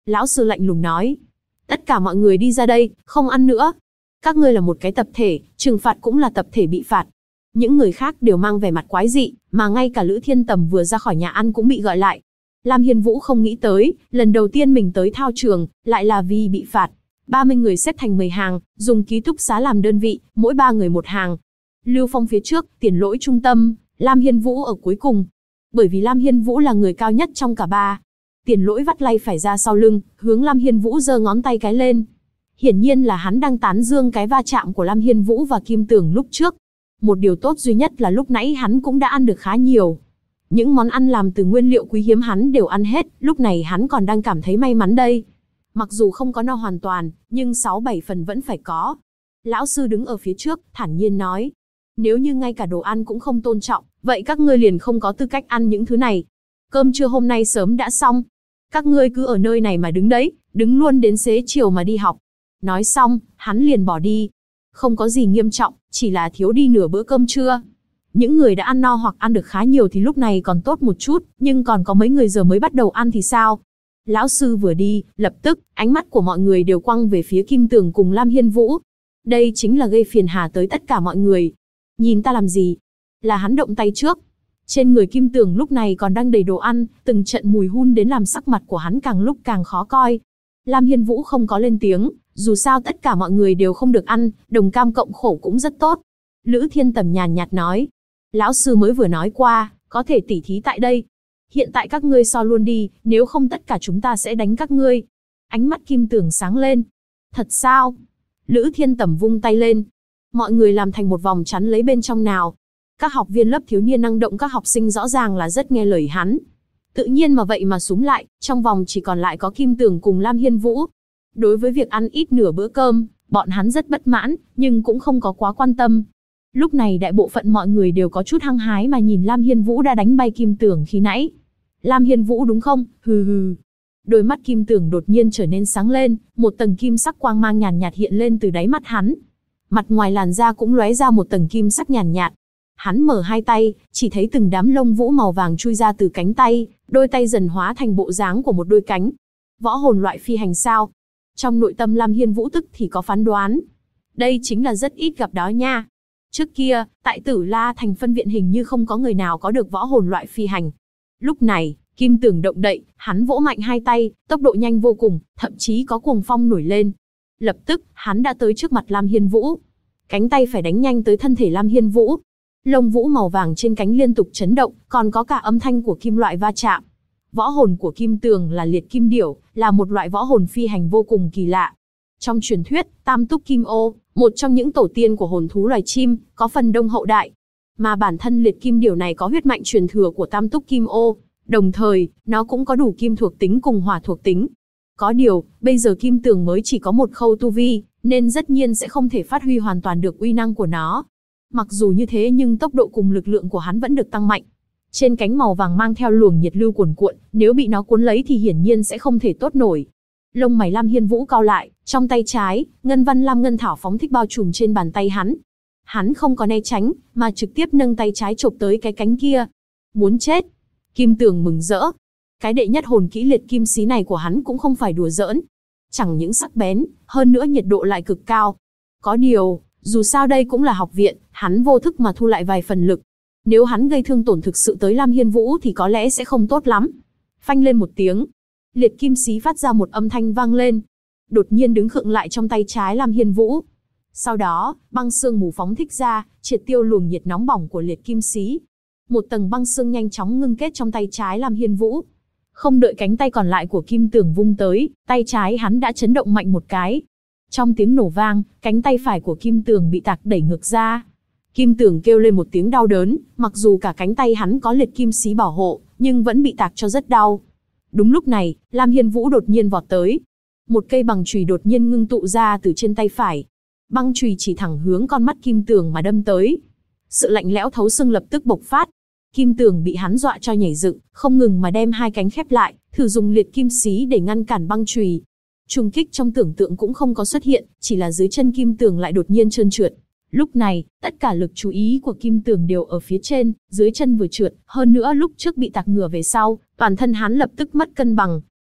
Lão sư lạnh lùng nói. Tất cả mọi người đi ra đây, không ăn nữa. Các ngươi là một cái tập thể, trừng phạt cũng là tập thể bị phạt. Những người khác đều mang vẻ mặt quái dị, mà ngay cả Lữ Thiên Tầm vừa ra khỏi nhà ăn cũng bị gọi lại. Lam Hiên Vũ không nghĩ tới, lần đầu tiên mình tới thao trường, lại là vì bị phạt. 30 người xếp thành 10 hàng, dùng ký túc xá làm đơn vị, mỗi 3 người một hàng. Lưu Phong phía trước, Tiền Lỗi trung tâm, Lam Hiên Vũ ở cuối cùng. Bởi vì Lam Hiên Vũ là người cao nhất trong cả ba. Tiền Lỗi vắt lay phải ra sau lưng, hướng Lam Hiên Vũ giơ ngón tay cái lên. Hiển nhiên là hắn đang tán dương cái va chạm của Lam Hiên Vũ và Kim Tường lúc trước. Một điều tốt duy nhất là lúc nãy hắn cũng đã ăn được khá nhiều. Những món ăn làm từ nguyên liệu quý hiếm hắn đều ăn hết, lúc này hắn còn đang cảm thấy may mắn đây. Mặc dù không có no hoàn toàn, nhưng 6-7 phần vẫn phải có. Lão sư đứng ở phía trước, thản nhiên nói. Nếu như ngay cả đồ ăn cũng không tôn trọng, vậy các ngươi liền không có tư cách ăn những thứ này. Cơm trưa hôm nay sớm đã xong. Các ngươi cứ ở nơi này mà đứng đấy, đứng luôn đến xế chiều mà đi học. Nói xong, hắn liền bỏ đi. Không có gì nghiêm trọng, chỉ là thiếu đi nửa bữa cơm trưa. Những người đã ăn no hoặc ăn được khá nhiều thì lúc này còn tốt một chút, nhưng còn có mấy người giờ mới bắt đầu ăn thì sao? Lão sư vừa đi, lập tức, ánh mắt của mọi người đều quăng về phía Kim Tường cùng Lam Hiên Vũ. Đây chính là gây phiền hà tới tất cả mọi người. Nhìn ta làm gì? Là hắn động tay trước. Trên người Kim Tường lúc này còn đang đầy đồ ăn, từng trận mùi hun đến làm sắc mặt của hắn càng lúc càng khó coi. Lam Hiên Vũ không có lên tiếng, dù sao tất cả mọi người đều không được ăn, đồng cam cộng khổ cũng rất tốt. Lữ Thiên Tầm nhàn nhạt nói. Lão sư mới vừa nói qua, có thể tỉ thí tại đây. Hiện tại các ngươi so luôn đi, nếu không tất cả chúng ta sẽ đánh các ngươi. Ánh mắt Kim Tường sáng lên. Thật sao? Lữ Thiên Tầm vung tay lên. Mọi người làm thành một vòng chắn lấy bên trong nào. Các học viên lớp thiếu niên năng động các học sinh rõ ràng là rất nghe lời hắn. Tự nhiên mà vậy mà súm lại, trong vòng chỉ còn lại có Kim Tường cùng Lam Hiên Vũ. Đối với việc ăn ít nửa bữa cơm, bọn hắn rất bất mãn, nhưng cũng không có quá quan tâm. Lúc này đại bộ phận mọi người đều có chút hăng hái mà nhìn Lam Hiên Vũ đã đánh bay Kim Tường khi nãy. Lam Hiên Vũ đúng không? Hừ hừ. Đôi mắt Kim Tường đột nhiên trở nên sáng lên, một tầng kim sắc quang mang nhàn nhạt hiện lên từ đáy mắt hắn. Mặt ngoài làn da cũng lóe ra một tầng kim sắc nhàn nhạt. Hắn mở hai tay, chỉ thấy từng đám lông vũ màu vàng chui ra từ cánh tay, đôi tay dần hóa thành bộ dáng của một đôi cánh. Võ hồn loại phi hành sao? Trong nội tâm Lam Hiên Vũ tức thì có phán đoán. Đây chính là rất ít gặp đó nha. Trước kia, tại Tử La Thành phân viện hình như không có người nào có được võ hồn loại phi hành. Lúc này, Kim Tường động đậy, hắn vỗ mạnh hai tay, tốc độ nhanh vô cùng, thậm chí có cuồng phong nổi lên. Lập tức, hắn đã tới trước mặt Lam Hiên Vũ. Cánh tay phải đánh nhanh tới thân thể Lam Hiên Vũ. Lông vũ màu vàng trên cánh liên tục chấn động, còn có cả âm thanh của kim loại va chạm. Võ hồn của Kim Tường là liệt kim điểu, là một loại võ hồn phi hành vô cùng kỳ lạ. Trong truyền thuyết, Tam Túc Kim Ô, một trong những tổ tiên của hồn thú loài chim, có phần đông hậu đại. Mà bản thân liệt kim điểu này có huyết mạch truyền thừa của Tam Túc Kim Ô, đồng thời, nó cũng có đủ kim thuộc tính cùng hỏa thuộc tính. Có điều, bây giờ Kim Tường mới chỉ có một khâu tu vi, nên tất nhiên sẽ không thể phát huy hoàn toàn được uy năng của nó. Mặc dù như thế nhưng tốc độ cùng lực lượng của hắn vẫn được tăng mạnh. Trên cánh màu vàng mang theo luồng nhiệt lưu cuồn cuộn, nếu bị nó cuốn lấy thì hiển nhiên sẽ không thể tốt nổi. Lông mày Lam Hiên Vũ cau lại, trong tay trái, ngân văn lam ngân thảo phóng thích bao trùm trên bàn tay hắn. Hắn không có né tránh, mà trực tiếp nâng tay trái chộp tới cái cánh kia. Muốn chết. Kim Tường mừng rỡ. Cái đệ nhất hồn kỹ liệt kim xí này của hắn cũng không phải đùa giỡn. Chẳng những sắc bén, hơn nữa nhiệt độ lại cực cao. Có điều, dù sao đây cũng là học viện, hắn vô thức mà thu lại vài phần lực. Nếu hắn gây thương tổn thực sự tới Lam Hiên Vũ thì có lẽ sẽ không tốt lắm. Phanh lên một tiếng. Liệt kim xí phát ra một âm thanh vang lên. Đột nhiên đứng khựng lại trong tay trái Lam Hiên Vũ. Sau đó, băng sương mù phóng thích ra, triệt tiêu luồng nhiệt nóng bỏng của liệt kim xí. Một tầng băng sương nhanh chóng ngưng kết trong tay trái Lam Hiên Vũ. Không đợi cánh tay còn lại của Kim Tường vung tới, tay trái hắn đã chấn động mạnh một cái. Trong tiếng nổ vang, cánh tay phải của Kim Tường bị tạc đẩy ngược ra. Kim Tường kêu lên một tiếng đau đớn, mặc dù cả cánh tay hắn có liệt kim xí bảo hộ, nhưng vẫn bị tạc cho rất đau. Đúng lúc này, Lam Hiên Vũ đột nhiên vọt tới. Một cây bằng chùy đột nhiên ngưng tụ ra từ trên tay phải. Băng chùy chỉ thẳng hướng con mắt Kim Tường mà đâm tới. Sự lạnh lẽo thấu xương lập tức bộc phát. Kim Tường bị hắn dọa cho nhảy dựng, không ngừng mà đem hai cánh khép lại, thử dùng liệt kim xí để ngăn cản băng chùy. Trùng kích trong tưởng tượng cũng không có xuất hiện, chỉ là dưới chân Kim Tường lại đột nhiên trơn trượt. Lúc này, tất cả lực chú ý của Kim Tường đều ở phía trên, dưới chân vừa trượt, hơn nữa lúc trước bị tạc ngửa về sau, toàn thân hắn lập tức mất cân bằng.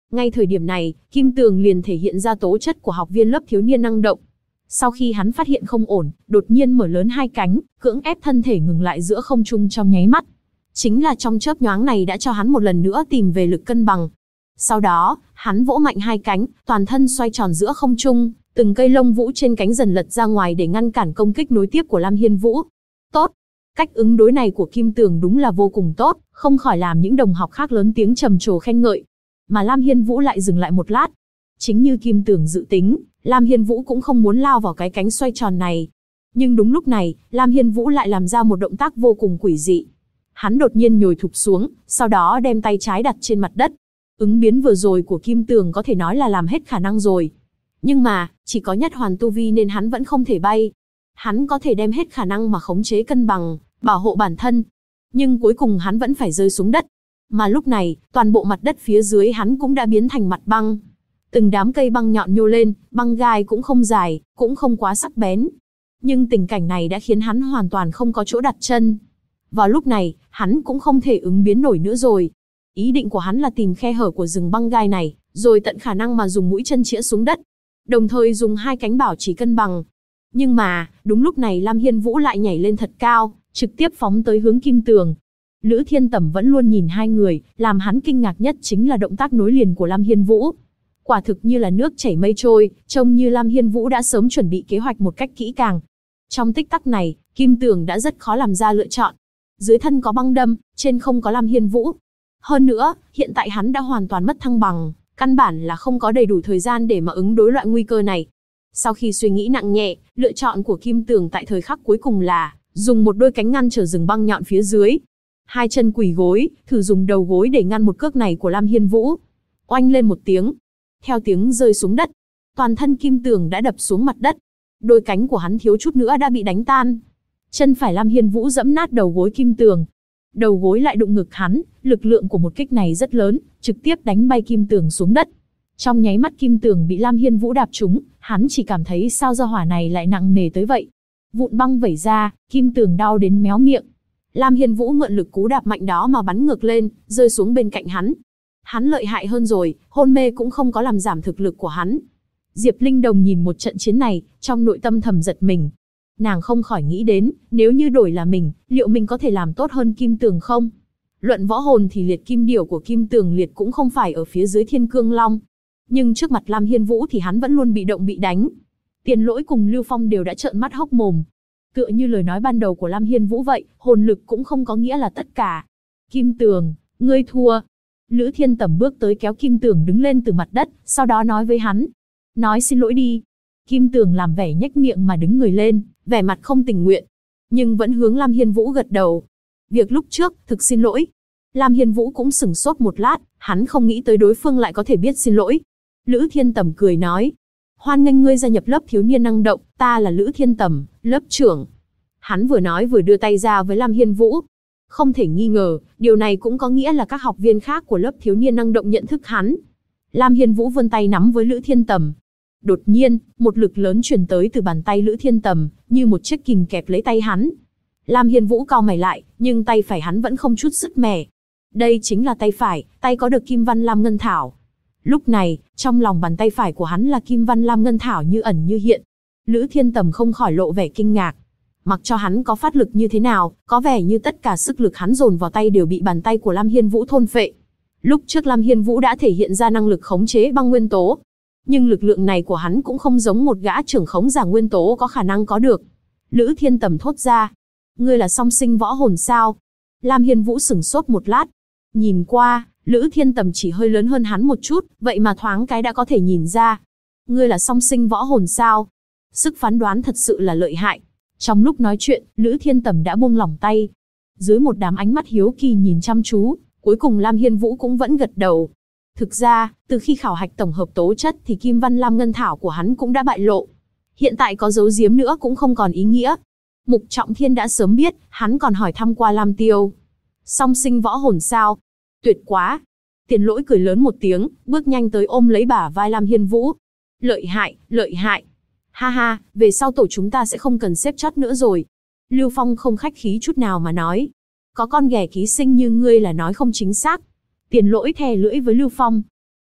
Ngay thời điểm này, Kim Tường liền thể hiện ra tố chất của học viên lớp thiếu niên năng động. Sau khi hắn phát hiện không ổn, đột nhiên mở lớn hai cánh, cưỡng ép thân thể ngừng lại giữa không trung trong nháy mắt. Chính là trong chớp nhoáng này đã cho hắn một lần nữa tìm về lực cân bằng. Sau đó, hắn vỗ mạnh hai cánh, toàn thân xoay tròn giữa không trung, từng cây lông vũ trên cánh dần lật ra ngoài để ngăn cản công kích nối tiếp của Lam Hiên Vũ. Tốt! Cách ứng đối này của Kim Tường đúng là vô cùng tốt, không khỏi làm những đồng học khác lớn tiếng trầm trồ khen ngợi. Mà Lam Hiên Vũ lại dừng lại một lát. Chính như Kim Tường dự tính, Lam Hiên Vũ cũng không muốn lao vào cái cánh xoay tròn này. Nhưng đúng lúc này, Lam Hiên Vũ lại làm ra một động tác vô cùng quỷ dị. Hắn đột nhiên nhồi thụp xuống, sau đó đem tay trái đặt trên mặt đất. Ứng biến vừa rồi của Kim Tường có thể nói là làm hết khả năng rồi. Nhưng mà, chỉ có nhất hoàn tu vi nên hắn vẫn không thể bay. Hắn có thể đem hết khả năng mà khống chế cân bằng, bảo hộ bản thân. Nhưng cuối cùng hắn vẫn phải rơi xuống đất. Mà lúc này, toàn bộ mặt đất phía dưới hắn cũng đã biến thành mặt băng. Từng đám cây băng nhọn nhô lên, băng gai cũng không dài, cũng không quá sắc bén. Nhưng tình cảnh này đã khiến hắn hoàn toàn không có chỗ đặt chân. Vào lúc này, hắn cũng không thể ứng biến nổi nữa rồi. Ý định của hắn là tìm khe hở của rừng băng gai này, rồi tận khả năng mà dùng mũi chân chĩa xuống đất. Đồng thời dùng hai cánh bảo trì cân bằng. Nhưng mà, đúng lúc này Lam Hiên Vũ lại nhảy lên thật cao, trực tiếp phóng tới hướng Kim Tường. Lữ Thiên Tẩm vẫn luôn nhìn hai người, làm hắn kinh ngạc nhất chính là động tác nối liền của Lam Hiên Vũ. Quả thực như là nước chảy mây trôi, trông như Lam Hiên Vũ đã sớm chuẩn bị kế hoạch một cách kỹ càng. Trong tích tắc này, Kim Tường đã rất khó làm ra lựa chọn. Dưới thân có băng đâm, trên không có Lam Hiên Vũ. Hơn nữa, hiện tại hắn đã hoàn toàn mất thăng bằng, căn bản là không có đầy đủ thời gian để mà ứng đối loại nguy cơ này. Sau khi suy nghĩ nặng nhẹ, lựa chọn của Kim Tường tại thời khắc cuối cùng là dùng một đôi cánh ngăn trở rừng băng nhọn phía dưới. Hai chân quỳ gối, thử dùng đầu gối để ngăn một cước này của Lam Hiên Vũ. Oanh lên một tiếng. Theo tiếng rơi xuống đất, toàn thân Kim Tường đã đập xuống mặt đất. Đôi cánh của hắn thiếu chút nữa đã bị đánh tan. Chân phải Lam Hiên Vũ giẫm nát đầu gối Kim Tường. Đầu gối lại đụng ngực hắn, lực lượng của một kích này rất lớn, trực tiếp đánh bay Kim Tường xuống đất. Trong nháy mắt Kim Tường bị Lam Hiên Vũ đạp trúng, hắn chỉ cảm thấy sao ra hỏa này lại nặng nề tới vậy. Vụn băng vẩy ra, Kim Tường đau đến méo miệng. Lam Hiên Vũ mượn lực cú đạp mạnh đó mà bắn ngược lên, rơi xuống bên cạnh hắn. Hắn lợi hại hơn rồi, hôn mê cũng không có làm giảm thực lực của hắn. Diệp Linh Đồng nhìn một trận chiến này, trong nội tâm thầm giật mình. Nàng không khỏi nghĩ đến, nếu như đổi là mình, liệu mình có thể làm tốt hơn Kim Tường không? Luận võ hồn thì liệt kim điểu của Kim Tường liệt cũng không phải ở phía dưới Thiên Cương Long. Nhưng trước mặt Lam Hiên Vũ thì hắn vẫn luôn bị động bị đánh. Tiền Lỗi cùng Lưu Phong đều đã trợn mắt hốc mồm. Tựa như lời nói ban đầu của Lam Hiên Vũ vậy, hồn lực cũng không có nghĩa là tất cả. Kim Tường, ngươi thua. Lữ Thiên Tẩm bước tới kéo Kim Tường đứng lên từ mặt đất, sau đó nói với hắn. Nói xin lỗi đi. Kim Tường làm vẻ nhếch miệng mà đứng người lên, vẻ mặt không tình nguyện. Nhưng vẫn hướng Lam Hiên Vũ gật đầu. Việc lúc trước, thực xin lỗi. Lam Hiên Vũ cũng sửng sốt một lát, hắn không nghĩ tới đối phương lại có thể biết xin lỗi. Lữ Thiên Tẩm cười nói. Hoan nghênh ngươi gia nhập lớp thiếu niên năng động, ta là Lữ Thiên Tẩm, lớp trưởng. Hắn vừa nói vừa đưa tay ra với Lam Hiên Vũ. Không thể nghi ngờ, điều này cũng có nghĩa là các học viên khác của lớp thiếu niên năng động nhận thức hắn. Lam Hiên Vũ vươn tay nắm với Lữ Thiên Tẩm. Đột nhiên, một lực lớn truyền tới từ bàn tay Lữ Thiên Tẩm, như một chiếc kìm kẹp lấy tay hắn. Lam Hiên Vũ cau mày lại, nhưng tay phải hắn vẫn không chút sứt mẻ. Đây chính là tay phải, tay có được Kim Văn Lam Ngân Thảo. Lúc này, trong lòng bàn tay phải của hắn là Kim Văn Lam Ngân Thảo như ẩn như hiện. Lữ Thiên Tẩm không khỏi lộ vẻ kinh ngạc. Mặc cho hắn có phát lực như thế nào, có vẻ như tất cả sức lực hắn dồn vào tay đều bị bàn tay của Lam Hiên Vũ thôn phệ. Lúc trước Lam Hiên Vũ đã thể hiện ra năng lực khống chế băng nguyên tố. Nhưng lực lượng này của hắn cũng không giống một gã trưởng khống giả nguyên tố có khả năng có được. Lữ Thiên Tẩm thốt ra. Ngươi là song sinh võ hồn sao? Lam Hiên Vũ sửng sốt một lát. Nhìn qua, Lữ Thiên Tẩm chỉ hơi lớn hơn hắn một chút, vậy mà thoáng cái đã có thể nhìn ra. Ngươi là song sinh võ hồn sao? Sức phán đoán thật sự là lợi hại. Trong lúc nói chuyện, Lữ Thiên Tẩm đã buông lỏng tay. Dưới một đám ánh mắt hiếu kỳ nhìn chăm chú, cuối cùng Lam Hiên Vũ cũng vẫn gật đầu. Thực ra, từ khi khảo hạch tổng hợp tố chất thì Kim Văn Lam Ngân Thảo của hắn cũng đã bại lộ. Hiện tại có giấu giếm nữa cũng không còn ý nghĩa. Mục Trọng Thiên đã sớm biết, hắn còn hỏi thăm qua Lam Tiêu. Song sinh võ hồn sao? Tuyệt quá! Tiền Lỗi cười lớn một tiếng, bước nhanh tới ôm lấy bả vai Lam Hiên Vũ. Lợi hại, lợi hại! Ha ha, về sau tổ chúng ta sẽ không cần xếp chót nữa rồi. Lưu Phong không khách khí chút nào mà nói. Có con ghẻ ký sinh như ngươi là nói không chính xác. Tiền Lỗi thè lưỡi với Lưu Phong.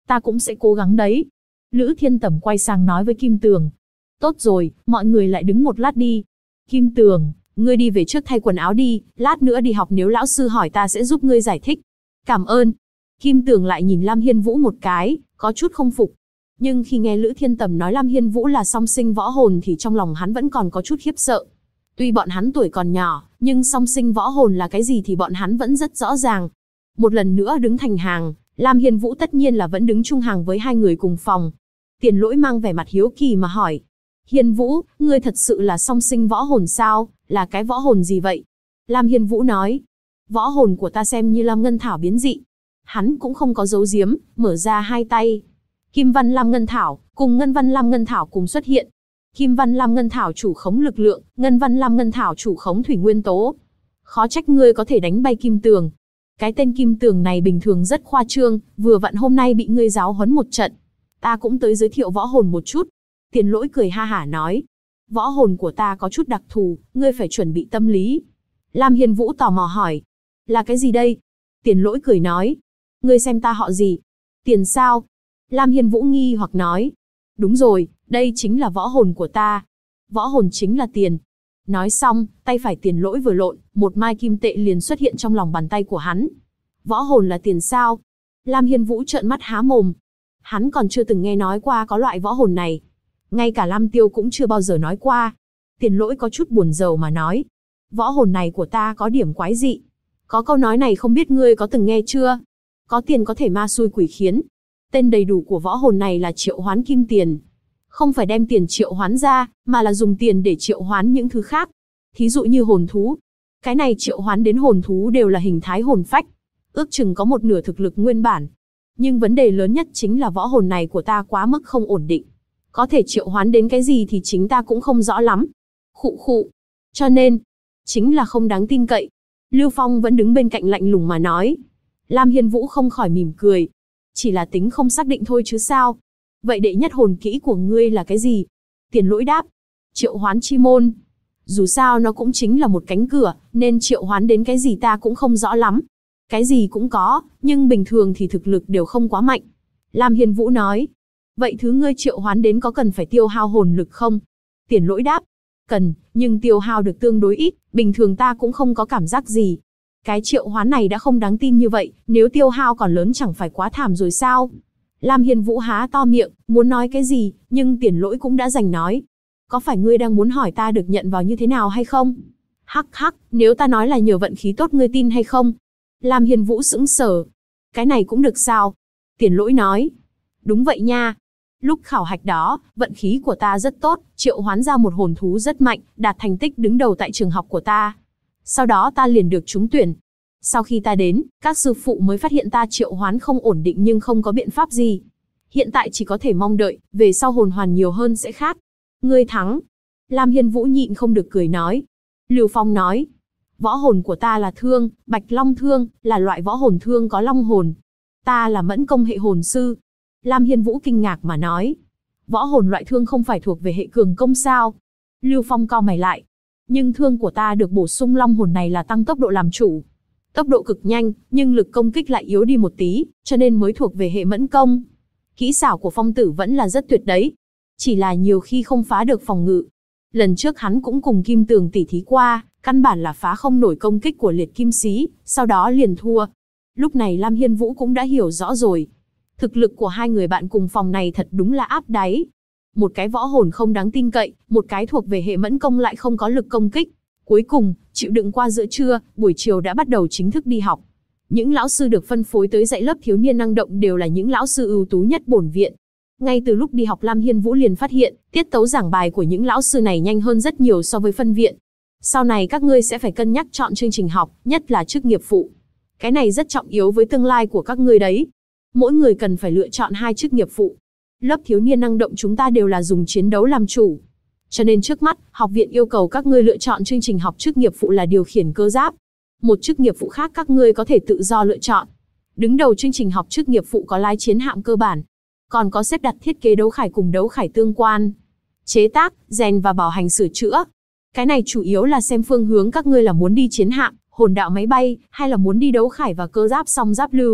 Ta cũng sẽ cố gắng đấy. Lữ Thiên Tầm quay sang nói với Kim Tường. Tốt rồi, mọi người lại đứng một lát đi. Kim Tường, ngươi đi về trước thay quần áo đi, lát nữa đi học nếu lão sư hỏi ta sẽ giúp ngươi giải thích. Cảm ơn. Kim Tường lại nhìn Lam Hiên Vũ một cái, có chút không phục. Nhưng khi nghe Lữ Thiên Tầm nói Lam Hiên Vũ là song sinh võ hồn thì trong lòng hắn vẫn còn có chút khiếp sợ. Tuy bọn hắn tuổi còn nhỏ, nhưng song sinh võ hồn là cái gì thì bọn hắn vẫn rất rõ ràng. Một lần nữa đứng thành hàng, Lam Hiên Vũ tất nhiên là vẫn đứng chung hàng với hai người cùng phòng. Tiền Lỗi mang vẻ mặt hiếu kỳ mà hỏi. Hiên Vũ, ngươi thật sự là song sinh võ hồn sao? Là cái võ hồn gì vậy? Lam Hiên Vũ nói. Võ hồn của ta xem như Lam Ngân Thảo biến dị. Hắn cũng không có giấu giếm, mở ra hai tay. Kim Văn Lam Ngân Thảo, cùng Ngân Văn Lam Ngân Thảo cùng xuất hiện. Kim Văn Lam Ngân Thảo chủ khống lực lượng, Ngân Văn Lam Ngân Thảo chủ khống thủy nguyên tố. Khó trách ngươi có thể đánh bay Kim Tường. Cái tên Kim Tường này bình thường rất khoa trương, vừa vặn hôm nay bị ngươi giáo huấn một trận. Ta cũng tới giới thiệu võ hồn một chút. Tiền Lỗi cười ha hả nói. Võ hồn của ta có chút đặc thù, ngươi phải chuẩn bị tâm lý. Lam Hiên Vũ tò mò hỏi. Là cái gì đây? Tiền Lỗi cười nói. Ngươi xem ta họ gì? Tiền sao? Lam Hiên Vũ nghi hoặc nói. Đúng rồi, đây chính là võ hồn của ta. Võ hồn chính là tiền. Nói xong, tay phải Tiền Lỗi vừa lộn, một mai kim tệ liền xuất hiện trong lòng bàn tay của hắn. Võ hồn là tiền sao? Lam Hiên Vũ trợn mắt há mồm. Hắn còn chưa từng nghe nói qua có loại võ hồn này. Ngay cả Lam Tiêu cũng chưa bao giờ nói qua. Tiền Lỗi có chút buồn rầu mà nói. Võ hồn này của ta có điểm quái dị. Có câu nói này không biết ngươi có từng nghe chưa? Có tiền có thể ma xui quỷ khiến. Tên đầy đủ của võ hồn này là triệu hoán kim tiền. Không phải đem tiền triệu hoán ra, mà là dùng tiền để triệu hoán những thứ khác. Thí dụ như hồn thú. Cái này triệu hoán đến hồn thú đều là hình thái hồn phách. Ước chừng có một nửa thực lực nguyên bản. Nhưng vấn đề lớn nhất chính là võ hồn này của ta quá mức không ổn định. Có thể triệu hoán đến cái gì thì chính ta cũng không rõ lắm. Khụ khụ. Cho nên, chính là không đáng tin cậy. Lưu Phong vẫn đứng bên cạnh lạnh lùng mà nói. Lam Hiên Vũ không khỏi mỉm cười. Chỉ là tính không xác định thôi chứ sao. Vậy đệ nhất hồn kỹ của ngươi là cái gì? Tiền Lỗi đáp. Triệu hoán chi môn. Dù sao nó cũng chính là một cánh cửa, nên triệu hoán đến cái gì ta cũng không rõ lắm. Cái gì cũng có, nhưng bình thường thì thực lực đều không quá mạnh. Lam Hiên Vũ nói. Vậy thứ ngươi triệu hoán đến có cần phải tiêu hao hồn lực không? Tiền Lỗi đáp. Cần, nhưng tiêu hao được tương đối ít, bình thường ta cũng không có cảm giác gì. Cái triệu hoán này đã không đáng tin như vậy, nếu tiêu hao còn lớn chẳng phải quá thảm rồi sao? Lam Hiên Vũ há to miệng, muốn nói cái gì, nhưng Tiền Lỗi cũng đã giành nói. Có phải ngươi đang muốn hỏi ta được nhận vào như thế nào hay không? Hắc hắc, nếu ta nói là nhờ vận khí tốt ngươi tin hay không? Lam Hiên Vũ sững sờ. Cái này cũng được sao? Tiền Lỗi nói. Đúng vậy nha. Lúc khảo hạch đó, vận khí của ta rất tốt, triệu hoán ra một hồn thú rất mạnh, đạt thành tích đứng đầu tại trường học của ta. Sau đó ta liền được trúng tuyển. Sau khi ta đến, các sư phụ mới phát hiện ta triệu hoán không ổn định nhưng không có biện pháp gì. Hiện tại chỉ có thể mong đợi, về sau hồn hoàn nhiều hơn sẽ khác. Ngươi thắng. Lam Hiên Vũ nhịn không được cười nói. Lưu Phong nói. Võ hồn của ta là thương, Bạch Long Thương, là loại võ hồn thương có long hồn. Ta là mẫn công hệ hồn sư. Lam Hiên Vũ kinh ngạc mà nói. Võ hồn loại thương không phải thuộc về hệ cường công sao? Lưu Phong cau mày lại. Nhưng thương của ta được bổ sung long hồn này là tăng tốc độ làm chủ. Tốc độ cực nhanh, nhưng lực công kích lại yếu đi một tí, cho nên mới thuộc về hệ mẫn công. Kỹ xảo của Phong Tử vẫn là rất tuyệt đấy. Chỉ là nhiều khi không phá được phòng ngự. Lần trước hắn cũng cùng Kim Tường tỉ thí qua, căn bản là phá không nổi công kích của liệt kim sĩ, sau đó liền thua. Lúc này Lam Hiên Vũ cũng đã hiểu rõ rồi. Thực lực của hai người bạn cùng phòng này thật đúng là áp đáy. Một cái võ hồn không đáng tin cậy, một cái thuộc về hệ mẫn công lại không có lực công kích. Cuối cùng, chịu đựng qua giữa trưa, buổi chiều đã bắt đầu chính thức đi học. Những lão sư được phân phối tới dạy lớp thiếu niên năng động đều là những lão sư ưu tú nhất bổn viện. Ngay từ lúc đi học Lam Hiên Vũ liền phát hiện, tiết tấu giảng bài của những lão sư này nhanh hơn rất nhiều so với phân viện. Sau này các ngươi sẽ phải cân nhắc chọn chương trình học, nhất là chức nghiệp phụ. Cái này rất trọng yếu với tương lai của các ngươi đấy. Mỗi người cần phải lựa chọn 2 chức nghiệp phụ. Lớp thiếu niên năng động chúng ta đều là dùng chiến đấu làm chủ. Cho nên trước mắt, học viện yêu cầu các ngươi lựa chọn chương trình học chức nghiệp phụ là điều khiển cơ giáp. Một chức nghiệp phụ khác các ngươi có thể tự do lựa chọn. Đứng đầu chương trình học chức nghiệp phụ có lái chiến hạm cơ bản. Còn có xếp đặt thiết kế đấu khải cùng đấu khải tương quan. Chế tác, rèn và bảo hành sửa chữa. Cái này chủ yếu là xem phương hướng các ngươi là muốn đi chiến hạm, hồn đạo máy bay, hay là muốn đi đấu khải và cơ giáp song giáp lưu.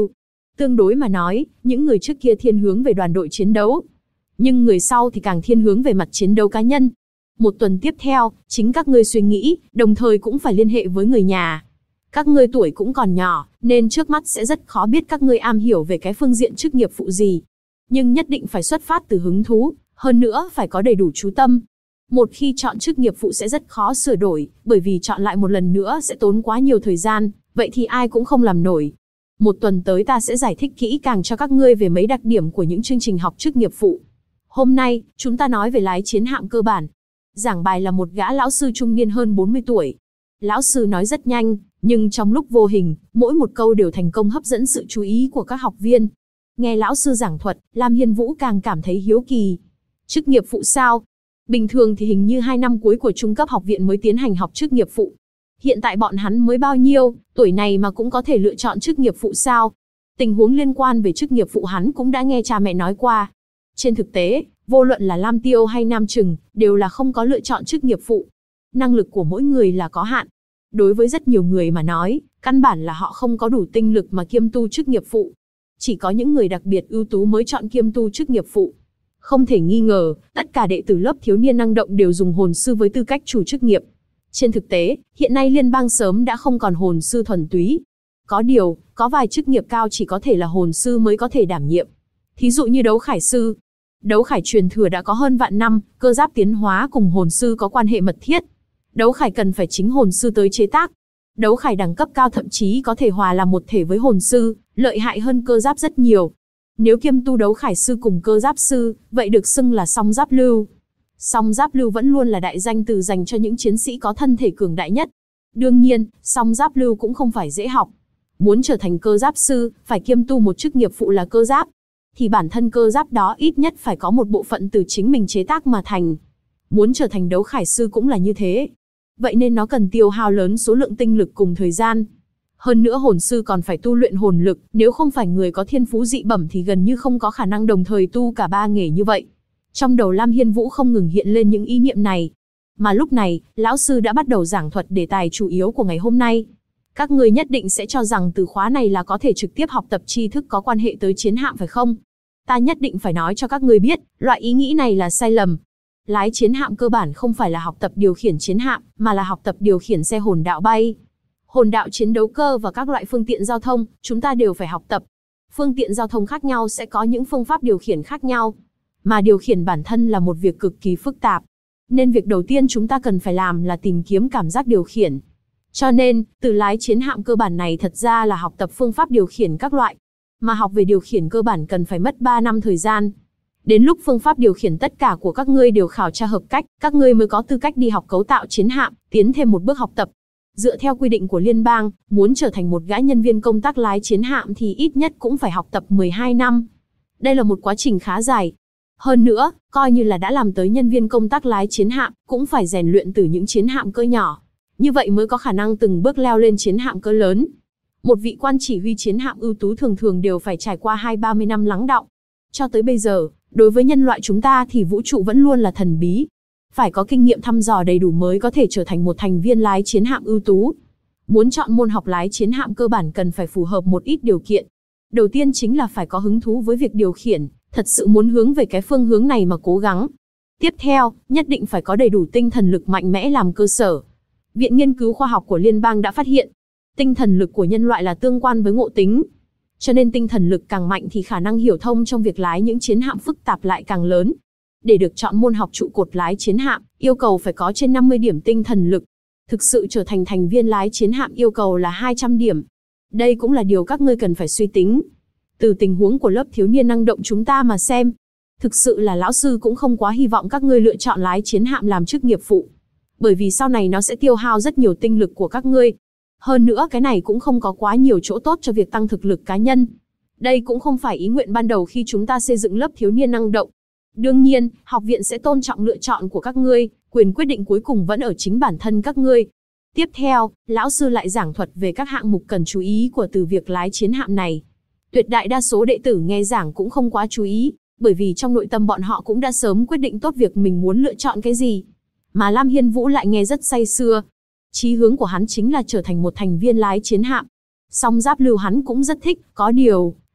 Tương đối mà nói, những người trước kia thiên hướng về đoàn đội chiến đấu, nhưng người sau thì càng thiên hướng về mặt chiến đấu cá nhân. Một tuần tiếp theo, chính các ngươi suy nghĩ, đồng thời cũng phải liên hệ với người nhà. Các ngươi tuổi cũng còn nhỏ, nên trước mắt sẽ rất khó biết các ngươi am hiểu về cái phương diện chức nghiệp phụ gì. Nhưng nhất định phải xuất phát từ hứng thú, hơn nữa phải có đầy đủ chú tâm. Một khi chọn chức nghiệp phụ sẽ rất khó sửa đổi, bởi vì chọn lại một lần nữa sẽ tốn quá nhiều thời gian, vậy thì ai cũng không làm nổi. Một tuần tới ta sẽ giải thích kỹ càng cho các ngươi về mấy đặc điểm của những chương trình học chức nghiệp phụ. Hôm nay, chúng ta nói về lái chiến hạm cơ bản. Giảng bài là một gã lão sư trung niên hơn 40 tuổi. Lão sư nói rất nhanh, nhưng trong lúc vô hình, mỗi một câu đều thành công hấp dẫn sự chú ý của các học viên. Nghe lão sư giảng thuật, Lam Hiên Vũ càng cảm thấy hiếu kỳ. Chức nghiệp phụ sao? Bình thường thì hình như 2 năm cuối của trung cấp học viện mới tiến hành học chức nghiệp phụ. Hiện tại bọn hắn mới bao nhiêu, tuổi này mà cũng có thể lựa chọn chức nghiệp phụ sao? Tình huống liên quan về chức nghiệp phụ hắn cũng đã nghe cha mẹ nói qua. Trên thực tế, vô luận là Lam Tiêu hay Nam Trừng, đều là không có lựa chọn chức nghiệp phụ. Năng lực của mỗi người là có hạn. Đối với rất nhiều người mà nói, căn bản là họ không có đủ tinh lực mà kiêm tu chức nghiệp phụ. Chỉ có những người đặc biệt ưu tú mới chọn kiêm tu chức nghiệp phụ. Không thể nghi ngờ, tất cả đệ tử lớp thiếu niên năng động đều dùng hồn sư với tư cách chủ chức nghiệp. Trên thực tế, hiện nay liên bang sớm đã không còn hồn sư thuần túy. Có điều, có vài chức nghiệp cao chỉ có thể là hồn sư mới có thể đảm nhiệm. Thí dụ như đấu khải sư. Đấu khải truyền thừa đã có hơn vạn năm, cơ giáp tiến hóa cùng hồn sư có quan hệ mật thiết. Đấu khải cần phải chính hồn sư tới chế tác. Đấu khải đẳng cấp cao thậm chí có thể hòa làm một thể với hồn sư, lợi hại hơn cơ giáp rất nhiều. Nếu kiêm tu đấu khải sư cùng cơ giáp sư, vậy được xưng là song giáp lưu. Song giáp lưu vẫn luôn là đại danh từ dành cho những chiến sĩ có thân thể cường đại nhất. Đương nhiên, song giáp lưu cũng không phải dễ học. Muốn trở thành cơ giáp sư, phải kiêm tu một chức nghiệp phụ là cơ giáp. Thì bản thân cơ giáp đó ít nhất phải có một bộ phận từ chính mình chế tác mà thành. Muốn trở thành đấu khải sư cũng là như thế. Vậy nên nó cần tiêu hao lớn số lượng tinh lực cùng thời gian. Hơn nữa hồn sư còn phải tu luyện hồn lực, nếu không phải người có thiên phú dị bẩm thì gần như không có khả năng đồng thời tu cả 3 nghề như vậy. Trong đầu Lam Hiên Vũ không ngừng hiện lên những ý niệm này. Mà lúc này, lão sư đã bắt đầu giảng thuật đề tài chủ yếu của ngày hôm nay. Các người nhất định sẽ cho rằng từ khóa này là có thể trực tiếp học tập tri thức có quan hệ tới chiến hạm phải không? Ta nhất định phải nói cho các người biết, loại ý nghĩ này là sai lầm. Lái chiến hạm cơ bản không phải là học tập điều khiển chiến hạm, mà là học tập điều khiển xe hồn đạo bay. Hồn đạo chiến đấu cơ và các loại phương tiện giao thông, chúng ta đều phải học tập. Phương tiện giao thông khác nhau sẽ có những phương pháp điều khiển khác nhau. Mà điều khiển bản thân là một việc cực kỳ phức tạp. Nên việc đầu tiên chúng ta cần phải làm là tìm kiếm cảm giác điều khiển. Cho nên, từ lái chiến hạm cơ bản này thật ra là học tập phương pháp điều khiển các loại. Mà học về điều khiển cơ bản cần phải mất 3 năm thời gian. Đến lúc phương pháp điều khiển tất cả của các ngươi đều khảo tra hợp cách, các ngươi mới có tư cách đi học cấu tạo chiến hạm, tiến thêm một bước học tập. Dựa theo quy định của liên bang, muốn trở thành một gã nhân viên công tác lái chiến hạm thì ít nhất cũng phải học tập 12 năm. Đây là một quá trình khá dài. Hơn nữa, coi như là đã làm tới nhân viên công tác lái chiến hạm, cũng phải rèn luyện từ những chiến hạm cỡ nhỏ. Như vậy mới có khả năng từng bước leo lên chiến hạm cỡ lớn. Một vị quan chỉ huy chiến hạm ưu tú thường thường đều phải trải qua 20-30 năm lắng đọng. Cho tới bây giờ, đối với nhân loại chúng ta thì vũ trụ vẫn luôn là thần bí. Phải có kinh nghiệm thăm dò đầy đủ mới có thể trở thành một thành viên lái chiến hạm ưu tú. Muốn chọn môn học lái chiến hạm cơ bản cần phải phù hợp một ít điều kiện. Đầu tiên chính là phải có hứng thú với việc điều khiển, thật sự muốn hướng về cái phương hướng này mà cố gắng. Tiếp theo, nhất định phải có đầy đủ tinh thần lực mạnh mẽ làm cơ sở. Viện Nghiên cứu Khoa học của Liên bang đã phát hiện, tinh thần lực của nhân loại là tương quan với ngộ tính. Cho nên tinh thần lực càng mạnh thì khả năng hiểu thông trong việc lái những chiến hạm phức tạp lại càng lớn. Để được chọn môn học trụ cột lái chiến hạm, yêu cầu phải có trên 50 điểm tinh thần lực. Thực sự trở thành thành viên lái chiến hạm yêu cầu là 200 điểm. Đây cũng là điều các ngươi cần phải suy tính. Từ tình huống của lớp thiếu niên năng động chúng ta mà xem, thực sự là lão sư cũng không quá hy vọng các ngươi lựa chọn lái chiến hạm làm chức nghiệp phụ. Bởi vì sau này nó sẽ tiêu hao rất nhiều tinh lực của các ngươi. Hơn nữa cái này cũng không có quá nhiều chỗ tốt cho việc tăng thực lực cá nhân. Đây cũng không phải ý nguyện ban đầu khi chúng ta xây dựng lớp thiếu niên năng động. Đương nhiên, học viện sẽ tôn trọng lựa chọn của các ngươi, quyền quyết định cuối cùng vẫn ở chính bản thân các ngươi. Tiếp theo, lão sư lại giảng thuật về các hạng mục cần chú ý của từ việc lái chiến hạm này. Tuyệt đại đa số đệ tử nghe giảng cũng không quá chú ý, bởi vì trong nội tâm bọn họ cũng đã sớm quyết định tốt việc mình muốn lựa chọn cái gì. Mà Lam Hiên Vũ lại nghe rất say sưa. Chí hướng của hắn chính là trở thành một thành viên lái chiến hạm. Song giáp lưu hắn cũng rất thích, có điều,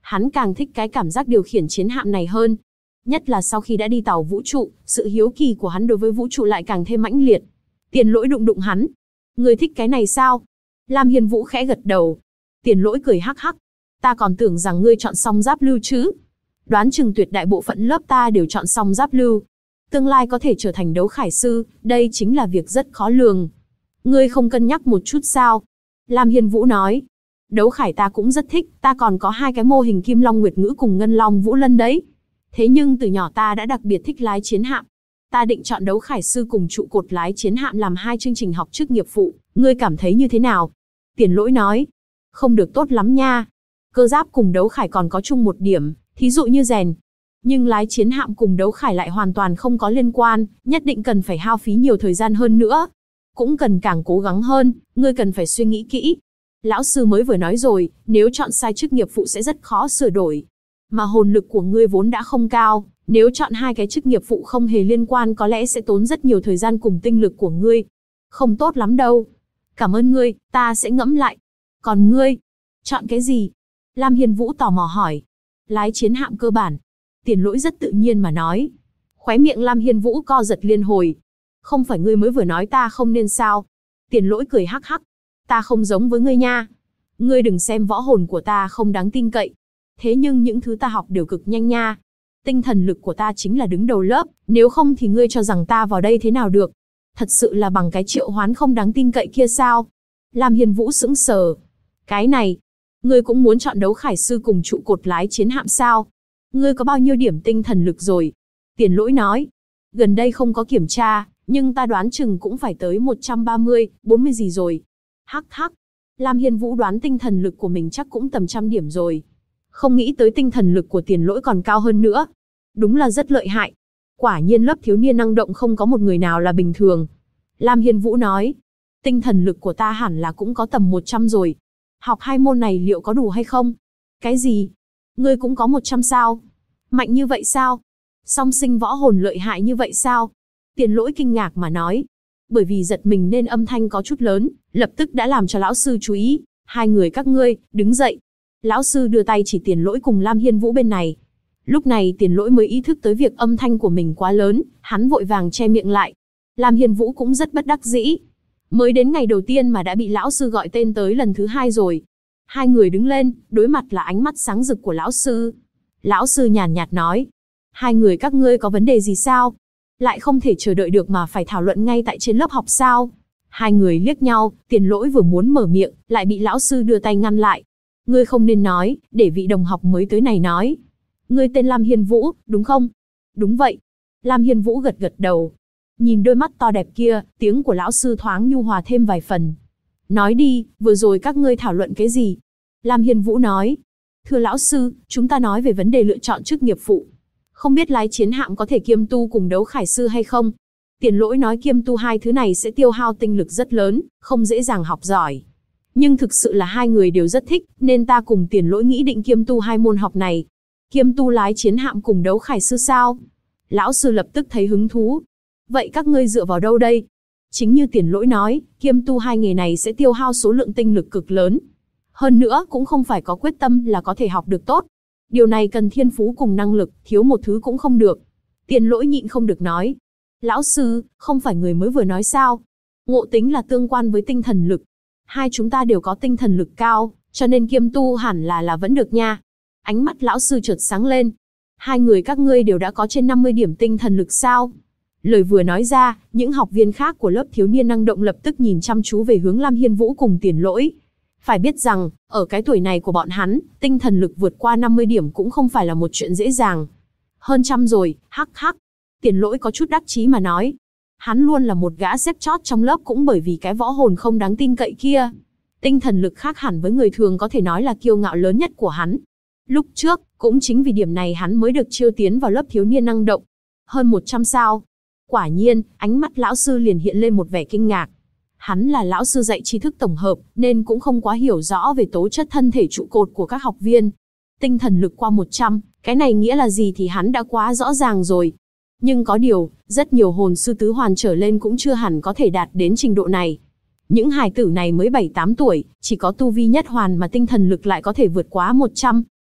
Hắn càng thích cái cảm giác điều khiển chiến hạm này hơn. Nhất là sau khi đã đi tàu vũ trụ, sự hiếu kỳ của hắn đối với vũ trụ lại càng thêm mãnh liệt. Tiền Lỗi đụng đụng hắn. Ngươi thích cái này sao? Lam Hiên Vũ khẽ gật đầu. Tiền Lỗi cười hắc hắc. Ta còn tưởng rằng ngươi chọn song giáp lưu chứ. Đoán chừng tuyệt đại bộ phận lớp ta đều chọn song giáp lưu. Tương lai có thể trở thành đấu khải sư, đây chính là việc rất khó lường. Ngươi không cân nhắc một chút sao? Lam Hiên Vũ nói. Đấu khải ta cũng rất thích, ta còn có 2 cái mô hình Kim Long Nguyệt Ngữ cùng Ngân Long Vũ Lân đấy. Thế nhưng từ nhỏ ta đã đặc biệt thích lái chiến hạm. Ta định chọn đấu khải sư cùng trụ cột lái chiến hạm làm 2 chương trình học chức nghiệp phụ, ngươi cảm thấy như thế nào? Tiền Lỗi nói. Không được tốt lắm nha. Cơ giáp cùng đấu khải còn có chung một điểm, thí dụ như rèn. Nhưng lái chiến hạm cùng đấu khải lại hoàn toàn không có liên quan, nhất định cần phải hao phí nhiều thời gian hơn nữa. Cũng cần càng cố gắng hơn, ngươi cần phải suy nghĩ kỹ. Lão sư mới vừa nói rồi, nếu chọn sai chức nghiệp phụ sẽ rất khó sửa đổi. Mà hồn lực của ngươi vốn đã không cao, nếu chọn 2 cái chức nghiệp phụ không hề liên quan có lẽ sẽ tốn rất nhiều thời gian cùng tinh lực của ngươi. Không tốt lắm đâu. Cảm ơn ngươi, ta sẽ ngẫm lại. Còn ngươi, chọn cái gì? Lam Hiên Vũ tò mò hỏi. Lái chiến hạm cơ bản. Tiền Lỗi rất tự nhiên mà nói. Khóe miệng Lam Hiên Vũ co giật liên hồi. Không phải ngươi mới vừa nói ta không nên sao? Tiền Lỗi cười hắc hắc. Ta không giống với ngươi nha. Ngươi đừng xem võ hồn của ta không đáng tin cậy. Thế nhưng những thứ ta học đều cực nhanh nha. Tinh thần lực của ta chính là đứng đầu lớp, nếu không thì ngươi cho rằng ta vào đây thế nào được? Thật sự là bằng cái triệu hoán không đáng tin cậy kia sao? Lam Hiên Vũ sững sờ. Cái này, ngươi cũng muốn chọn đấu khải sư cùng trụ cột lái chiến hạm sao? Ngươi có bao nhiêu điểm tinh thần lực rồi? Tiền Lỗi nói. Gần đây không có kiểm tra, nhưng ta đoán chừng cũng phải tới 130, 40 gì rồi. Hắc hắc. Lam Hiên Vũ đoán tinh thần lực của mình chắc cũng tầm 100 điểm rồi. Không nghĩ tới tinh thần lực của Tiền Lỗi còn cao hơn nữa. Đúng là rất lợi hại. Quả nhiên lớp thiếu niên năng động không có một người nào là bình thường. Lam Hiên Vũ nói. Tinh thần lực của ta hẳn là cũng có tầm 100 rồi. Học 2 môn này liệu có đủ hay không? Cái gì? Ngươi cũng có 100 sao? Mạnh như vậy sao? Song sinh võ hồn lợi hại như vậy sao? Tiền Lỗi kinh ngạc mà nói. Bởi vì giật mình nên âm thanh có chút lớn, lập tức đã làm cho lão sư chú ý. 2 người các ngươi, đứng dậy. Lão sư đưa tay chỉ Tiền Lỗi cùng Lam Hiên Vũ bên này. Lúc này Tiền Lỗi mới ý thức tới việc âm thanh của mình quá lớn, hắn vội vàng che miệng lại. Lam Hiên Vũ cũng rất bất đắc dĩ. Mới đến ngày đầu tiên mà đã bị lão sư gọi tên tới lần thứ 2 rồi. 2 người đứng lên, đối mặt là ánh mắt sáng rực của lão sư. Lão sư nhàn nhạt nói. 2 người các ngươi có vấn đề gì sao? Lại không thể chờ đợi được mà phải thảo luận ngay tại trên lớp học sao? 2 người liếc nhau, Tiền Lỗi vừa muốn mở miệng, lại bị lão sư đưa tay ngăn lại. Ngươi không nên nói, để vị đồng học mới tới này nói. Ngươi tên Lam Hiên Vũ, đúng không? Đúng vậy. Lam Hiên Vũ gật gật đầu. Nhìn đôi mắt to đẹp kia, tiếng của lão sư thoáng nhu hòa thêm vài phần. Nói đi, vừa rồi các ngươi thảo luận cái gì? Lam Hiên Vũ nói. Thưa lão sư, chúng ta nói về vấn đề lựa chọn chức nghiệp phụ. Không biết lái chiến hạm có thể kiêm tu cùng đấu khải sư hay không? Tiền Lỗi nói kiêm tu 2 thứ này sẽ tiêu hao tinh lực rất lớn, không dễ dàng học giỏi. Nhưng thực sự là 2 người đều rất thích, nên ta cùng Tiền Lỗi nghĩ định kiêm tu 2 môn học này. Kiêm tu lái chiến hạm cùng đấu khải sư sao? Lão sư lập tức thấy hứng thú. Vậy các ngươi dựa vào đâu đây? Chính như Tiền Lỗi nói, kiêm tu 2 nghề này sẽ tiêu hao số lượng tinh lực cực lớn. Hơn nữa cũng không phải có quyết tâm là có thể học được tốt. Điều này cần thiên phú cùng năng lực, thiếu một thứ cũng không được. Tiền Lỗi nhịn không được nói. Lão sư, không phải người mới vừa nói sao? Ngộ tính là tương quan với tinh thần lực. 2 chúng ta đều có tinh thần lực cao, cho nên kiêm tu hẳn là vẫn được nha. Ánh mắt lão sư chợt sáng lên. 2 người các ngươi đều đã có trên 50 điểm tinh thần lực sao? Lời vừa nói ra, những học viên khác của lớp thiếu niên năng động lập tức nhìn chăm chú về hướng Lam Hiên Vũ cùng Tiền Lỗi. Phải biết rằng, ở cái tuổi này của bọn hắn, tinh thần lực vượt qua 50 điểm cũng không phải là một chuyện dễ dàng. Hơn 100 rồi, hắc hắc. Tiền Lỗi có chút đắc chí mà nói. Hắn luôn là một gã xếp chót trong lớp cũng bởi vì cái võ hồn không đáng tin cậy kia. Tinh thần lực khác hẳn với người thường có thể nói là kiêu ngạo lớn nhất của hắn. Lúc trước, cũng chính vì điểm này hắn mới được chiêu tiến vào lớp thiếu niên năng động. Hơn 100 sao. Quả nhiên, ánh mắt lão sư liền hiện lên một vẻ kinh ngạc. Hắn là lão sư dạy tri thức tổng hợp, nên cũng không quá hiểu rõ về tố chất thân thể trụ cột của các học viên. Tinh thần lực qua 100, cái này nghĩa là gì thì hắn đã quá rõ ràng rồi. Nhưng có điều, rất nhiều hồn sư tứ hoàn trở lên cũng chưa hẳn có thể đạt đến trình độ này. Những hài tử này mới 7-8 tuổi, chỉ có tu vi nhất hoàn mà tinh thần lực lại có thể vượt quá 100.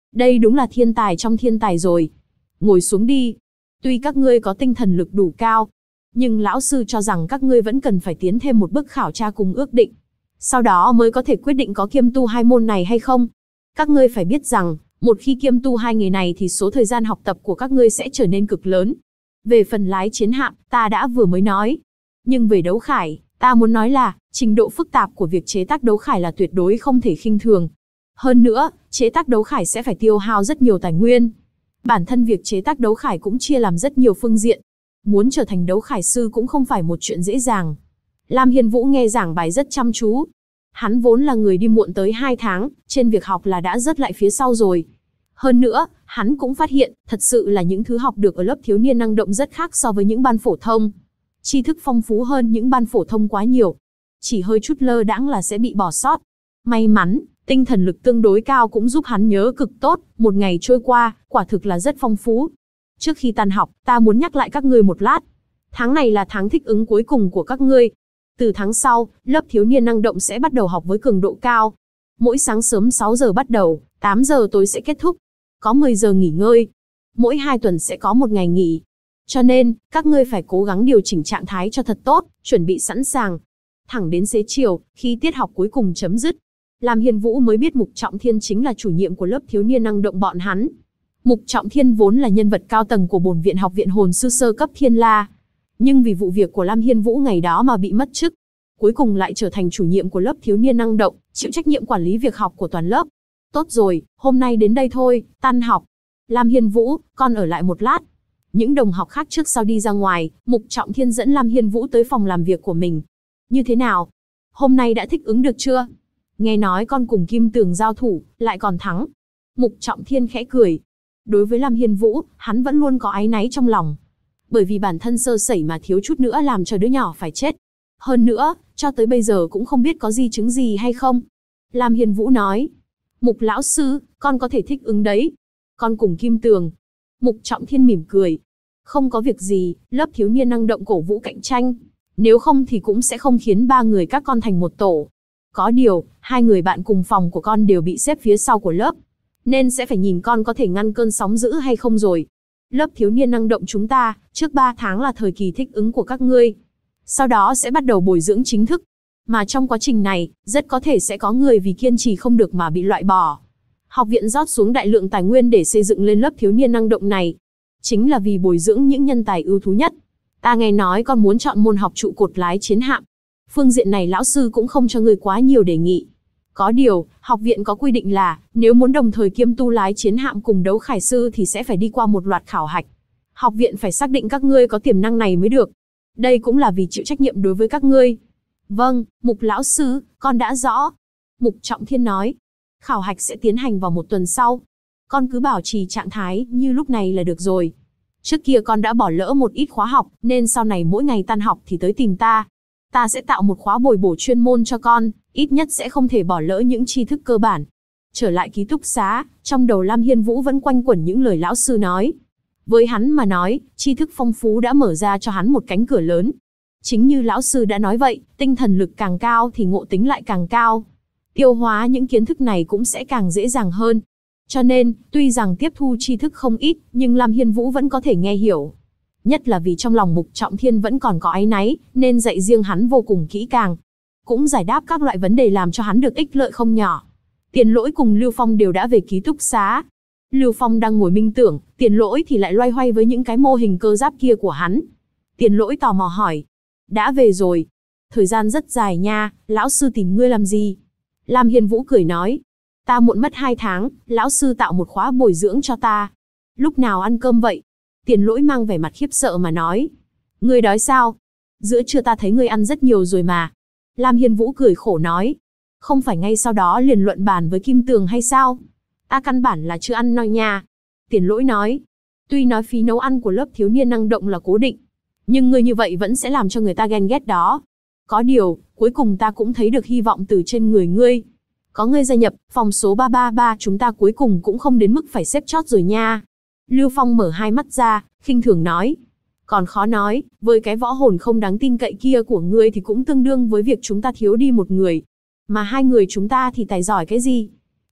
Đây đúng là thiên tài trong thiên tài rồi. Ngồi xuống đi. Tuy các ngươi có tinh thần lực đủ cao, nhưng lão sư cho rằng các ngươi vẫn cần phải tiến thêm một bước khảo tra cùng ước định. Sau đó mới có thể quyết định có kiêm tu hai môn này hay không. Các ngươi phải biết rằng, một khi kiêm tu hai nghề này thì số thời gian học tập của các ngươi sẽ trở nên cực lớn. Về phần lái chiến hạm, ta đã vừa mới nói. Nhưng về đấu khải, ta muốn nói là, trình độ phức tạp của việc chế tác đấu khải là tuyệt đối không thể khinh thường. Hơn nữa, chế tác đấu khải sẽ phải tiêu hao rất nhiều tài nguyên. Bản thân việc chế tác đấu khải cũng chia làm rất nhiều phương diện. Muốn trở thành đấu khải sư cũng không phải một chuyện dễ dàng. Lam Hiên Vũ nghe giảng bài rất chăm chú. Hắn vốn là người đi muộn tới 2 tháng, trên việc học là đã rớt lại phía sau rồi. Hơn nữa, hắn cũng phát hiện, thật sự là những thứ học được ở lớp thiếu niên năng động rất khác so với những ban phổ thông. Tri thức phong phú hơn những ban phổ thông quá nhiều. Chỉ hơi chút lơ đãng là sẽ bị bỏ sót. May mắn, tinh thần lực tương đối cao cũng giúp hắn nhớ cực tốt, một ngày trôi qua, quả thực là rất phong phú. Trước khi tan học, ta muốn nhắc lại các ngươi một lát. Tháng này là tháng thích ứng cuối cùng của các ngươi. Từ tháng sau, lớp thiếu niên năng động sẽ bắt đầu học với cường độ cao. Mỗi sáng sớm 6 giờ bắt đầu, 8 giờ tối sẽ kết thúc. Có 10 giờ nghỉ ngơi. Mỗi 2 tuần sẽ có một ngày nghỉ. Cho nên, các ngươi phải cố gắng điều chỉnh trạng thái cho thật tốt, chuẩn bị sẵn sàng. Thẳng đến xế chiều, khi tiết học cuối cùng chấm dứt, Lam Hiên Vũ mới biết Mục Trọng Thiên chính là chủ nhiệm của lớp thiếu niên năng động bọn hắn. Mục Trọng Thiên vốn là nhân vật cao tầng của bổn viện học viện hồn sư sơ cấp Thiên La. Nhưng vì vụ việc của Lam Hiên Vũ ngày đó mà bị mất chức. Cuối cùng lại trở thành chủ nhiệm của lớp thiếu niên năng động, chịu trách nhiệm quản lý việc học của toàn lớp. Tốt rồi, hôm nay đến đây thôi, tan học. Lam Hiên Vũ, con ở lại một lát. Những đồng học khác trước sau đi ra ngoài, Mục Trọng Thiên dẫn Lam Hiên Vũ tới phòng làm việc của mình. Như thế nào? Hôm nay đã thích ứng được chưa? Nghe nói con cùng Kim Tường giao thủ, lại còn thắng. Mục Trọng Thiên khẽ cười. Đối với Lam Hiên Vũ, hắn vẫn luôn có áy náy trong lòng. Bởi vì bản thân sơ sẩy mà thiếu chút nữa làm cho đứa nhỏ phải chết. Hơn nữa, cho tới bây giờ cũng không biết có di chứng gì hay không. Lam Hiên Vũ nói. Mục lão sư, con có thể thích ứng đấy. Con cùng Kim Tường. Mục Trọng Thiên mỉm cười. Không có việc gì, lớp thiếu niên năng động cổ vũ cạnh tranh. Nếu không thì cũng sẽ không khiến 3 người các con thành một tổ. Có điều, 2 người bạn cùng phòng của con đều bị xếp phía sau của lớp. Nên sẽ phải nhìn con có thể ngăn cơn sóng dữ hay không rồi. Lớp thiếu niên năng động chúng ta, trước 3 tháng là thời kỳ thích ứng của các ngươi. Sau đó sẽ bắt đầu bồi dưỡng chính thức. Mà trong quá trình này, rất có thể sẽ có người vì kiên trì không được mà bị loại bỏ. Học viện rót xuống đại lượng tài nguyên để xây dựng lên lớp thiếu niên năng động này. Chính là vì bồi dưỡng những nhân tài ưu tú nhất. Ta nghe nói con muốn chọn môn học trụ cột lái chiến hạm. Phương diện này lão sư cũng không cho ngươi quá nhiều đề nghị. Có điều, học viện có quy định là, nếu muốn đồng thời kiêm tu lái chiến hạm cùng đấu khải sư thì sẽ phải đi qua một loạt khảo hạch. Học viện phải xác định các ngươi có tiềm năng này mới được. Đây cũng là vì chịu trách nhiệm đối với các ngươi. Vâng, Mục lão sư, con đã rõ. Mục Trọng Thiên nói. Khảo hạch sẽ tiến hành vào 1 tuần sau. Con cứ bảo trì trạng thái như lúc này là được rồi. Trước kia con đã bỏ lỡ một ít khóa học, nên sau này mỗi ngày tan học thì tới tìm ta. Ta sẽ tạo một khóa bồi bổ chuyên môn cho con, ít nhất sẽ không thể bỏ lỡ những tri thức cơ bản. Trở lại ký túc xá, trong đầu Lam Hiên Vũ vẫn quanh quẩn những lời lão sư nói. Với hắn mà nói, tri thức phong phú đã mở ra cho hắn một cánh cửa lớn. Chính như lão sư đã nói vậy, tinh thần lực càng cao thì ngộ tính lại càng cao. Tiêu hóa những kiến thức này cũng sẽ càng dễ dàng hơn. Cho nên, tuy rằng tiếp thu tri thức không ít, nhưng Lam Hiên Vũ vẫn có thể nghe hiểu. Nhất là vì trong lòng Mục Trọng Thiên vẫn còn có áy náy, nên dạy riêng hắn vô cùng kỹ càng. Cũng giải đáp các loại vấn đề làm cho hắn được ích lợi không nhỏ. Tiền Lỗi cùng Lưu Phong đều đã về ký túc xá. Lưu Phong đang ngồi minh tưởng, Tiền Lỗi thì lại loay hoay với những cái mô hình cơ giáp kia của hắn. Tiền Lỗi tò mò hỏi. Đã về rồi. Thời gian rất dài nha, lão sư tìm ngươi làm gì? Lam Hiên Vũ cười nói. Ta muộn mất 2 tháng, lão sư tạo một khóa bồi dưỡng cho ta. Lúc nào ăn cơm vậy? Tiền Lỗi mang vẻ mặt khiếp sợ mà nói. Ngươi đói sao? Giữa trưa ta thấy ngươi ăn rất nhiều rồi mà. Lam Hiên Vũ cười khổ nói. Không phải ngay sau đó liền luận bàn với Kim Tường hay sao? Ta căn bản là chưa ăn no nha. Tiền Lỗi nói. Tuy nói phí nấu ăn của lớp thiếu niên năng động là cố định, nhưng ngươi như vậy vẫn sẽ làm cho người ta ghen ghét đó. Có điều, cuối cùng ta cũng thấy được hy vọng từ trên người ngươi. Có ngươi gia nhập, phòng số 333 chúng ta cuối cùng cũng không đến mức phải xếp chót rồi nha. Lưu Phong mở hai mắt ra, khinh thường nói. Còn khó nói, với cái võ hồn không đáng tin cậy kia của ngươi thì cũng tương đương với việc chúng ta thiếu đi một người. Mà 2 người chúng ta thì tài giỏi cái gì?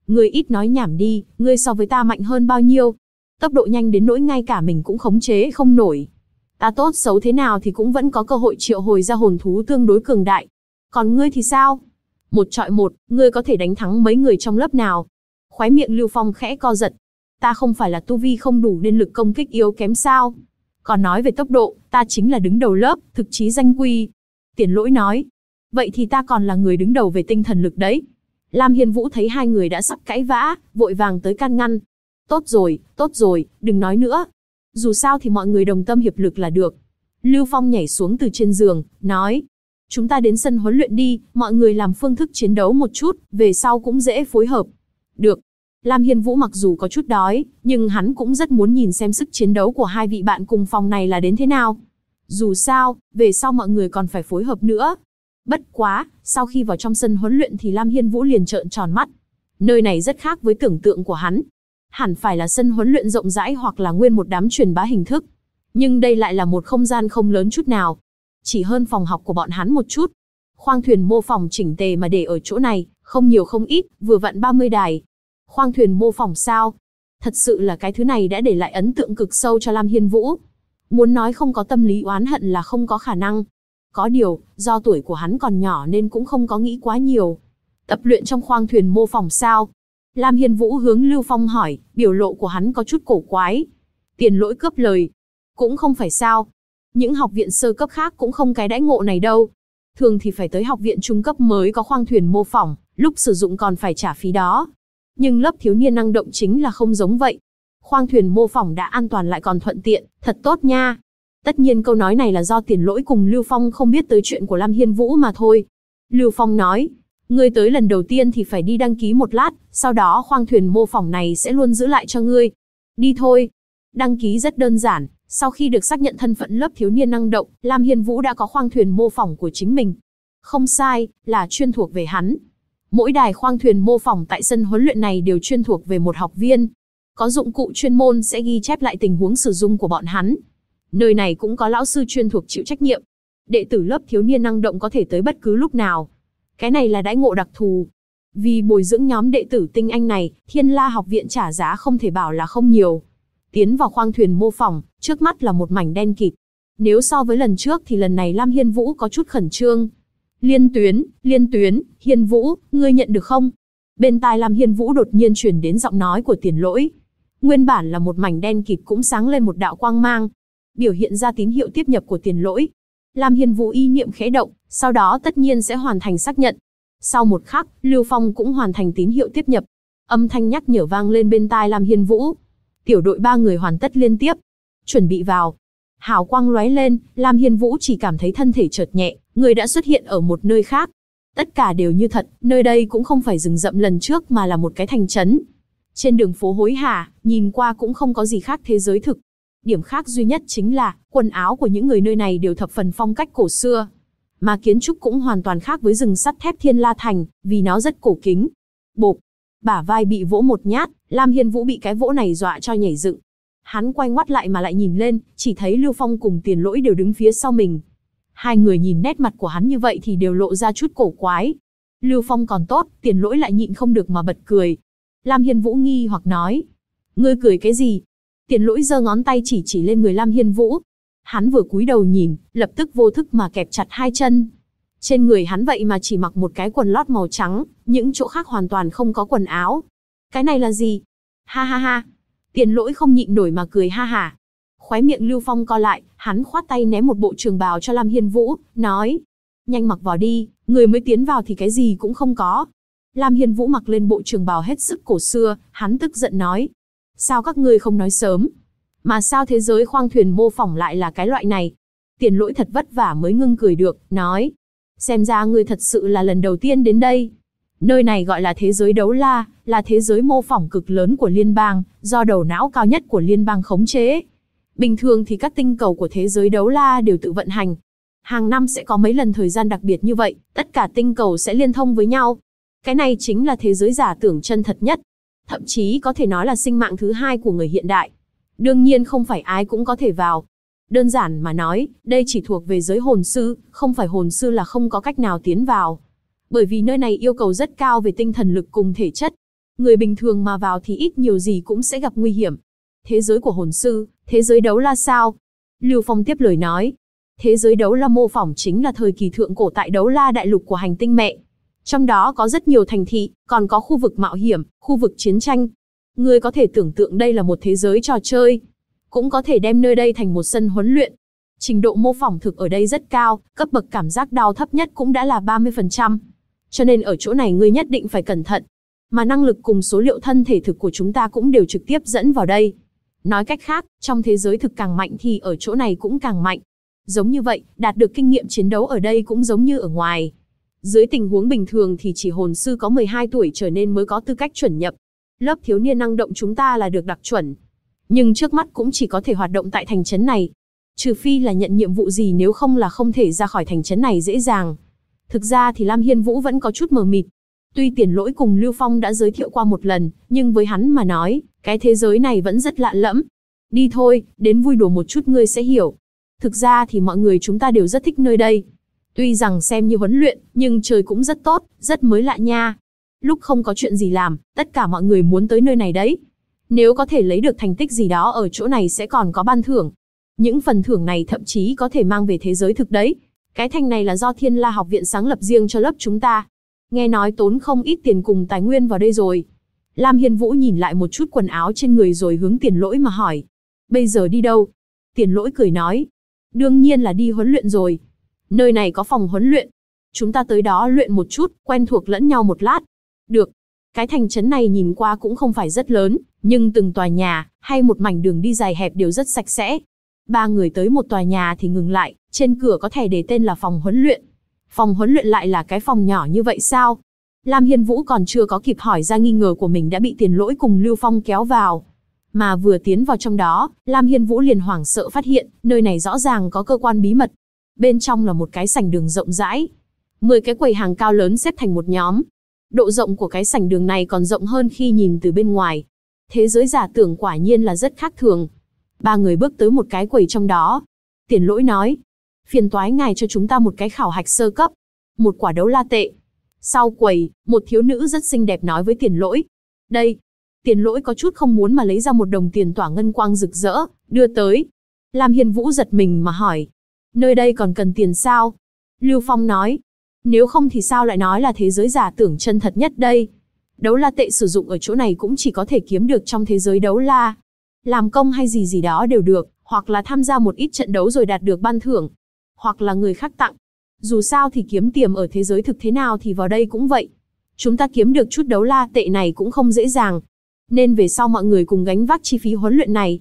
Ngươi ít nói nhảm đi, ngươi so với ta mạnh hơn bao nhiêu? Tốc độ nhanh đến nỗi ngay cả mình cũng khống chế không nổi. Ta tốt xấu thế nào thì cũng vẫn có cơ hội triệu hồi ra hồn thú tương đối cường đại. Còn ngươi thì sao? Một trọi một, ngươi có thể đánh thắng mấy người trong lớp nào? Khóe miệng Lưu Phong khẽ co giật. Ta không phải là tu vi không đủ nên lực công kích yếu kém sao? Còn nói về tốc độ, ta chính là đứng đầu lớp, thực chí danh quy. Tiền Lỗi nói. Vậy thì ta còn là người đứng đầu về tinh thần lực đấy. Lam Hiên Vũ thấy hai người đã sắp cãi vã, vội vàng tới can ngăn. Tốt rồi, đừng nói nữa. Dù sao thì mọi người đồng tâm hiệp lực là được. Lưu Phong nhảy xuống từ trên giường, nói. Chúng ta đến sân huấn luyện đi, mọi người làm phương thức chiến đấu một chút, về sau cũng dễ phối hợp. Được. Lam Hiên Vũ mặc dù có chút đói, nhưng hắn cũng rất muốn nhìn xem sức chiến đấu của hai vị bạn cùng phòng này là đến thế nào. Dù sao, về sau mọi người còn phải phối hợp nữa. Bất quá, sau khi vào trong sân huấn luyện thì Lam Hiên Vũ liền trợn tròn mắt. Nơi này rất khác với tưởng tượng của hắn. Hẳn phải là sân huấn luyện rộng rãi hoặc là nguyên một đám truyền bá hình thức. Nhưng đây lại là một không gian không lớn chút nào. Chỉ hơn phòng học của bọn hắn một chút. Khoang thuyền mô phỏng chỉnh tề mà để ở chỗ này, không nhiều không ít, vừa vặn 30 đài. Khoang thuyền mô phỏng sao? Thật sự là cái thứ này đã để lại ấn tượng cực sâu cho Lam Hiên Vũ. Muốn nói không có tâm lý oán hận là không có khả năng. Có điều, do tuổi của hắn còn nhỏ nên cũng không có nghĩ quá nhiều. Tập luyện trong khoang thuyền mô phỏng sao? Lam Hiên Vũ hướng Lưu Phong hỏi, biểu lộ của hắn có chút cổ quái. Tiền Lỗi cướp lời. Cũng không phải sao. Những học viện sơ cấp khác cũng không cái đãi ngộ này đâu. Thường thì phải tới học viện trung cấp mới có khoang thuyền mô phỏng, lúc sử dụng còn phải trả phí đó. Nhưng lớp thiếu niên năng động chính là không giống vậy. Khoang thuyền mô phỏng đã an toàn lại còn thuận tiện, thật tốt nha. Tất nhiên câu nói này là do Tiền Lỗi cùng Lưu Phong không biết tới chuyện của Lam Hiên Vũ mà thôi. Lưu Phong nói, ngươi tới lần đầu tiên thì phải đi đăng ký một lát, sau đó khoang thuyền mô phỏng này sẽ luôn giữ lại cho ngươi. Đi thôi. Đăng ký rất đơn giản, sau khi được xác nhận thân phận lớp thiếu niên năng động, Lam Hiên Vũ đã có khoang thuyền mô phỏng của chính mình. Không sai, là chuyên thuộc về hắn. Mỗi đài khoang thuyền mô phỏng tại sân huấn luyện này đều chuyên thuộc về một học viên. Có dụng cụ chuyên môn sẽ ghi chép lại tình huống sử dụng của bọn hắn. Nơi này cũng có lão sư chuyên thuộc chịu trách nhiệm. Đệ tử lớp thiếu niên năng động có thể tới bất cứ lúc nào. Cái này là đãi ngộ đặc thù. Vì bồi dưỡng nhóm đệ tử tinh anh này, Thiên La học viện trả giá không thể bảo là không nhiều. Tiến vào khoang thuyền mô phỏng, trước mắt là một mảnh đen kịt. Nếu so với lần trước thì lần này Lam Hiên Vũ có chút khẩn trương. Liên tuyến, Hiên Vũ, ngươi nhận được không? Bên tai Lam Hiên Vũ đột nhiên truyền đến giọng nói của Tiền Lỗi. Nguyên bản là một mảnh đen kịt cũng sáng lên một đạo quang mang, biểu hiện ra tín hiệu tiếp nhập của Tiền Lỗi. Lam Hiên Vũ ý niệm khẽ động, sau đó tất nhiên sẽ hoàn thành xác nhận. Sau một khắc, Lưu Phong cũng hoàn thành tín hiệu tiếp nhập. Âm thanh nhắc nhở vang lên bên tai Lam Hiên Vũ. Tiểu đội 3 người hoàn tất liên tiếp. Chuẩn bị vào. Hào quang lóe lên, Lam Hiên Vũ chỉ cảm thấy thân thể chợt nhẹ, người đã xuất hiện ở một nơi khác. Tất cả đều như thật, nơi đây cũng không phải rừng rậm lần trước mà là một cái thành trấn. Trên đường phố hối hả, nhìn qua cũng không có gì khác thế giới thực. Điểm khác duy nhất chính là, quần áo của những người nơi này đều thập phần phong cách cổ xưa. Mà kiến trúc cũng hoàn toàn khác với rừng sắt thép Thiên La Thành, vì nó rất cổ kính. Bộp, bả vai bị vỗ một nhát, Lam Hiên Vũ bị cái vỗ này dọa cho nhảy dựng. Hắn quay ngoắt lại mà lại nhìn lên, chỉ thấy Lưu Phong cùng Tiền Lỗi đều đứng phía sau mình. Hai người nhìn nét mặt của hắn như vậy thì đều lộ ra chút cổ quái. Lưu Phong còn tốt, Tiền Lỗi lại nhịn không được mà bật cười. Lam Hiên Vũ nghi hoặc nói, ngươi cười cái gì? Tiền Lỗi giơ ngón tay chỉ lên người Lam Hiên Vũ. Hắn vừa cúi đầu nhìn, lập tức vô thức mà kẹp chặt hai chân. Trên người hắn vậy mà chỉ mặc một cái quần lót màu trắng, những chỗ khác hoàn toàn không có quần áo. Cái này là gì? Ha ha ha. Tiền Lỗi không nhịn nổi mà cười ha hả. Khóe miệng Lưu Phong co lại, hắn khoát tay ném một bộ trường bào cho Lam Hiên Vũ, nói, nhanh mặc vào đi, người mới tiến vào thì cái gì cũng không có. Lam Hiên Vũ mặc lên bộ trường bào hết sức cổ xưa, hắn tức giận nói, sao các ngươi không nói sớm? Mà sao thế giới khoang thuyền mô phỏng lại là cái loại này? Tiền Lỗi thật vất vả mới ngưng cười được, nói, xem ra ngươi thật sự là lần đầu tiên đến đây. Nơi này gọi là thế giới đấu la, là thế giới mô phỏng cực lớn của liên bang, do đầu não cao nhất của liên bang khống chế. Bình thường thì các tinh cầu của thế giới đấu la đều tự vận hành. Hàng năm sẽ có mấy lần thời gian đặc biệt như vậy, tất cả tinh cầu sẽ liên thông với nhau. Cái này chính là thế giới giả tưởng chân thật nhất. Thậm chí có thể nói là sinh mạng thứ hai của người hiện đại. Đương nhiên không phải ai cũng có thể vào. Đơn giản mà nói, đây chỉ thuộc về giới hồn sư, không phải hồn sư là không có cách nào tiến vào. Bởi vì nơi này yêu cầu rất cao về tinh thần lực cùng thể chất. Người bình thường mà vào thì ít nhiều gì cũng sẽ gặp nguy hiểm. Thế giới của hồn sư, thế giới đấu la sao? Lưu Phong tiếp lời nói. Thế giới đấu la mô phỏng chính là thời kỳ thượng cổ tại đấu la đại lục của hành tinh mẹ. Trong đó có rất nhiều thành thị, còn có khu vực mạo hiểm, khu vực chiến tranh. Ngươi có thể tưởng tượng đây là một thế giới trò chơi. Cũng có thể đem nơi đây thành một sân huấn luyện. Trình độ mô phỏng thực ở đây rất cao, cấp bậc cảm giác đau thấp nhất cũng đã là 30%. Cho nên ở chỗ này ngươi nhất định phải cẩn thận. Mà năng lực cùng số liệu thân thể thực của chúng ta cũng đều trực tiếp dẫn vào đây. Nói cách khác, trong thế giới thực càng mạnh thì ở chỗ này cũng càng mạnh. Giống như vậy, đạt được kinh nghiệm chiến đấu ở đây cũng giống như ở ngoài. Dưới tình huống bình thường thì chỉ hồn sư có 12 tuổi trở nên mới có tư cách chuẩn nhập. Lớp thiếu niên năng động chúng ta là được đặc chuẩn. Nhưng trước mắt cũng chỉ có thể hoạt động tại thành trấn này. Trừ phi là nhận nhiệm vụ gì, nếu không là không thể ra khỏi thành trấn này dễ dàng. Thực ra thì Lam Hiên Vũ vẫn có chút mờ mịt. Tuy Tiền Lỗi cùng Lưu Phong đã giới thiệu qua một lần, nhưng với hắn mà nói, cái thế giới này vẫn rất lạ lẫm. Đi thôi, đến vui đùa một chút ngươi sẽ hiểu. Thực ra thì mọi người chúng ta đều rất thích nơi đây. Tuy rằng xem như huấn luyện, nhưng trời cũng rất tốt, rất mới lạ nha. Lúc không có chuyện gì làm, tất cả mọi người muốn tới nơi này đấy. Nếu có thể lấy được thành tích gì đó ở chỗ này sẽ còn có ban thưởng. Những phần thưởng này thậm chí có thể mang về thế giới thực đấy. Cái thành này là do Thiên La học viện sáng lập riêng cho lớp chúng ta. Nghe nói tốn không ít tiền cùng tài nguyên vào đây rồi. Lam Hiên Vũ nhìn lại một chút quần áo trên người rồi hướng Tiền Lỗi mà hỏi. Bây giờ đi đâu? Tiền Lỗi cười nói. Đương nhiên là đi huấn luyện rồi. Nơi này có phòng huấn luyện. Chúng ta tới đó luyện một chút, quen thuộc lẫn nhau một lát. Được. Cái thành trấn này nhìn qua cũng không phải rất lớn, nhưng từng tòa nhà, hay một mảnh đường đi dài hẹp đều rất sạch sẽ. Ba người tới một tòa nhà thì ngừng lại, trên cửa có thẻ để tên là phòng huấn luyện. Phòng huấn luyện lại là cái phòng nhỏ như vậy sao? Lam Hiên Vũ còn chưa có kịp hỏi ra nghi ngờ của mình đã bị Tiền Lỗi cùng Lưu Phong kéo vào. Mà vừa tiến vào trong đó, Lam Hiên Vũ liền hoảng sợ phát hiện, nơi này rõ ràng có cơ quan bí mật. Bên trong là một cái sảnh đường rộng rãi. 10 cái quầy hàng cao lớn xếp thành một nhóm. Độ rộng của cái sảnh đường này còn rộng hơn khi nhìn từ bên ngoài. Thế giới giả tưởng quả nhiên là rất khác thường. Ba người bước tới một cái quầy trong đó. Tiền Lỗi nói. Phiền toái ngài cho chúng ta một cái khảo hạch sơ cấp. Một quả đấu la tệ. Sau quầy, một thiếu nữ rất xinh đẹp nói với Tiền Lỗi. Đây. Tiền Lỗi có chút không muốn mà lấy ra một đồng tiền tỏa ngân quang rực rỡ, đưa tới. Lam Hiên Vũ giật mình mà hỏi. Nơi đây còn cần tiền sao? Lưu Phong nói. Nếu không thì sao lại nói là thế giới giả tưởng chân thật nhất đây? Đấu la tệ sử dụng ở chỗ này cũng chỉ có thể kiếm được trong thế giới đấu la. Làm công hay gì gì đó đều được, hoặc là tham gia một ít trận đấu rồi đạt được ban thưởng, hoặc là người khác tặng. Dù sao thì kiếm tiền ở thế giới thực thế nào thì vào đây cũng vậy. Chúng ta kiếm được chút đấu la tệ này cũng không dễ dàng. Nên về sau mọi người cùng gánh vác chi phí huấn luyện này.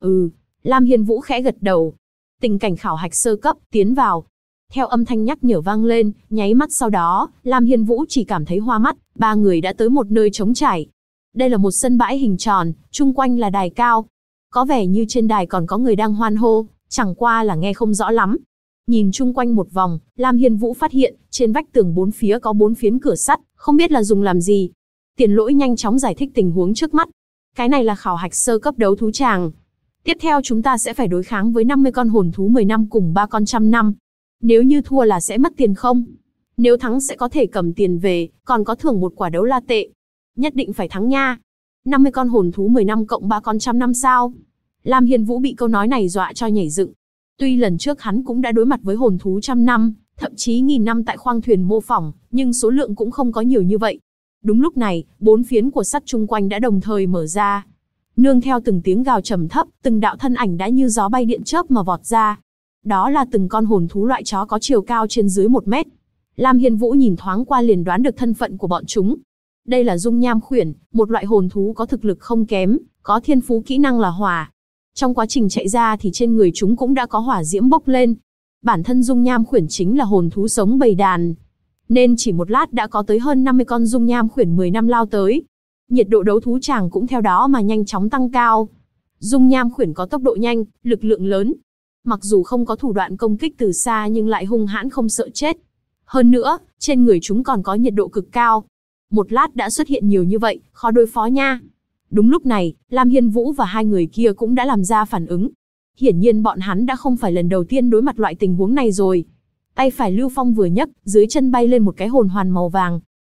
Lam Hiên Vũ khẽ gật đầu. Tình cảnh khảo hạch sơ cấp, tiến vào. Theo âm thanh nhắc nhở vang lên, nháy mắt sau đó, Lam Hiên Vũ chỉ cảm thấy hoa mắt, ba người đã tới một nơi trống trải. Đây là một sân bãi hình tròn, chung quanh là đài cao. Có vẻ như trên đài còn có người đang hoan hô, chẳng qua là nghe không rõ lắm. Nhìn chung quanh một vòng, Lam Hiên Vũ phát hiện, trên vách tường bốn phía có 4 phiến cửa sắt, không biết là dùng làm gì. Tiền Lỗi nhanh chóng giải thích tình huống trước mắt. Cái này là khảo hạch sơ cấp đấu thú tràng. Tiếp theo chúng ta sẽ phải đối kháng với 50 con hồn thú 10 năm cùng 3 con 100 năm. Nếu như thua là sẽ mất tiền không? Nếu thắng sẽ có thể cầm tiền về, còn có thưởng một quả đấu la tệ. Nhất định phải thắng nha. 50 con hồn thú 10 năm cộng 3 con 100 năm sao? Lam Hiên Vũ bị câu nói này dọa cho nhảy dựng. Tuy lần trước hắn cũng đã đối mặt với hồn thú 100 năm, thậm chí 1000 năm tại khoang thuyền mô phỏng, nhưng số lượng cũng không có nhiều như vậy. Đúng lúc này, 4 phiến của sắt chung quanh đã đồng thời mở ra. Nương theo từng tiếng gào trầm thấp, từng đạo thân ảnh đã như gió bay điện chớp mà vọt ra. Đó là từng con hồn thú loại chó có chiều cao trên dưới 1 mét. Lam Hiên Vũ nhìn thoáng qua liền đoán được thân phận của bọn chúng. Đây là dung nham khuyển, một loại hồn thú có thực lực không kém, có thiên phú kỹ năng là hỏa. Trong quá trình chạy ra thì trên người chúng cũng đã có hỏa diễm bốc lên. Bản thân dung nham khuyển chính là hồn thú sống bầy đàn, nên chỉ một lát đã có tới hơn 50 con dung nham khuyển 10 năm lao tới. Nhiệt độ đấu thú tràng cũng theo đó mà nhanh chóng tăng cao. Dung nham khuyển có tốc độ nhanh, lực lượng lớn. Mặc dù không có thủ đoạn công kích từ xa nhưng lại hung hãn không sợ chết. Hơn nữa, trên người chúng còn có nhiệt độ cực cao. Một lát đã xuất hiện nhiều như vậy, khó đối phó nha. Đúng lúc này, Lam Hiên Vũ và hai người kia cũng đã làm ra phản ứng. Hiển nhiên bọn hắn đã không phải lần đầu tiên đối mặt loại tình huống này rồi. Tay phải Lưu Phong vừa nhấc, dưới chân bay lên một cái hồn hoàn màu vàng.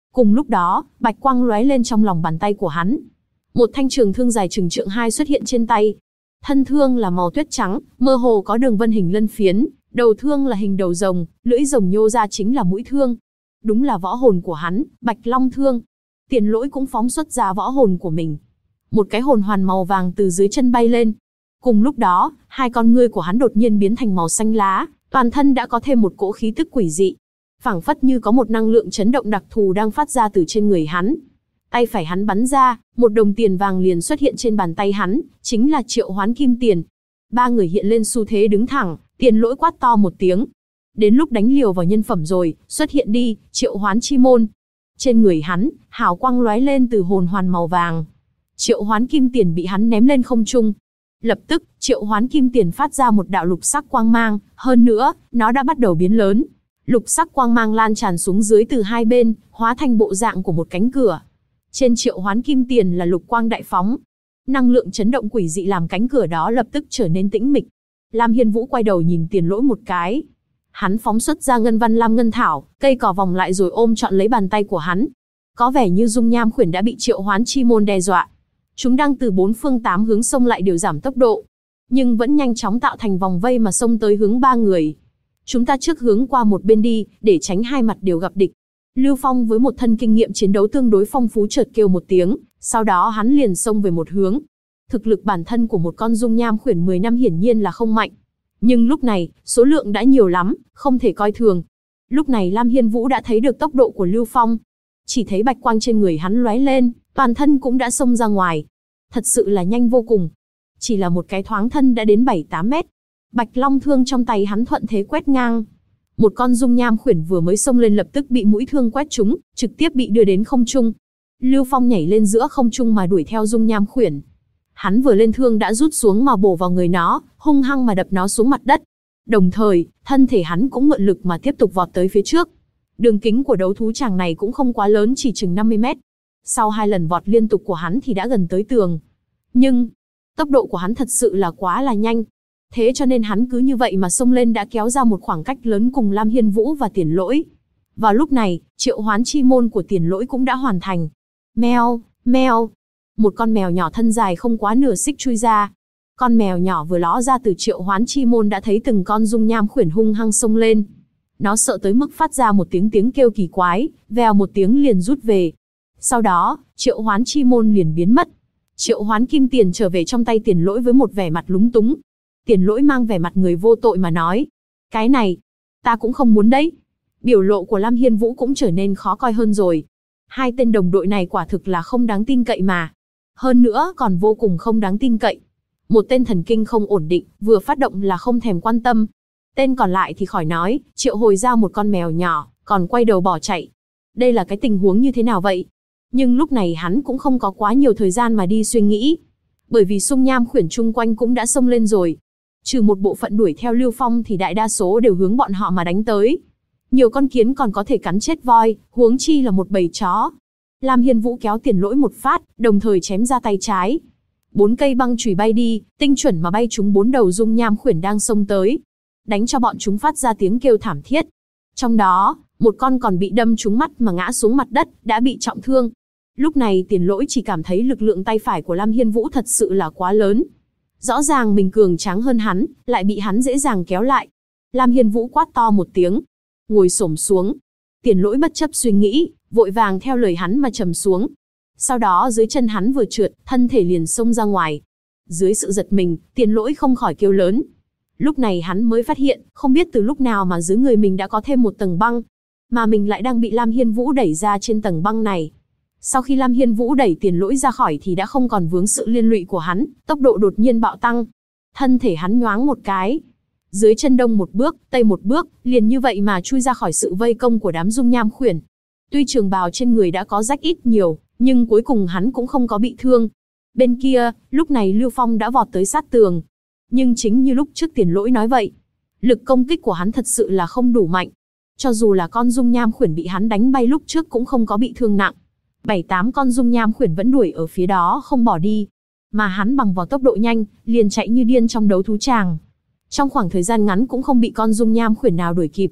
Cùng lúc đó, bạch quang lóe lên trong lòng bàn tay của hắn. Một thanh trường thương dài chừng trượng 2 xuất hiện trên tay. Thân thương là màu tuyết trắng, mơ hồ có đường vân hình lân phiến, đầu thương là hình đầu rồng, lưỡi rồng nhô ra chính là mũi thương. Đúng là võ hồn của hắn, Bạch Long thương. Tiền Lỗi cũng phóng xuất ra võ hồn của mình. Một cái hồn hoàn màu vàng từ dưới chân bay lên. Cùng lúc đó, hai con ngươi của hắn đột nhiên biến thành màu xanh lá, toàn thân đã có thêm một cỗ khí tức quỷ dị. Phảng phất như có một năng lượng chấn động đặc thù đang phát ra từ trên người hắn. Tay phải hắn bắn ra, một đồng tiền vàng liền xuất hiện trên bàn tay hắn, chính là Triệu Hoán Kim Tiền. Ba người hiện lên xu thế đứng thẳng, Tiền Lỗi quát to một tiếng. Đến lúc đánh liều vào nhân phẩm rồi, xuất hiện đi, Triệu Hoán Chi Môn. Trên người hắn, hào quang lóe lên từ hồn hoàn màu vàng. Triệu Hoán Kim Tiền bị hắn ném lên không trung. Lập tức, Triệu Hoán Kim Tiền phát ra một đạo lục sắc quang mang, hơn nữa, nó đã bắt đầu biến lớn. Lục sắc quang mang lan tràn xuống dưới từ hai bên, hóa thành bộ dạng của một cánh cửa. Trên Triệu Hoán Kim Tiền là lục quang đại phóng. Năng lượng chấn động quỷ dị làm cánh cửa đó lập tức trở nên tĩnh mịch. Lam Hiên Vũ quay đầu nhìn Tiền Lỗi một cái. Hắn phóng xuất ra ngân văn lam ngân thảo, cây cỏ vòng lại rồi ôm trọn lấy bàn tay của hắn. Có vẻ như dung nham khuyển đã bị Triệu Hoán Chi Môn đe dọa. Chúng đang từ 4 phương 8 hướng xông lại đều giảm tốc độ, nhưng vẫn nhanh chóng tạo thành vòng vây mà xông tới hướng ba người. Chúng ta trước hướng qua một bên đi, để tránh hai mặt đều gặp địch. Lưu Phong với một thân kinh nghiệm chiến đấu tương đối phong phú chợt kêu một tiếng, sau đó hắn liền xông về một hướng. Thực lực bản thân của một con dung nham khuyển 10 năm hiển nhiên là không mạnh. Nhưng lúc này, số lượng đã nhiều lắm, không thể coi thường. Lúc này Lam Hiên Vũ đã thấy được tốc độ của Lưu Phong. Chỉ thấy bạch quang trên người hắn lóe lên, toàn thân cũng đã xông ra ngoài. Thật sự là nhanh vô cùng. Chỉ là một cái thoáng thân đã đến 7-8 mét. Bạch Long thương trong tay hắn thuận thế quét ngang. Một con dung nham khuyển vừa mới xông lên lập tức bị mũi thương quét trúng, trực tiếp bị đưa đến không trung. Lưu Phong nhảy lên giữa không trung mà đuổi theo dung nham khuyển. Hắn vừa lên thương đã rút xuống mà bổ vào người nó, hung hăng mà đập nó xuống mặt đất. Đồng thời, thân thể hắn cũng mượn lực mà tiếp tục vọt tới phía trước. Đường kính của đấu thú tràng này cũng không quá lớn, chỉ chừng 50 mét. Sau 2 lần vọt liên tục của hắn thì đã gần tới tường. Nhưng, tốc độ của hắn thật sự là quá là nhanh. Thế cho nên hắn cứ như vậy mà xông lên đã kéo ra một khoảng cách lớn cùng Lam Hiên Vũ và Tiền Lỗi. Vào lúc này, Triệu Hoán Chi Môn của Tiền Lỗi cũng đã hoàn thành. Meo, meo. Một con mèo nhỏ thân dài không quá nửa xích chui ra. Con mèo nhỏ vừa ló ra từ Triệu Hoán Chi Môn đã thấy từng con dung nham khuyển hung hăng xông lên. Nó sợ tới mức phát ra một tiếng kêu kỳ quái, vèo một tiếng liền rút về. Sau đó, Triệu Hoán Chi Môn liền biến mất. Triệu Hoán Kim Tiền trở về trong tay Tiền Lỗi với một vẻ mặt lúng túng. Tiền Lỗi mang vẻ mặt người vô tội mà nói. Cái này, ta cũng không muốn đấy. Biểu lộ của Lam Hiên Vũ cũng trở nên khó coi hơn rồi. Hai tên đồng đội này quả thực là không đáng tin cậy mà. Hơn nữa còn vô cùng không đáng tin cậy. Một tên thần kinh không ổn định, vừa phát động là không thèm quan tâm. Tên còn lại thì khỏi nói, triệu hồi ra một con mèo nhỏ, còn quay đầu bỏ chạy. Đây là cái tình huống như thế nào vậy? Nhưng lúc này hắn cũng không có quá nhiều thời gian mà đi suy nghĩ. Bởi vì dung nham khuyển chung quanh cũng đã xông lên rồi. Trừ một bộ phận đuổi theo Lưu Phong thì đại đa số đều hướng bọn họ mà đánh tới. Nhiều con kiến còn có thể cắn chết voi, huống chi là một bầy chó. Lam Hiên Vũ kéo Tiền Lỗi một phát, đồng thời chém ra tay trái. 4 cây băng chùy bay đi, tinh chuẩn mà bay trúng 4 đầu dung nham khuyển đang xông tới. Đánh cho bọn chúng phát ra tiếng kêu thảm thiết. Trong đó, một con còn bị đâm trúng mắt mà ngã xuống mặt đất, đã bị trọng thương. Lúc này Tiền Lỗi chỉ cảm thấy lực lượng tay phải của Lam Hiên Vũ thật sự là quá lớn. Rõ ràng mình cường tráng hơn hắn, lại bị hắn dễ dàng kéo lại. Lam Hiên Vũ quát to một tiếng, ngồi xổm xuống. Tiền Lỗi bất chấp suy nghĩ, vội vàng theo lời hắn mà trầm xuống. Sau đó dưới chân hắn vừa trượt, thân thể liền xông ra ngoài. Dưới sự giật mình, Tiền Lỗi không khỏi kêu lớn. Lúc này hắn mới phát hiện, không biết từ lúc nào mà dưới người mình đã có thêm một tầng băng, mà mình lại đang bị Lam Hiên Vũ đẩy ra trên tầng băng này. Sau khi Lam Hiên Vũ đẩy Tiền Lỗi ra khỏi thì đã không còn vướng sự liên lụy của hắn, tốc độ đột nhiên bạo tăng. Thân thể hắn nhoáng một cái. Dưới chân đông một bước, tây một bước, liền như vậy mà chui ra khỏi sự vây công của đám dung nham khuyển. Tuy trường bào trên người đã có rách ít nhiều, nhưng cuối cùng hắn cũng không có bị thương. Bên kia, lúc này Lưu Phong đã vọt tới sát tường. Nhưng chính như lúc trước Tiền Lỗi nói vậy, lực công kích của hắn thật sự là không đủ mạnh. Cho dù là con dung nham khuyển bị hắn đánh bay lúc trước cũng không có bị thương nặng. 7-8 con dung nham khuyển vẫn đuổi ở phía đó không bỏ đi. Mà hắn bằng vào tốc độ nhanh, liền chạy như điên trong đấu thú tràng. Trong khoảng thời gian ngắn cũng không bị con dung nham khuyển nào đuổi kịp.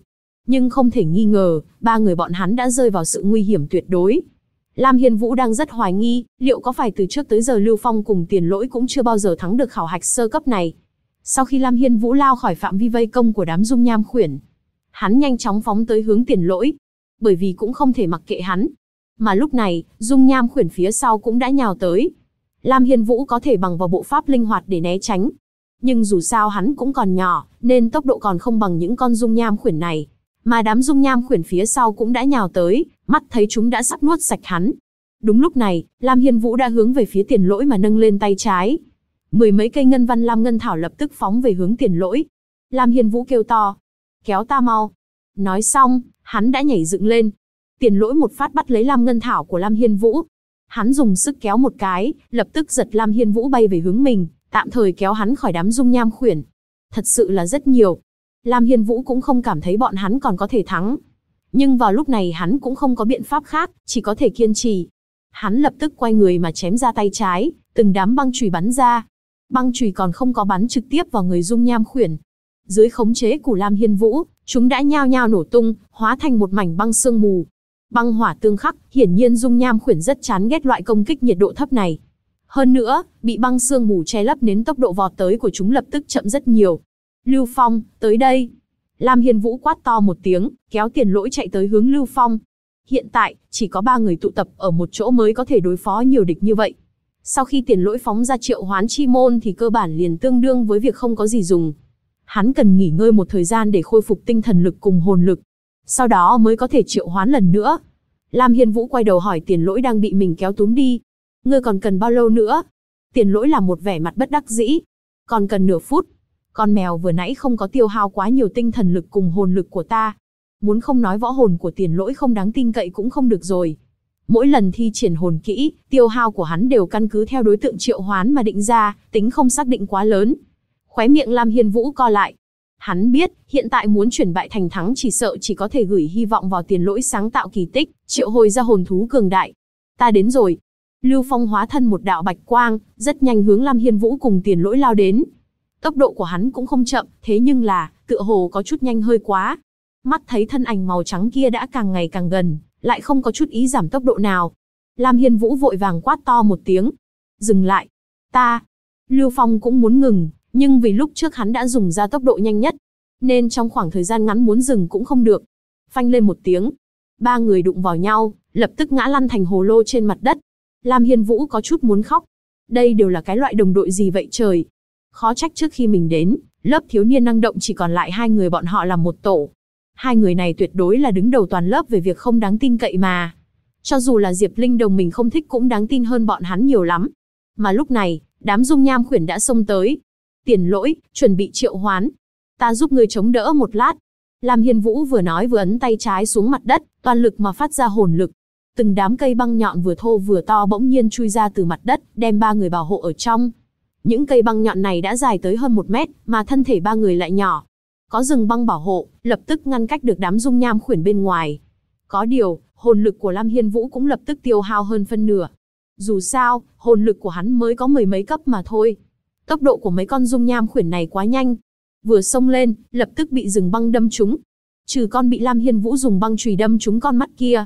Nhưng không thể nghi ngờ, ba người bọn hắn đã rơi vào sự nguy hiểm tuyệt đối. Lam Hiên Vũ đang rất hoài nghi, liệu có phải từ trước tới giờ Lưu Phong cùng Tiền Lỗi cũng chưa bao giờ thắng được khảo hạch sơ cấp này. Sau khi Lam Hiên Vũ lao khỏi phạm vi vây công của đám dung nham khuyển, hắn nhanh chóng phóng tới hướng Tiền Lỗi, bởi vì cũng không thể mặc kệ hắn. Mà lúc này, dung nham khuyển phía sau cũng đã nhào tới. Lam Hiên Vũ có thể bằng vào bộ pháp linh hoạt để né tránh. Nhưng dù sao hắn cũng còn nhỏ, nên tốc độ còn không bằng những con dung nham khuyển này. Mà đám dung nham khuyển phía sau cũng đã nhào tới, mắt thấy chúng đã sắp nuốt sạch hắn. Đúng lúc này, Lam Hiên Vũ đã hướng về phía Tiền Lỗi mà nâng lên tay trái. Mười mấy cây ngân văn lam ngân thảo lập tức phóng về hướng Tiền Lỗi. Lam Hiên Vũ kêu to, kéo ta mau. Nói xong, hắn đã nhảy dựng lên. Tiền Lỗi một phát bắt lấy lam ngân thảo của Lam Hiên Vũ. Hắn dùng sức kéo một cái, lập tức giật Lam Hiên Vũ bay về hướng mình, tạm thời kéo hắn khỏi đám dung nham khuyển. Thật sự là rất nhiều. Lam Hiên Vũ cũng không cảm thấy bọn hắn còn có thể thắng. Nhưng vào lúc này hắn cũng không có biện pháp khác, chỉ có thể kiên trì. Hắn lập tức quay người mà chém ra tay trái, từng đám băng chùy bắn ra. Băng chùy còn không có bắn trực tiếp vào người dung nham khuyển. Dưới khống chế của Lam Hiên Vũ, chúng đã nhao nhao nổ tung, hóa thành một mảnh băng sương mù. Băng hỏa tương khắc, hiển nhiên dung nham khuyển rất chán ghét loại công kích nhiệt độ thấp này. Hơn nữa, bị băng sương mù che lấp nên tốc độ vọt tới của chúng lập tức chậm rất nhiều. Lưu Phong, tới đây. Lam Hiên Vũ quát to một tiếng, kéo Tiền Lỗi chạy tới hướng Lưu Phong. Hiện tại, chỉ có 3 người tụ tập ở một chỗ mới có thể đối phó nhiều địch như vậy. Sau khi Tiền Lỗi phóng ra triệu hoán chi môn thì cơ bản liền tương đương với việc không có gì dùng. Hắn cần nghỉ ngơi một thời gian để khôi phục tinh thần lực cùng hồn lực. Sau đó mới có thể triệu hoán lần nữa. Lam Hiên Vũ quay đầu hỏi Tiền Lỗi đang bị mình kéo túm đi. Ngươi còn cần bao lâu nữa? Tiền Lỗi làm một vẻ mặt bất đắc dĩ. Còn cần nửa phút. Con mèo vừa nãy không có tiêu hao quá nhiều tinh thần lực cùng hồn lực của ta. Muốn không nói võ hồn của Tiền Lỗi không đáng tin cậy cũng không được rồi. Mỗi lần thi triển hồn kỹ, tiêu hao của hắn đều căn cứ theo đối tượng triệu hoán mà định ra, tính không xác định quá lớn. Khóe miệng Lam Hiên Vũ co lại. Hắn biết, hiện tại muốn chuyển bại thành thắng chỉ sợ chỉ có thể gửi hy vọng vào Tiền Lỗi sáng tạo kỳ tích, triệu hồi ra hồn thú cường đại. Ta đến rồi. Lưu Phong hóa thân một đạo bạch quang, rất nhanh hướng Lam Hiên Vũ cùng Tiền Lỗi lao đến. Tốc độ của hắn cũng không chậm, thế nhưng là, tựa hồ có chút nhanh hơi quá. Mắt thấy thân ảnh màu trắng kia đã càng ngày càng gần, lại không có chút ý giảm tốc độ nào. Lam Hiên Vũ vội vàng quát to một tiếng. Dừng lại. Ta. Lưu Phong cũng muốn ngừng, nhưng vì lúc trước hắn đã dùng ra tốc độ nhanh nhất, nên trong khoảng thời gian ngắn muốn dừng cũng không được. Phanh lên một tiếng. 3 người đụng vào nhau, lập tức ngã lăn thành hồ lô trên mặt đất. Lam Hiên Vũ có chút muốn khóc. Đây đều là cái loại đồng đội gì vậy trời? Khó trách trước khi mình đến, lớp thiếu niên năng động chỉ còn lại 2 người bọn họ làm một tổ. 2 người này tuyệt đối là đứng đầu toàn lớp về việc không đáng tin cậy mà. Cho dù là Diệp Linh đồng mình không thích cũng đáng tin hơn bọn hắn nhiều lắm. Mà lúc này, đám dung nham khuyển đã xông tới. Tiền Lỗi, chuẩn bị triệu hoán. Ta giúp ngươi chống đỡ một lát. Lam Hiên Vũ vừa nói vừa ấn tay trái xuống mặt đất, toàn lực mà phát ra hồn lực. Từng đám cây băng nhọn vừa thô vừa to bỗng nhiên chui ra từ mặt đất, đem 3 người bảo hộ ở trong. Những cây băng nhọn này đã dài tới hơn 1 mét, mà thân thể 3 người lại nhỏ. Có rừng băng bảo hộ, lập tức ngăn cách được đám dung nham khuyển bên ngoài. Có điều, hồn lực của Lam Hiên Vũ cũng lập tức tiêu hao hơn phân nửa. Dù sao, hồn lực của hắn mới có 10 mấy cấp mà thôi. Tốc độ của mấy con dung nham khuyển này quá nhanh. Vừa xông lên, lập tức bị rừng băng đâm trúng. Trừ con bị Lam Hiên Vũ dùng băng chùy đâm trúng con mắt kia,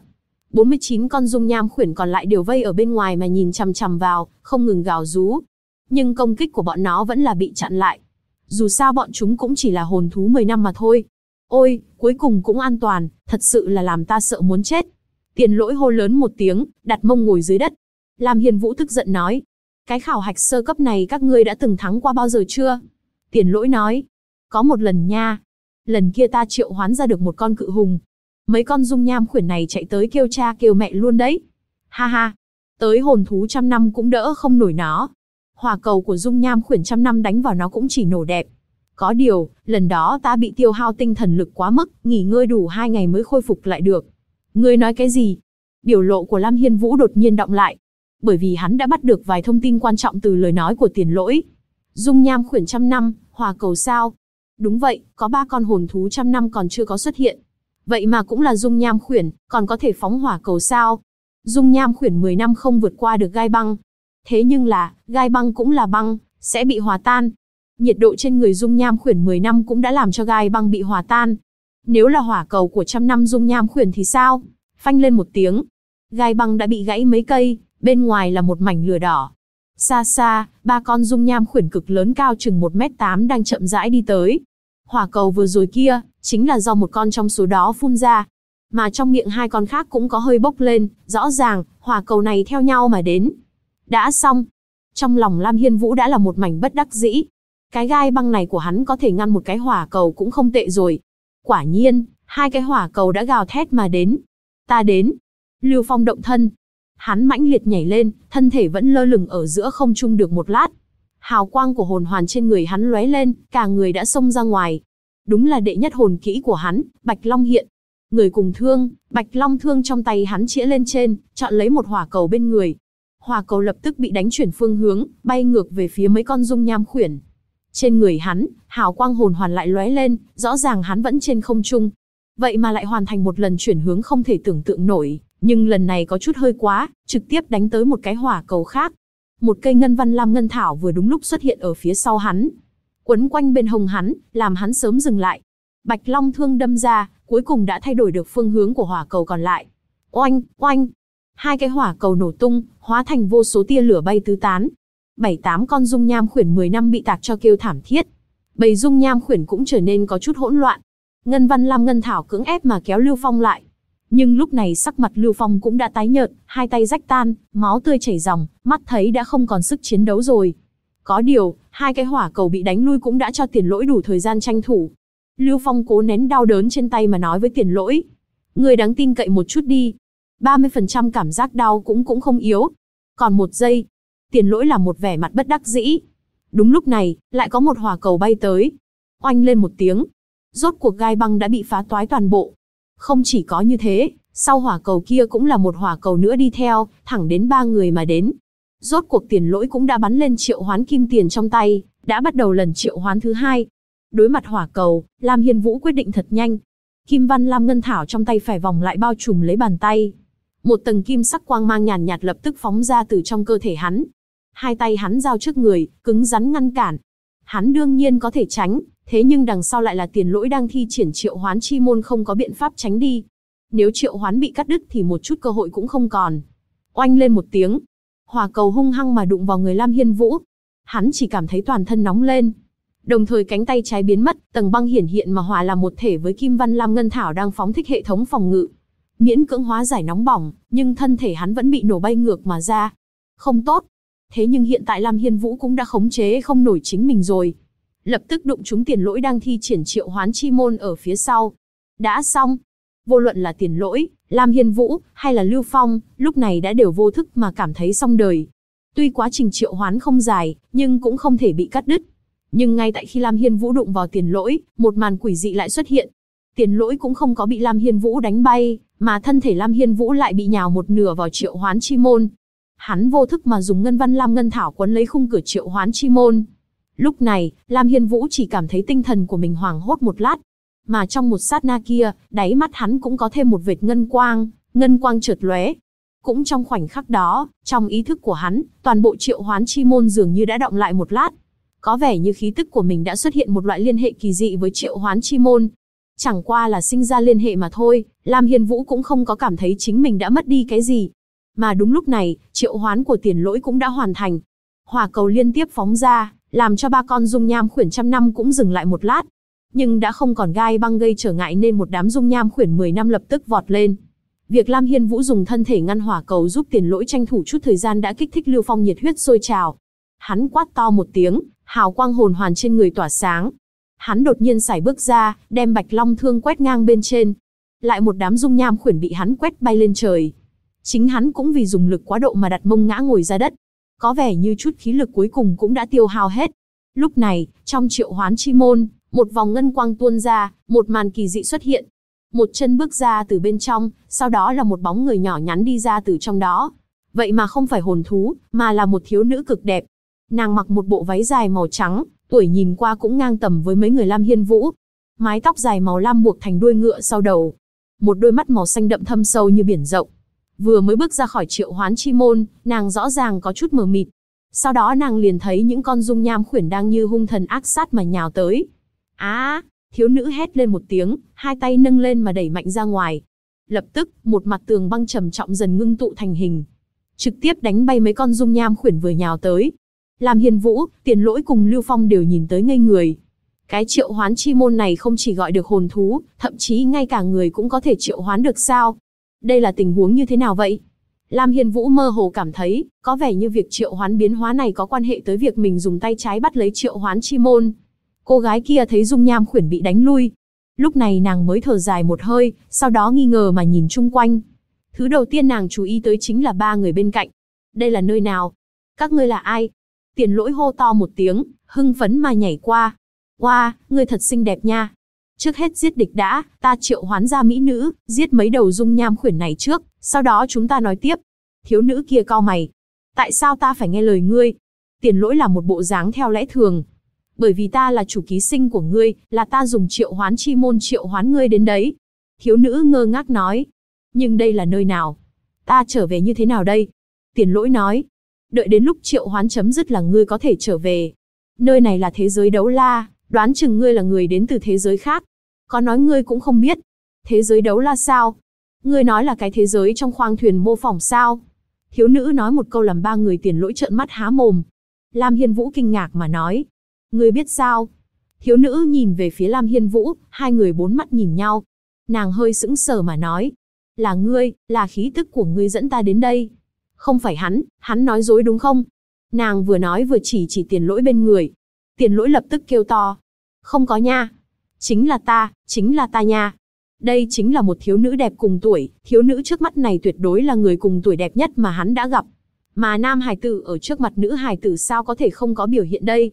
49 con dung nham khuyển còn lại đều vây ở bên ngoài mà nhìn chằm chằm vào, không ngừng gào rú. Nhưng công kích của bọn nó vẫn là bị chặn lại. Dù sao bọn chúng cũng chỉ là hồn thú 10 năm mà thôi. Ôi, cuối cùng cũng an toàn, thật sự là làm ta sợ muốn chết. Tiền Lỗi hô lớn một tiếng, đặt mông ngồi dưới đất. Lam Hiên Vũ tức giận nói. Cái khảo hạch sơ cấp này các ngươi đã từng thắng qua bao giờ chưa? Tiền Lỗi nói. Có một lần nha. Lần kia ta triệu hoán ra được một con cự hùng. Mấy con dung nham khuyển này chạy tới kêu cha kêu mẹ luôn đấy. Ha ha. Tới hồn thú 100 năm cũng đỡ không nổi nó. Hỏa cầu của dung nham khuyển 100 năm đánh vào nó cũng chỉ nổ đẹp. Có điều, lần đó ta bị tiêu hao tinh thần lực quá mức, nghỉ ngơi đủ 2 ngày mới khôi phục lại được. Ngươi nói cái gì? Biểu lộ của Lam Hiên Vũ đột nhiên đọng lại. Bởi vì hắn đã bắt được vài thông tin quan trọng từ lời nói của Tiền Lỗi. Dung nham khuyển 100 năm, hỏa cầu sao? Đúng vậy, có 3 con hồn thú 100 năm còn chưa có xuất hiện. Vậy mà cũng là dung nham khuyển, còn có thể phóng hỏa cầu sao? Dung nham khuyển 10 năm không vượt qua được gai băng. Thế nhưng là, gai băng cũng là băng, sẽ bị hòa tan. Nhiệt độ trên người dung nham khuyển 10 năm cũng đã làm cho gai băng bị hòa tan. Nếu là hỏa cầu của trăm năm dung nham khuyển thì sao? Phanh lên một tiếng. Gai băng đã bị gãy mấy cây, bên ngoài là một mảnh lửa đỏ. Xa xa, ba con dung nham khuyển cực lớn cao chừng 1m8 đang chậm rãi đi tới. Hỏa cầu vừa rồi kia, chính là do một con trong số đó phun ra. Mà trong miệng hai con khác cũng có hơi bốc lên, rõ ràng, hỏa cầu này theo nhau mà đến. Đã xong. Trong lòng Lam Hiên Vũ đã là một mảnh bất đắc dĩ. Cái gai băng này của hắn có thể ngăn một cái hỏa cầu cũng không tệ rồi. Quả nhiên, hai cái hỏa cầu đã gào thét mà đến. Ta đến. Lưu Phong động thân. Hắn mãnh liệt nhảy lên, thân thể vẫn lơ lửng ở giữa không trung được một lát. Hào quang của hồn hoàn trên người hắn lóe lên, cả người đã xông ra ngoài. Đúng là đệ nhất hồn kỹ của hắn, Bạch Long hiện. Người cùng thương, Bạch Long thương trong tay hắn chĩa lên trên, chọn lấy một hỏa cầu bên người. Hỏa cầu lập tức bị đánh chuyển phương hướng, bay ngược về phía mấy con dung nham khuyển. Trên người hắn, hào quang hồn hoàn lại lóe lên, rõ ràng hắn vẫn trên không trung. Vậy mà lại hoàn thành một lần chuyển hướng không thể tưởng tượng nổi, nhưng lần này có chút hơi quá, trực tiếp đánh tới một cái hỏa cầu khác. Một cây ngân văn lam ngân thảo vừa đúng lúc xuất hiện ở phía sau hắn, quấn quanh bên hông hắn, làm hắn sớm dừng lại. Bạch Long thương đâm ra, cuối cùng đã thay đổi được phương hướng của hỏa cầu còn lại. Oanh, oanh! Hai cái hỏa cầu nổ tung, hóa thành vô số tia lửa bay tứ tán. 7-8 con dung nham khuyển 10 năm bị tạc cho kêu thảm thiết. Bầy dung nham khuyển cũng trở nên có chút hỗn loạn. Ngân văn lam ngân thảo cưỡng ép mà kéo Lưu Phong lại. Nhưng lúc này sắc mặt Lưu Phong cũng đã tái nhợt, hai tay rách tan, máu tươi chảy ròng, mắt thấy đã không còn sức chiến đấu rồi. Có điều, hai cái hỏa cầu bị đánh lui cũng đã cho Tiền Lỗi đủ thời gian tranh thủ. Lưu Phong cố nén đau đớn trên tay mà nói với Tiền Lỗi. Người đáng tin cậy một chút đi. 30% cảm giác đau cũng không yếu. Còn một giây. Tiền Lỗi làm một vẻ mặt bất đắc dĩ. Đúng lúc này, lại có một hỏa cầu bay tới. Oanh lên một tiếng. Rốt cuộc gai băng đã bị phá toái toàn bộ. Không chỉ có như thế, sau hỏa cầu kia cũng là một hỏa cầu nữa đi theo, thẳng đến 3 người mà đến. Rốt cuộc Tiền Lỗi cũng đã bắn lên triệu hoán kim tiền trong tay, đã bắt đầu lần triệu hoán thứ hai. Đối mặt hỏa cầu, Lam Hiên Vũ quyết định thật nhanh. Kim văn lam ngân thảo trong tay phải vòng lại bao trùm lấy bàn tay. Một tầng kim sắc quang mang nhàn nhạt lập tức phóng ra từ trong cơ thể hắn. Hai tay hắn giao trước người, cứng rắn ngăn cản. Hắn đương nhiên có thể tránh, thế nhưng đằng sau lại là Tiền Lỗi đang thi triển triệu hoán chi môn không có biện pháp tránh đi. Nếu triệu hoán bị cắt đứt thì một chút cơ hội cũng không còn. Oanh lên một tiếng. Hỏa cầu hung hăng mà đụng vào người Lam Hiên Vũ. Hắn chỉ cảm thấy toàn thân nóng lên. Đồng thời cánh tay trái biến mất, tầng băng hiển hiện mà hòa làm một thể với kim văn lam ngân thảo đang phóng thích hệ thống phòng ngự. Miễn cưỡng hóa giải nóng bỏng, nhưng thân thể hắn vẫn bị nổ bay ngược mà ra. Không tốt. Thế nhưng hiện tại Lam Hiên Vũ cũng đã khống chế không nổi chính mình rồi. Lập tức đụng trúng Tiền Lỗi đang thi triển triệu hoán chi môn ở phía sau. Đã xong. Vô luận là Tiền Lỗi, Lam Hiên Vũ, hay là Lưu Phong, lúc này đã đều vô thức mà cảm thấy xong đời. Tuy quá trình triệu hoán không dài, nhưng cũng không thể bị cắt đứt. Nhưng ngay tại khi Lam Hiên Vũ đụng vào Tiền Lỗi, một màn quỷ dị lại xuất hiện. Tiền Lỗi cũng không có bị Lam Hiên Vũ đánh bay, mà thân thể Lam Hiên Vũ lại bị nhào một nửa vào triệu hoán chi môn. Hắn vô thức mà dùng ngân văn lam ngân thảo quấn lấy khung cửa triệu hoán chi môn. Lúc này, Lam Hiên Vũ chỉ cảm thấy tinh thần của mình hoảng hốt một lát. Mà trong một sát na kia, đáy mắt hắn cũng có thêm một vệt ngân quang chợt lóe. Cũng trong khoảnh khắc đó, trong ý thức của hắn, toàn bộ triệu hoán chi môn dường như đã động lại một lát. Có vẻ như khí tức của mình đã xuất hiện một loại liên hệ kỳ dị với triệu hoán chi môn. Chẳng qua là sinh ra liên hệ mà thôi, Lam Hiên Vũ cũng không có cảm thấy chính mình đã mất đi cái gì. Mà đúng lúc này, triệu hoán của Tiền Lỗi cũng đã hoàn thành. Hỏa cầu liên tiếp phóng ra, làm cho ba con dung nham khuyển trăm năm cũng dừng lại một lát. Nhưng đã không còn gai băng gây trở ngại nên một đám dung nham khuyển 10 năm lập tức vọt lên. Việc Lam Hiên Vũ dùng thân thể ngăn hỏa cầu giúp Tiền Lỗi tranh thủ chút thời gian đã kích thích Lưu Phong nhiệt huyết sôi trào. Hắn quát to một tiếng, hào quang hồn hoàn trên người tỏa sáng. Hắn đột nhiên sải bước ra, đem Bạch Long thương quét ngang bên trên. Lại một đám dung nham khuyển bị hắn quét bay lên trời. Chính hắn cũng vì dùng lực quá độ mà đặt mông ngã ngồi ra đất. Có vẻ như chút khí lực cuối cùng cũng đã tiêu hao hết. Lúc này, trong triệu hoán chi môn, một vòng ngân quang tuôn ra, một màn kỳ dị xuất hiện. Một chân bước ra từ bên trong, sau đó là một bóng người nhỏ nhắn đi ra từ trong đó. Vậy mà không phải hồn thú, mà là một thiếu nữ cực đẹp. Nàng mặc một bộ váy dài màu trắng, tuổi nhìn qua cũng ngang tầm với mấy người Lam Hiên Vũ. Mái tóc dài màu lam buộc thành đuôi ngựa sau đầu. Một đôi mắt màu xanh đậm thâm sâu như biển rộng. Vừa mới bước ra khỏi triệu hoán chi môn, nàng rõ ràng có chút mờ mịt. Sau đó nàng liền thấy những con dung nham khuyển đang như hung thần ác sát mà nhào tới. Thiếu nữ hét lên một tiếng, hai tay nâng lên mà đẩy mạnh ra ngoài. Lập tức, một mặt tường băng trầm trọng dần ngưng tụ thành hình, trực tiếp đánh bay mấy con dung nham khuyển vừa nhào tới. Lam Hiên Vũ, Tiền Lỗi cùng Lưu Phong đều nhìn tới ngây người. Cái triệu hoán chi môn này không chỉ gọi được hồn thú, thậm chí ngay cả người cũng có thể triệu hoán được sao? Đây là tình huống như thế nào vậy? Lam Hiên Vũ mơ hồ cảm thấy, có vẻ như việc triệu hoán biến hóa này có quan hệ tới việc mình dùng tay trái bắt lấy triệu hoán chi môn. Cô gái kia thấy dung nham khuyển bị đánh lui. Lúc này nàng mới thở dài một hơi, sau đó nghi ngờ mà nhìn chung quanh. Thứ đầu tiên nàng chú ý tới chính là ba người bên cạnh. Đây là nơi nào? Các ngươi là ai? Tiền Lỗi hô to một tiếng, hưng phấn mà nhảy qua. Wow, ngươi thật xinh đẹp nha. Trước hết giết địch đã, ta triệu hoán ra mỹ nữ, giết mấy đầu dung nham khuyển này trước, sau đó chúng ta nói tiếp. Thiếu nữ kia cau mày. Tại sao ta phải nghe lời ngươi? Tiền Lỗi là một bộ dáng theo lẽ thường. Bởi vì ta là chủ ký sinh của ngươi, là ta dùng triệu hoán chi môn triệu hoán ngươi đến đấy. Thiếu nữ ngơ ngác nói. Nhưng đây là nơi nào? Ta trở về như thế nào đây? Tiền Lỗi nói. Đợi đến lúc triệu hoán chấm dứt là ngươi có thể trở về. Nơi này là thế giới đấu la, đoán chừng ngươi là người đến từ thế giới khác. Có nói ngươi cũng không biết. Thế giới đấu la sao? Ngươi nói là cái thế giới trong khoang thuyền mô phỏng sao? Thiếu nữ nói một câu làm ba người Tiền Lỗi trợn mắt há mồm. Lam Hiên Vũ kinh ngạc mà nói. Ngươi biết sao? Thiếu nữ nhìn về phía Lam Hiên Vũ, hai người bốn mắt nhìn nhau. Nàng hơi sững sờ mà nói. Là ngươi, là khí tức của ngươi dẫn ta đến đây. Không phải hắn nói dối đúng không? Nàng vừa nói vừa chỉ Tiền Lỗi bên người. Tiền Lỗi lập tức kêu to. Không có nha. Chính là ta nha. Đây chính là một thiếu nữ đẹp cùng tuổi, thiếu nữ trước mắt này tuyệt đối là người cùng tuổi đẹp nhất mà hắn đã gặp. Mà nam hài tử ở trước mặt nữ hài tử sao có thể không có biểu hiện đây?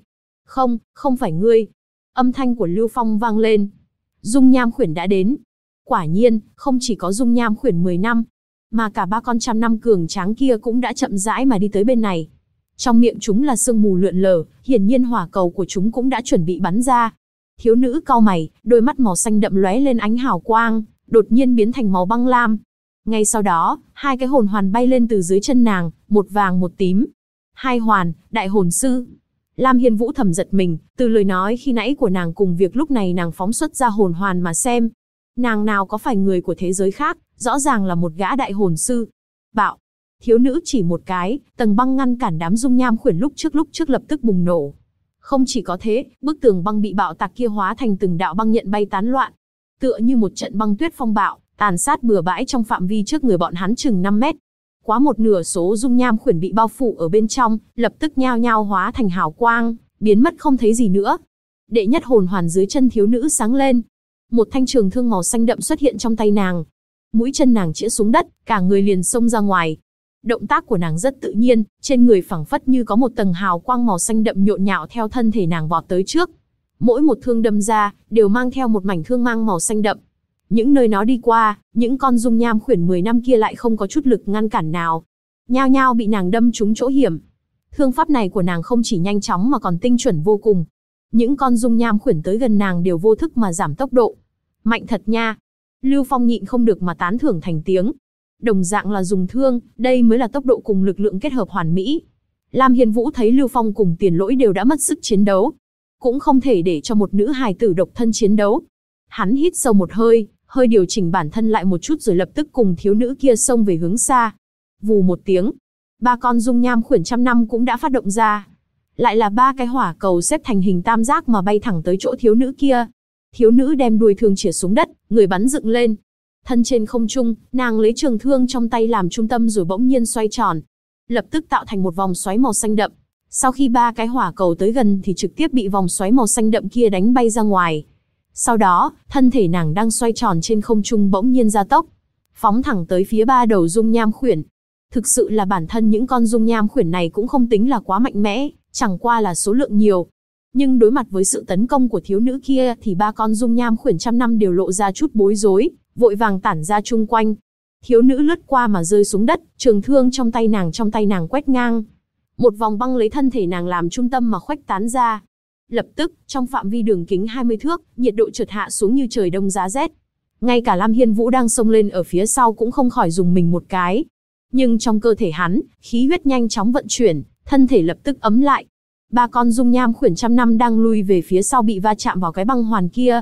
Không phải ngươi. Âm thanh của Lưu Phong vang lên. Dung nham khuyển đã đến. Quả nhiên, không chỉ có dung nham khuyển 10 năm, mà cả ba con trăm năm cường tráng kia cũng đã chậm rãi mà đi tới bên này. Trong miệng chúng là sương mù lượn lờ, hiển nhiên hỏa cầu của chúng cũng đã chuẩn bị bắn ra. Thiếu nữ cau mày, đôi mắt màu xanh đậm lóe lên ánh hào quang, đột nhiên biến thành màu băng lam. Ngay sau đó, hai cái hồn hoàn bay lên từ dưới chân nàng, một vàng một tím. Hai hoàn, đại hồn sư. Lam Hiên Vũ thầm giật mình, từ lời nói khi nãy của nàng cùng việc lúc này nàng phóng xuất ra hồn hoàn mà xem. Nàng nào có phải người của thế giới khác, rõ ràng là một gã đại hồn sư. Bạo. Thiếu nữ chỉ một cái, tầng băng ngăn cản đám dung nham khuyển lúc trước lập tức bùng nổ. Không chỉ có thế, bức tường băng bị bạo tạc kia hóa thành từng đạo băng nhận bay tán loạn. Tựa như một trận băng tuyết phong bạo, tàn sát bừa bãi trong phạm vi trước người bọn hắn chừng 5 mét. Quá một nửa số dung nham khuyển bị bao phủ ở bên trong, lập tức nhao nhao hóa thành hào quang, biến mất không thấy gì nữa. Đệ nhất hồn hoàn dưới chân thiếu nữ sáng lên. Một thanh trường thương màu xanh đậm xuất hiện trong tay nàng. Mũi chân nàng chĩa xuống đất, cả người liền xông ra ngoài. Động tác của nàng rất tự nhiên, trên người phảng phất như có một tầng hào quang màu xanh đậm nhộn nhạo theo thân thể nàng vọt tới trước. Mỗi một thương đâm ra, đều mang theo một mảnh thương mang màu xanh đậm. Những nơi nó đi qua, những con dung nham khuyển 10 năm kia lại không có chút lực ngăn cản nào. Nhao nhao bị nàng đâm trúng chỗ hiểm. Thương pháp này của nàng không chỉ nhanh chóng mà còn tinh chuẩn vô cùng. Những con dung nham khuyển tới gần nàng đều vô thức mà giảm tốc độ. Mạnh thật nha. Lưu Phong nhịn không được mà tán thưởng thành tiếng. Đồng dạng là dùng thương, đây mới là tốc độ cùng lực lượng kết hợp hoàn mỹ. Lam Hiên Vũ thấy Lưu Phong cùng Tiền Lỗi đều đã mất sức chiến đấu. Cũng không thể để cho một nữ hài tử độc thân chiến đấu. Hắn hít sâu một hơi, hơi điều chỉnh bản thân lại một chút rồi lập tức cùng thiếu nữ kia xông về hướng xa. Vù một tiếng, ba con dung nham khuyển trăm năm cũng đã phát động ra. Lại là ba cái hỏa cầu xếp thành hình tam giác mà bay thẳng tới chỗ thiếu nữ kia. Thiếu nữ đem đuôi thương chĩa xuống đất, người bắn dựng lên. Thân trên không trung, nàng lấy trường thương trong tay làm trung tâm rồi bỗng nhiên xoay tròn. Lập tức tạo thành một vòng xoáy màu xanh đậm. Sau khi ba cái hỏa cầu tới gần thì trực tiếp bị vòng xoáy màu xanh đậm kia đánh bay ra ngoài. Sau đó, thân thể nàng đang xoay tròn trên không trung bỗng nhiên gia tốc, phóng thẳng tới phía ba đầu dung nham khuyển. Thực sự là bản thân những con dung nham khuyển này cũng không tính là quá mạnh mẽ, chẳng qua là số lượng nhiều. Nhưng đối mặt với sự tấn công của thiếu nữ kia thì ba con dung nham khuyển trăm năm đều lộ ra chút bối rối, vội vàng tản ra chung quanh. Thiếu nữ lướt qua mà rơi xuống đất, trường thương trong tay nàng quét ngang. Một vòng băng lấy thân thể nàng làm trung tâm mà khuếch tán ra. Lập tức, trong phạm vi đường kính 20 thước, nhiệt độ chợt hạ xuống như trời đông giá rét. Ngay cả Lam Hiên Vũ đang xông lên ở phía sau cũng không khỏi dùng mình một cái. Nhưng trong cơ thể hắn, khí huyết nhanh chóng vận chuyển, thân thể lập tức ấm lại. Ba con dung nham khuyển trăm năm đang lui về phía sau bị va chạm vào cái băng hoàn kia.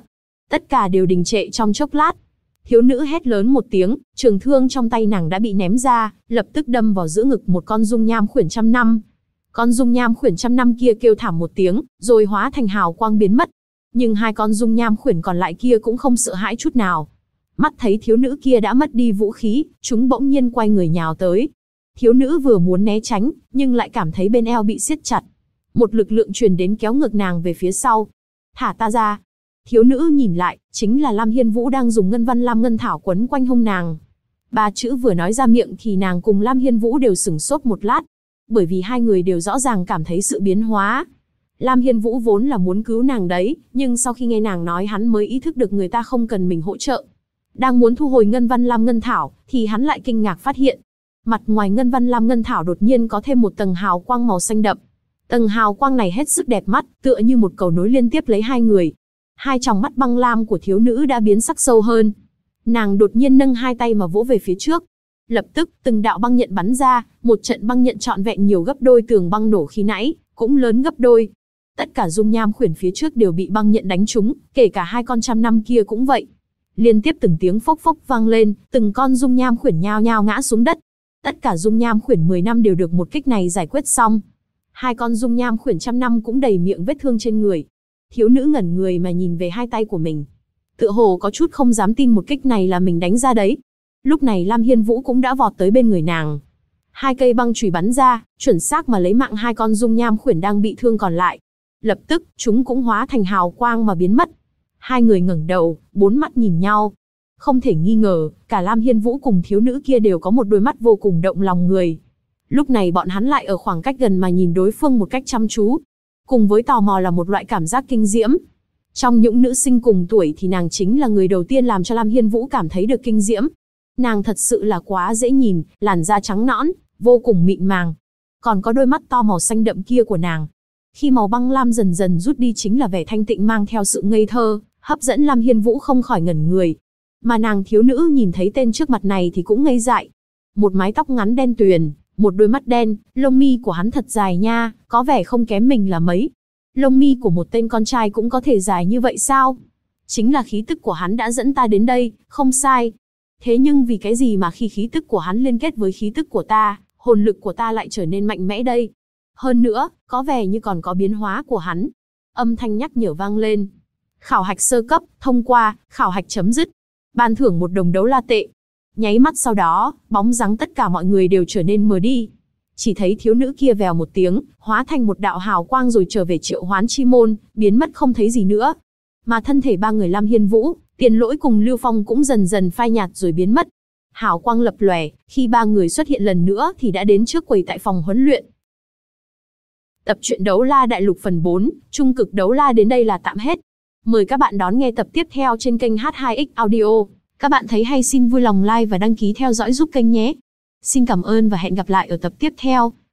Tất cả đều đình trệ trong chốc lát. Thiếu nữ hét lớn một tiếng, trường thương trong tay nàng đã bị ném ra, lập tức đâm vào giữa ngực một con dung nham khuyển trăm năm. Con dung nham khuyển trăm năm kia kêu thảm một tiếng, rồi hóa thành hào quang biến mất. Nhưng hai con dung nham khuyển còn lại kia cũng không sợ hãi chút nào. Mắt thấy thiếu nữ kia đã mất đi vũ khí, chúng bỗng nhiên quay người nhào tới. Thiếu nữ vừa muốn né tránh, nhưng lại cảm thấy bên eo bị siết chặt. Một lực lượng truyền đến kéo ngược nàng về phía sau. Thả ta ra. Thiếu nữ nhìn lại, chính là Lam Hiên Vũ đang dùng ngân văn lam ngân thảo quấn quanh hông nàng. Ba chữ vừa nói ra miệng thì nàng cùng Lam Hiên Vũ đều sửng sốt một lát. Bởi vì hai người đều rõ ràng cảm thấy sự biến hóa. Lam Hiên Vũ vốn là muốn cứu nàng đấy, nhưng sau khi nghe nàng nói hắn mới ý thức được người ta không cần mình hỗ trợ. Đang muốn thu hồi ngân văn lam ngân thảo, thì hắn lại kinh ngạc phát hiện. Mặt ngoài ngân văn lam ngân thảo đột nhiên có thêm một tầng hào quang màu xanh đậm. Tầng hào quang này hết sức đẹp mắt, tựa như một cầu nối liên tiếp lấy hai người. Hai tròng mắt băng lam của thiếu nữ đã biến sắc sâu hơn. Nàng đột nhiên nâng hai tay mà vỗ về phía trước. Lập tức, từng đạo băng nhận bắn ra, một trận băng nhận trọn vẹn nhiều gấp đôi tường băng nổ khi nãy, cũng lớn gấp đôi. Tất cả dung nham khuyển phía trước đều bị băng nhận đánh trúng, kể cả hai con trăm năm kia cũng vậy. Liên tiếp từng tiếng phốc phốc vang lên, từng con dung nham khuyển nhao nhao ngã xuống đất. Tất cả dung nham khuyển 10 năm đều được một kích này giải quyết xong. Hai con dung nham khuyển trăm năm cũng đầy miệng vết thương trên người. Thiếu nữ ngẩn người mà nhìn về hai tay của mình. Tựa hồ có chút không dám tin một kích này là mình đánh ra đấy. Lúc này Lam Hiên Vũ cũng đã vọt tới bên người nàng. Hai cây băng chùy bắn ra, chuẩn xác mà lấy mạng hai con dung nham khuyển đang bị thương còn lại. Lập tức, chúng cũng hóa thành hào quang mà biến mất. Hai người ngẩng đầu, bốn mắt nhìn nhau. Không thể nghi ngờ, cả Lam Hiên Vũ cùng thiếu nữ kia đều có một đôi mắt vô cùng động lòng người. Lúc này bọn hắn lại ở khoảng cách gần mà nhìn đối phương một cách chăm chú. Cùng với tò mò là một loại cảm giác kinh diễm. Trong những nữ sinh cùng tuổi thì nàng chính là người đầu tiên làm cho Lam Hiên Vũ cảm thấy được kinh diễm. Nàng thật sự là quá dễ nhìn, làn da trắng nõn, vô cùng mịn màng. Còn có đôi mắt to màu xanh đậm kia của nàng. Khi màu băng lam dần dần rút đi chính là vẻ thanh tịnh mang theo sự ngây thơ, hấp dẫn Lam Hiên Vũ không khỏi ngẩn người. Mà nàng thiếu nữ nhìn thấy tên trước mặt này thì cũng ngây dại. Một mái tóc ngắn đen tuyền, một đôi mắt đen, lông mi của hắn thật dài nha, có vẻ không kém mình là mấy. Lông mi của một tên con trai cũng có thể dài như vậy sao? Chính là khí tức của hắn đã dẫn ta đến đây, không sai. Thế nhưng vì cái gì mà khi khí tức của hắn liên kết với khí tức của ta, hồn lực của ta lại trở nên mạnh mẽ đây? Hơn nữa, có vẻ như còn có biến hóa của hắn. Âm thanh nhắc nhở vang lên. Khảo hạch sơ cấp, thông qua, khảo hạch chấm dứt. Ban thưởng 1 đồng đấu la tệ. Nháy mắt sau đó, bóng dáng tất cả mọi người đều trở nên mờ đi. Chỉ thấy thiếu nữ kia vèo một tiếng, hóa thành một đạo hào quang rồi trở về Triệu Hoán Chi Môn, biến mất không thấy gì nữa. Mà thân thể ba người Lam Hiên Vũ, Tiền Lỗi cùng Lưu Phong cũng dần dần phai nhạt rồi biến mất. Hào quang lập lòe, khi ba người xuất hiện lần nữa thì đã đến trước quầy tại phòng huấn luyện. Tập truyện Đấu La Đại Lục phần 4, Trung cực Đấu La đến đây là tạm hết. Mời các bạn đón nghe tập tiếp theo trên kênh H2X Audio. Các bạn thấy hay xin vui lòng like và đăng ký theo dõi giúp kênh nhé. Xin cảm ơn và hẹn gặp lại ở tập tiếp theo.